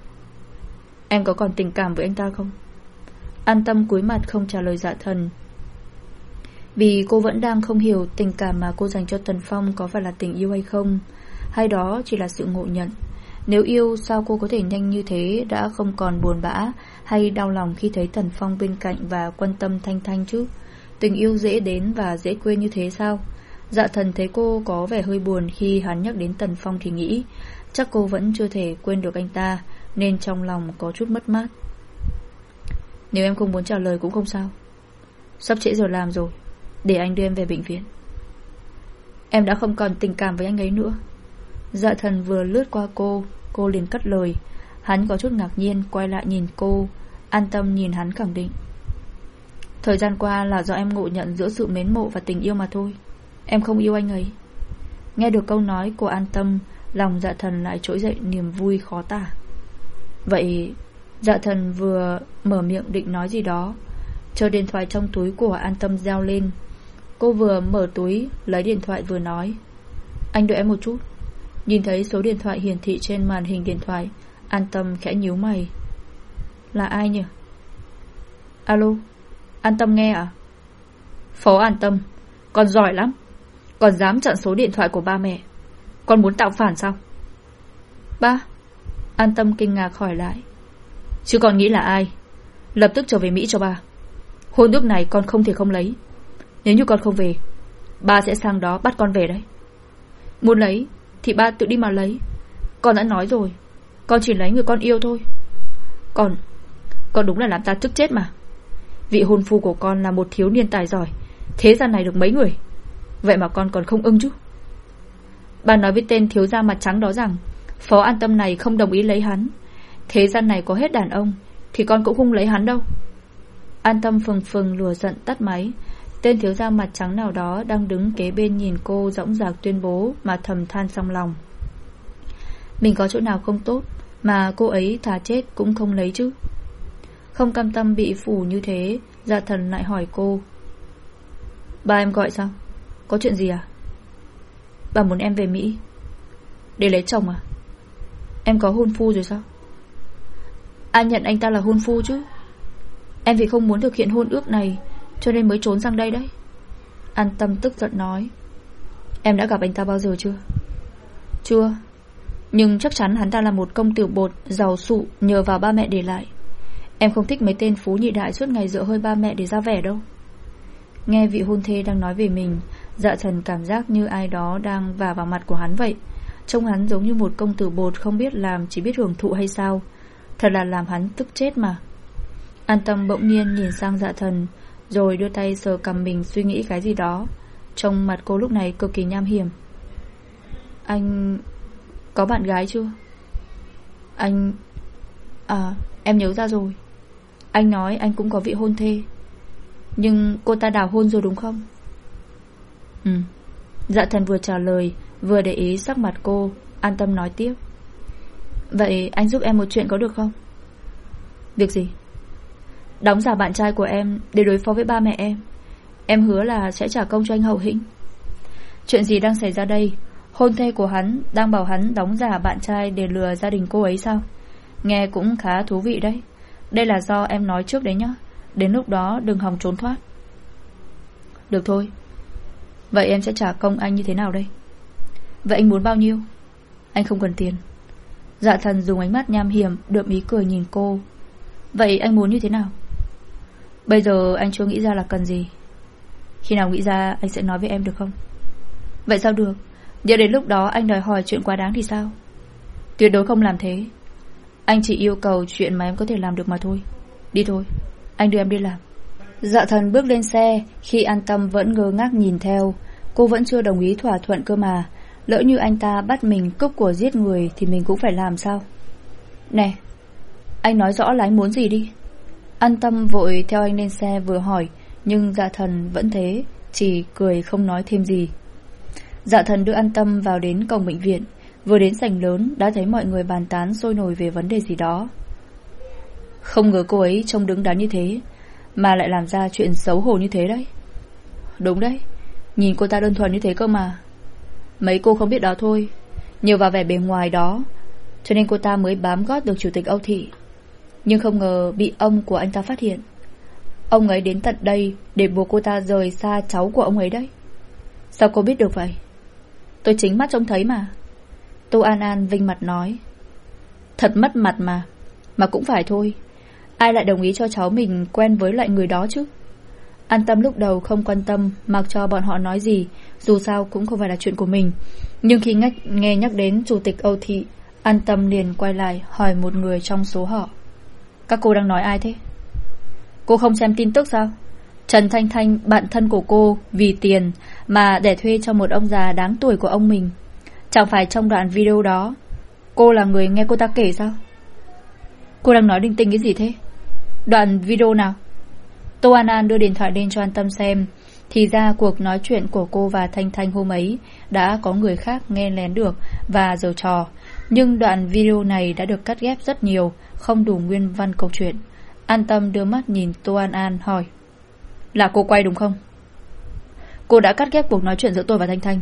Em có còn tình cảm với anh ta không? An Tâm cúi mặt không trả lời Dạ Thần, vì cô vẫn đang không hiểu tình cảm mà cô dành cho Tần Phong có phải là tình yêu hay không, hay đó chỉ là sự ngộ nhận. Nếu yêu sao cô có thể nhanh như thế đã không còn buồn bã hay đau lòng khi thấy Tần Phong bên cạnh và quan tâm Thanh Thanh chứ? Tình yêu dễ đến và dễ quên như thế sao? Dạ Thần thấy cô có vẻ hơi buồn khi hắn nhắc đến Tần Phong thì nghĩ chắc cô vẫn chưa thể quên được anh ta, nên trong lòng có chút mất mát. Nếu em không muốn trả lời cũng không sao, sắp trễ giờ làm rồi, để anh đưa em về bệnh viện. Em đã không còn tình cảm với anh ấy nữa. Dạ Thần vừa lướt qua cô, cô liền cất lời. Hắn có chút ngạc nhiên quay lại nhìn cô. An Tâm nhìn hắn khẳng định. Thời gian qua là do em ngộ nhận giữa sự mến mộ và tình yêu mà thôi. Em không yêu anh ấy. Nghe được câu nói của An Tâm, lòng Dạ Thần lại trỗi dậy niềm vui khó tả. Vậy Dạ Thần vừa mở miệng định nói gì đó, chờ điện thoại trong túi của An Tâm reo lên. Cô vừa mở túi lấy điện thoại vừa nói. Anh đợi em một chút. Nhìn thấy số điện thoại hiển thị trên màn hình điện thoại, An Tâm khẽ nhíu mày. Là ai nhỉ? Alo, An Tâm nghe à? Phó An Tâm, con giỏi lắm. Còn dám chặn số điện thoại của ba mẹ. Con muốn tạo phản sao? Ba? An Tâm kinh ngạc hỏi lại. Chứ con nghĩ là ai? Lập tức trở về Mỹ cho ba. Hôn ước này con không thể không lấy. Nếu như con không về, ba sẽ sang đó bắt con về đấy. Muốn lấy thì ba tự đi mà lấy. Con đã nói rồi, con chỉ lấy người con yêu thôi. Con Con đúng là làm ta tức chết mà. Vị hôn phu của con là một thiếu niên tài giỏi, thế gian này được mấy người. Vậy mà con còn không ưng chứ? Bà nói với tên thiếu gia mặt trắng đó rằng Phó An Tâm này không đồng ý lấy hắn. Thế gian này có hết đàn ông thì con cũng không lấy hắn đâu. An Tâm phừng phừng lùa giận tắt máy. Tên thiếu gia mặt trắng nào đó đang đứng kế bên nhìn cô dõng dạc tuyên bố mà thầm than trong lòng. Mình có chỗ nào không tốt mà cô ấy thà chết cũng không lấy chứ? Không cam tâm bị phủ như thế, Dạ Thần lại hỏi cô. Ba em gọi sao? Có chuyện gì à? Bà muốn em về Mỹ để lấy chồng à? Em có hôn phu rồi sao? Ai nhận anh ta là hôn phu chứ? Em vì không muốn thực hiện hôn ước này cho nên mới trốn sang đây đấy. An Tâm tức giận nói. Em đã gặp anh ta bao giờ chưa? Chưa. Nhưng chắc chắn hắn ta là một công tử bột giàu sụ nhờ vào ba mẹ để lại. Em không thích mấy tên phú nhị đại suốt ngày dựa hơi ba mẹ để ra vẻ đâu. Nghe vị hôn thê đang nói về mình, Dạ Thần cảm giác như ai đó đang vả vào mặt của hắn vậy. Trông hắn giống như một công tử bột không biết làm, chỉ biết hưởng thụ hay sao. Thật là làm hắn tức chết mà. An Tâm bỗng nhiên nhìn sang Dạ Thần, rồi đưa tay sờ cằm mình suy nghĩ cái gì đó. Trông mặt cô lúc này cực kỳ nham hiểm. Anh có bạn gái chưa? Anh... À, em nhớ ra rồi. Anh nói anh cũng có vị hôn thê. Nhưng cô ta đào hôn rồi đúng không? Ừ. Dạ Thần vừa trả lời vừa để ý sắc mặt cô. An Tâm nói tiếp. Vậy anh giúp em một chuyện có được không? Việc gì? Đóng giả bạn trai của em để đối phó với ba mẹ em. Em hứa là sẽ trả công cho anh hậu hĩnh. Chuyện gì đang xảy ra đây? Hôn thê của hắn đang bảo hắn đóng giả bạn trai để lừa gia đình cô ấy sao? Nghe cũng khá thú vị đấy. Đây là do em nói trước đấy nhá. Đến lúc đó đừng hòng trốn thoát. Được thôi. Vậy em sẽ trả công anh như thế nào đây? Vậy anh muốn bao nhiêu? Anh không cần tiền. Dạ Thần dùng ánh mắt nham hiểm đượm ý cười nhìn cô. Vậy anh muốn như thế nào? Bây giờ anh chưa nghĩ ra là cần gì. Khi nào nghĩ ra anh sẽ nói với em được không? Vậy sao được? Nhớ đến lúc đó anh đòi hỏi chuyện quá đáng thì sao? Tuyệt đối không làm thế. Anh chỉ yêu cầu chuyện mà em có thể làm được mà thôi. Đi thôi, anh đưa em đi làm. Dạ Thần bước lên xe. Khi An Tâm vẫn ngơ ngác nhìn theo. Cô vẫn chưa đồng ý thỏa thuận cơ mà. Lỡ như anh ta bắt mình cướp của giết người thì mình cũng phải làm sao? Nè, anh nói rõ là anh muốn gì đi. An Tâm vội theo anh lên xe vừa hỏi. Nhưng Dạ Thần vẫn thế, chỉ cười không nói thêm gì. Dạ Thần đưa An Tâm vào đến cổng bệnh viện. Vừa đến sảnh lớn đã thấy mọi người bàn tán sôi nổi về vấn đề gì đó. Không ngờ cô ấy trông đứng đắn như thế mà lại làm ra chuyện xấu hổ như thế đấy. Đúng đấy, nhìn cô ta đơn thuần như thế cơ mà. Mấy cô không biết đó thôi. Nhờ vào vẻ bề ngoài đó cho nên cô ta mới bám gót được chủ tịch Âu Thị. Nhưng không ngờ bị ông của anh ta phát hiện. Ông ấy đến tận đây để buộc cô ta rời xa cháu của ông ấy đấy. Sao cô biết được vậy? Tôi chính mắt trông thấy mà. Tô An An vinh mặt nói. Thật mất mặt mà. Mà cũng phải thôi. Ai lại đồng ý cho cháu mình quen với loại người đó chứ? An Tâm lúc đầu không quan tâm, mặc cho bọn họ nói gì, dù sao cũng không phải là chuyện của mình. Nhưng khi ngách, nghe nhắc đến chủ tịch Âu Thị, An Tâm liền quay lại hỏi một người trong số họ. Các cô đang nói ai thế? Cô không xem tin tức sao? Trần Thanh Thanh, bạn thân của cô, vì tiền mà để thuê cho một ông già đáng tuổi của ông mình. Chẳng phải trong đoạn video đó cô là người nghe cô ta kể sao? Cô đang nói linh tinh cái gì thế? Đoạn video nào? Tô An An đưa điện thoại lên cho An Tâm xem. Thì ra cuộc nói chuyện của cô và Thanh Thanh hôm ấy đã có người khác nghe lén được và giở trò. Nhưng đoạn video này đã được cắt ghép rất nhiều, không đủ nguyên văn câu chuyện. An Tâm đưa mắt nhìn Tô An An hỏi: Là cô quay đúng không? Cô đã cắt ghép cuộc nói chuyện giữa tôi và Thanh Thanh.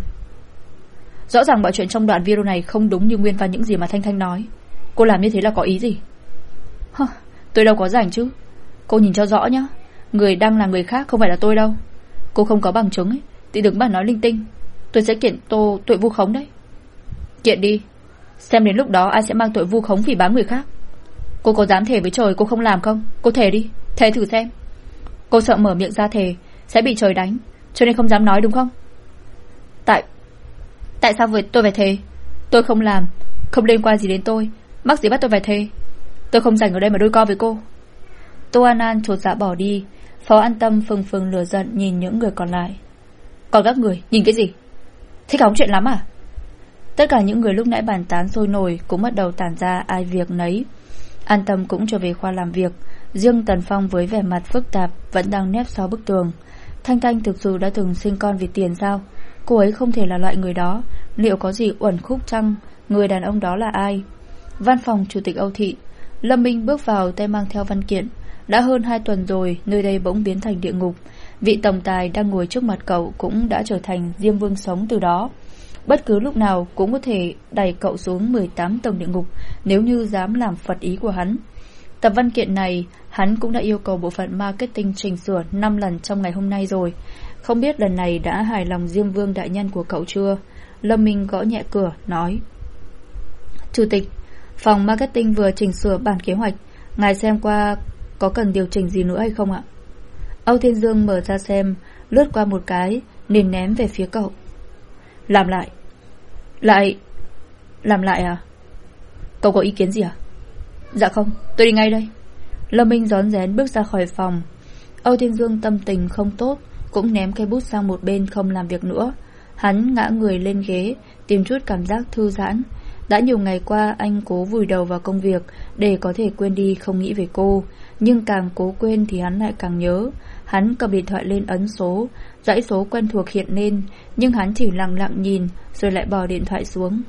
Rõ ràng mọi chuyện trong đoạn video này không đúng như nguyên văn những gì mà Thanh Thanh nói. Cô làm như thế là có ý gì? Hơ, tôi đâu có rảnh chứ. Cô nhìn cho rõ nhá, người đăng là người khác, không phải là tôi đâu. Cô không có bằng chứng ấy thì đừng mà nói linh tinh. Tôi sẽ kiện tô tội vu khống đấy. Kiện đi, xem đến lúc đó ai sẽ mang tội vu khống vì báng người khác. Cô có dám thề với trời cô không làm không? Cô thề đi, thề thử xem. Cô sợ mở miệng ra thề sẽ bị trời đánh, cho nên không dám nói đúng không? Tại Tại sao với tôi phải thề? Tôi không làm, không liên quan gì đến tôi, mắc gì bắt tôi phải thề? Tôi không rảnh ở đây mà đôi co với cô. Tô An An chột dạ bỏ đi. Phó An Tâm phừng phừng lửa giận nhìn những người còn lại. Còn các người nhìn cái gì? Thích hóng chuyện lắm à? Tất cả những người lúc nãy bàn tán sôi nổi cũng bắt đầu tản ra ai việc nấy. An Tâm cũng trở về khoa làm việc. Riêng Tần Phong với vẻ mặt phức tạp vẫn đang nép sau bức tường. Thanh Thanh thực sự đã từng sinh con vì tiền sao? Cô ấy không thể là loại người đó. Liệu có gì uẩn khúc chăng? Người đàn ông đó là ai? Văn phòng Chủ tịch Âu Thị. Lâm Minh bước vào tay mang theo văn kiện. Đã hơn hai tuần rồi, nơi đây bỗng biến thành địa ngục. Vị tổng tài đang ngồi trước mặt cậu cũng đã trở thành Diêm Vương sống từ đó. Bất cứ lúc nào cũng có thể đẩy cậu xuống mười tám tầng địa ngục nếu như dám làm phật ý của hắn. Tập văn kiện này hắn cũng đã yêu cầu bộ phận marketing chỉnh sửa năm lần trong ngày hôm nay rồi. Không biết lần này đã hài lòng Diêm Vương đại nhân của cậu chưa? Lâm Minh gõ nhẹ cửa nói: Chủ tịch, phòng marketing vừa chỉnh sửa bản kế hoạch, ngài xem qua có cần điều chỉnh gì nữa hay không ạ? Âu Thiên Dương mở ra xem, lướt qua một cái liền ném về phía cậu. Làm lại. Lại Làm lại à? Cậu có ý kiến gì à? Dạ không, tôi đi ngay đây. Lâm Minh rón rén bước ra khỏi phòng. Âu Thiên Dương tâm tình không tốt, cũng ném cây bút sang một bên không làm việc nữa. Hắn ngã người lên ghế, tìm chút cảm giác thư giãn. Đã nhiều ngày qua anh cố vùi đầu vào công việc để có thể quên đi không nghĩ về cô. Nhưng càng cố quên thì hắn lại càng nhớ. Hắn cầm điện thoại lên ấn số. Dãy số quen thuộc hiện lên, nhưng hắn chỉ lặng lặng nhìn rồi lại bỏ điện thoại xuống.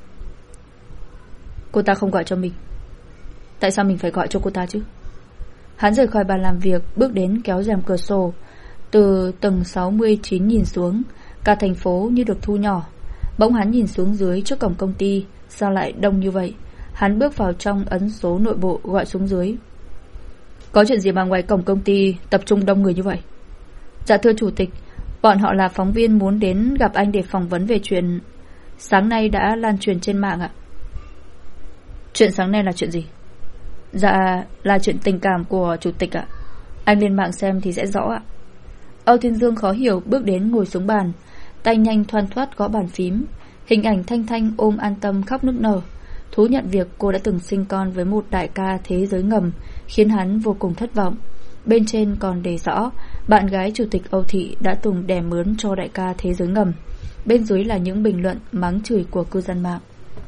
Cô ta không gọi cho mình. Tại sao mình phải gọi cho cô ta chứ? Hắn rời khỏi bàn làm việc, bước đến kéo rèm cửa sổ. Từ tầng sáu mươi chín nhìn xuống, cả thành phố như được thu nhỏ. Bỗng hắn nhìn xuống dưới trước cổng công ty. Sao lại đông như vậy? Hắn bước vào trong ấn số nội bộ gọi xuống dưới. Có chuyện gì mà ngoài cổng công ty tập trung đông người như vậy? Dạ thưa chủ tịch, bọn họ là phóng viên muốn đến gặp anh để phỏng vấn về chuyện sáng nay đã lan truyền trên mạng ạ. Chuyện sáng nay là chuyện gì? Dạ là chuyện tình cảm của chủ tịch ạ. Anh lên mạng xem thì sẽ rõ ạ. Âu Thiên Dương khó hiểu bước đến ngồi xuống bàn, tay nhanh thoăn thoắt gõ bàn phím. Hình ảnh Thanh Thanh ôm An Tâm khóc nức nở, thú nhận việc cô đã từng sinh con với một đại ca thế giới ngầm, khiến hắn vô cùng thất vọng. Bên trên còn đề rõ bạn gái chủ tịch Âu Thị đã từng đẻ mướn cho đại ca thế giới ngầm. Bên dưới là những bình luận mắng chửi của cư dân mạng.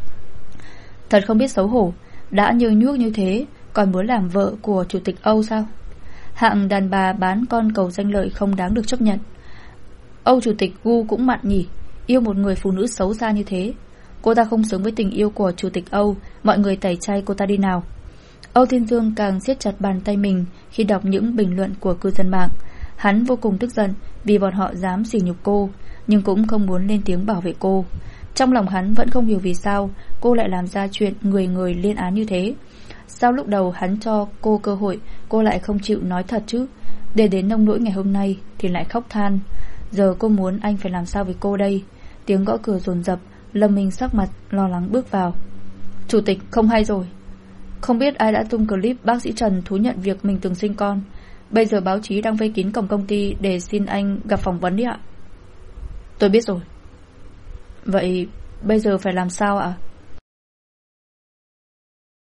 Thật không biết xấu hổ, đã nhơ nhuốc như thế còn muốn làm vợ của chủ tịch Âu sao? Hạng đàn bà bán con cầu danh lợi không đáng được chấp nhận. Âu chủ tịch gu cũng mặn nhỉ, yêu một người phụ nữ xấu xa như thế. Cô ta không xứng với tình yêu của chủ tịch Âu. Mọi người tẩy chay cô ta đi nào. Âu Thiên Dương càng siết chặt bàn tay mình khi đọc những bình luận của cư dân mạng. Hắn vô cùng tức giận vì bọn họ dám sỉ nhục cô, nhưng cũng không muốn lên tiếng bảo vệ cô. Trong lòng hắn vẫn không hiểu vì sao cô lại làm ra chuyện người người liên án như thế. Sao lúc đầu hắn cho cô cơ hội, cô lại không chịu nói thật chứ? Để đến nông nỗi ngày hôm nay thì lại khóc than. Giờ cô muốn anh phải làm sao với cô đây? Tiếng gõ cửa dồn dập. Lâm Minh sắc mặt lo lắng bước vào. Chủ tịch, không hay rồi. Không biết ai đã tung clip bác sĩ Trần thú nhận việc mình từng sinh con. Bây giờ báo chí đang vây kín cổng công ty để xin anh gặp phỏng vấn đi ạ. Tôi biết rồi. Vậy bây giờ phải làm sao ạ?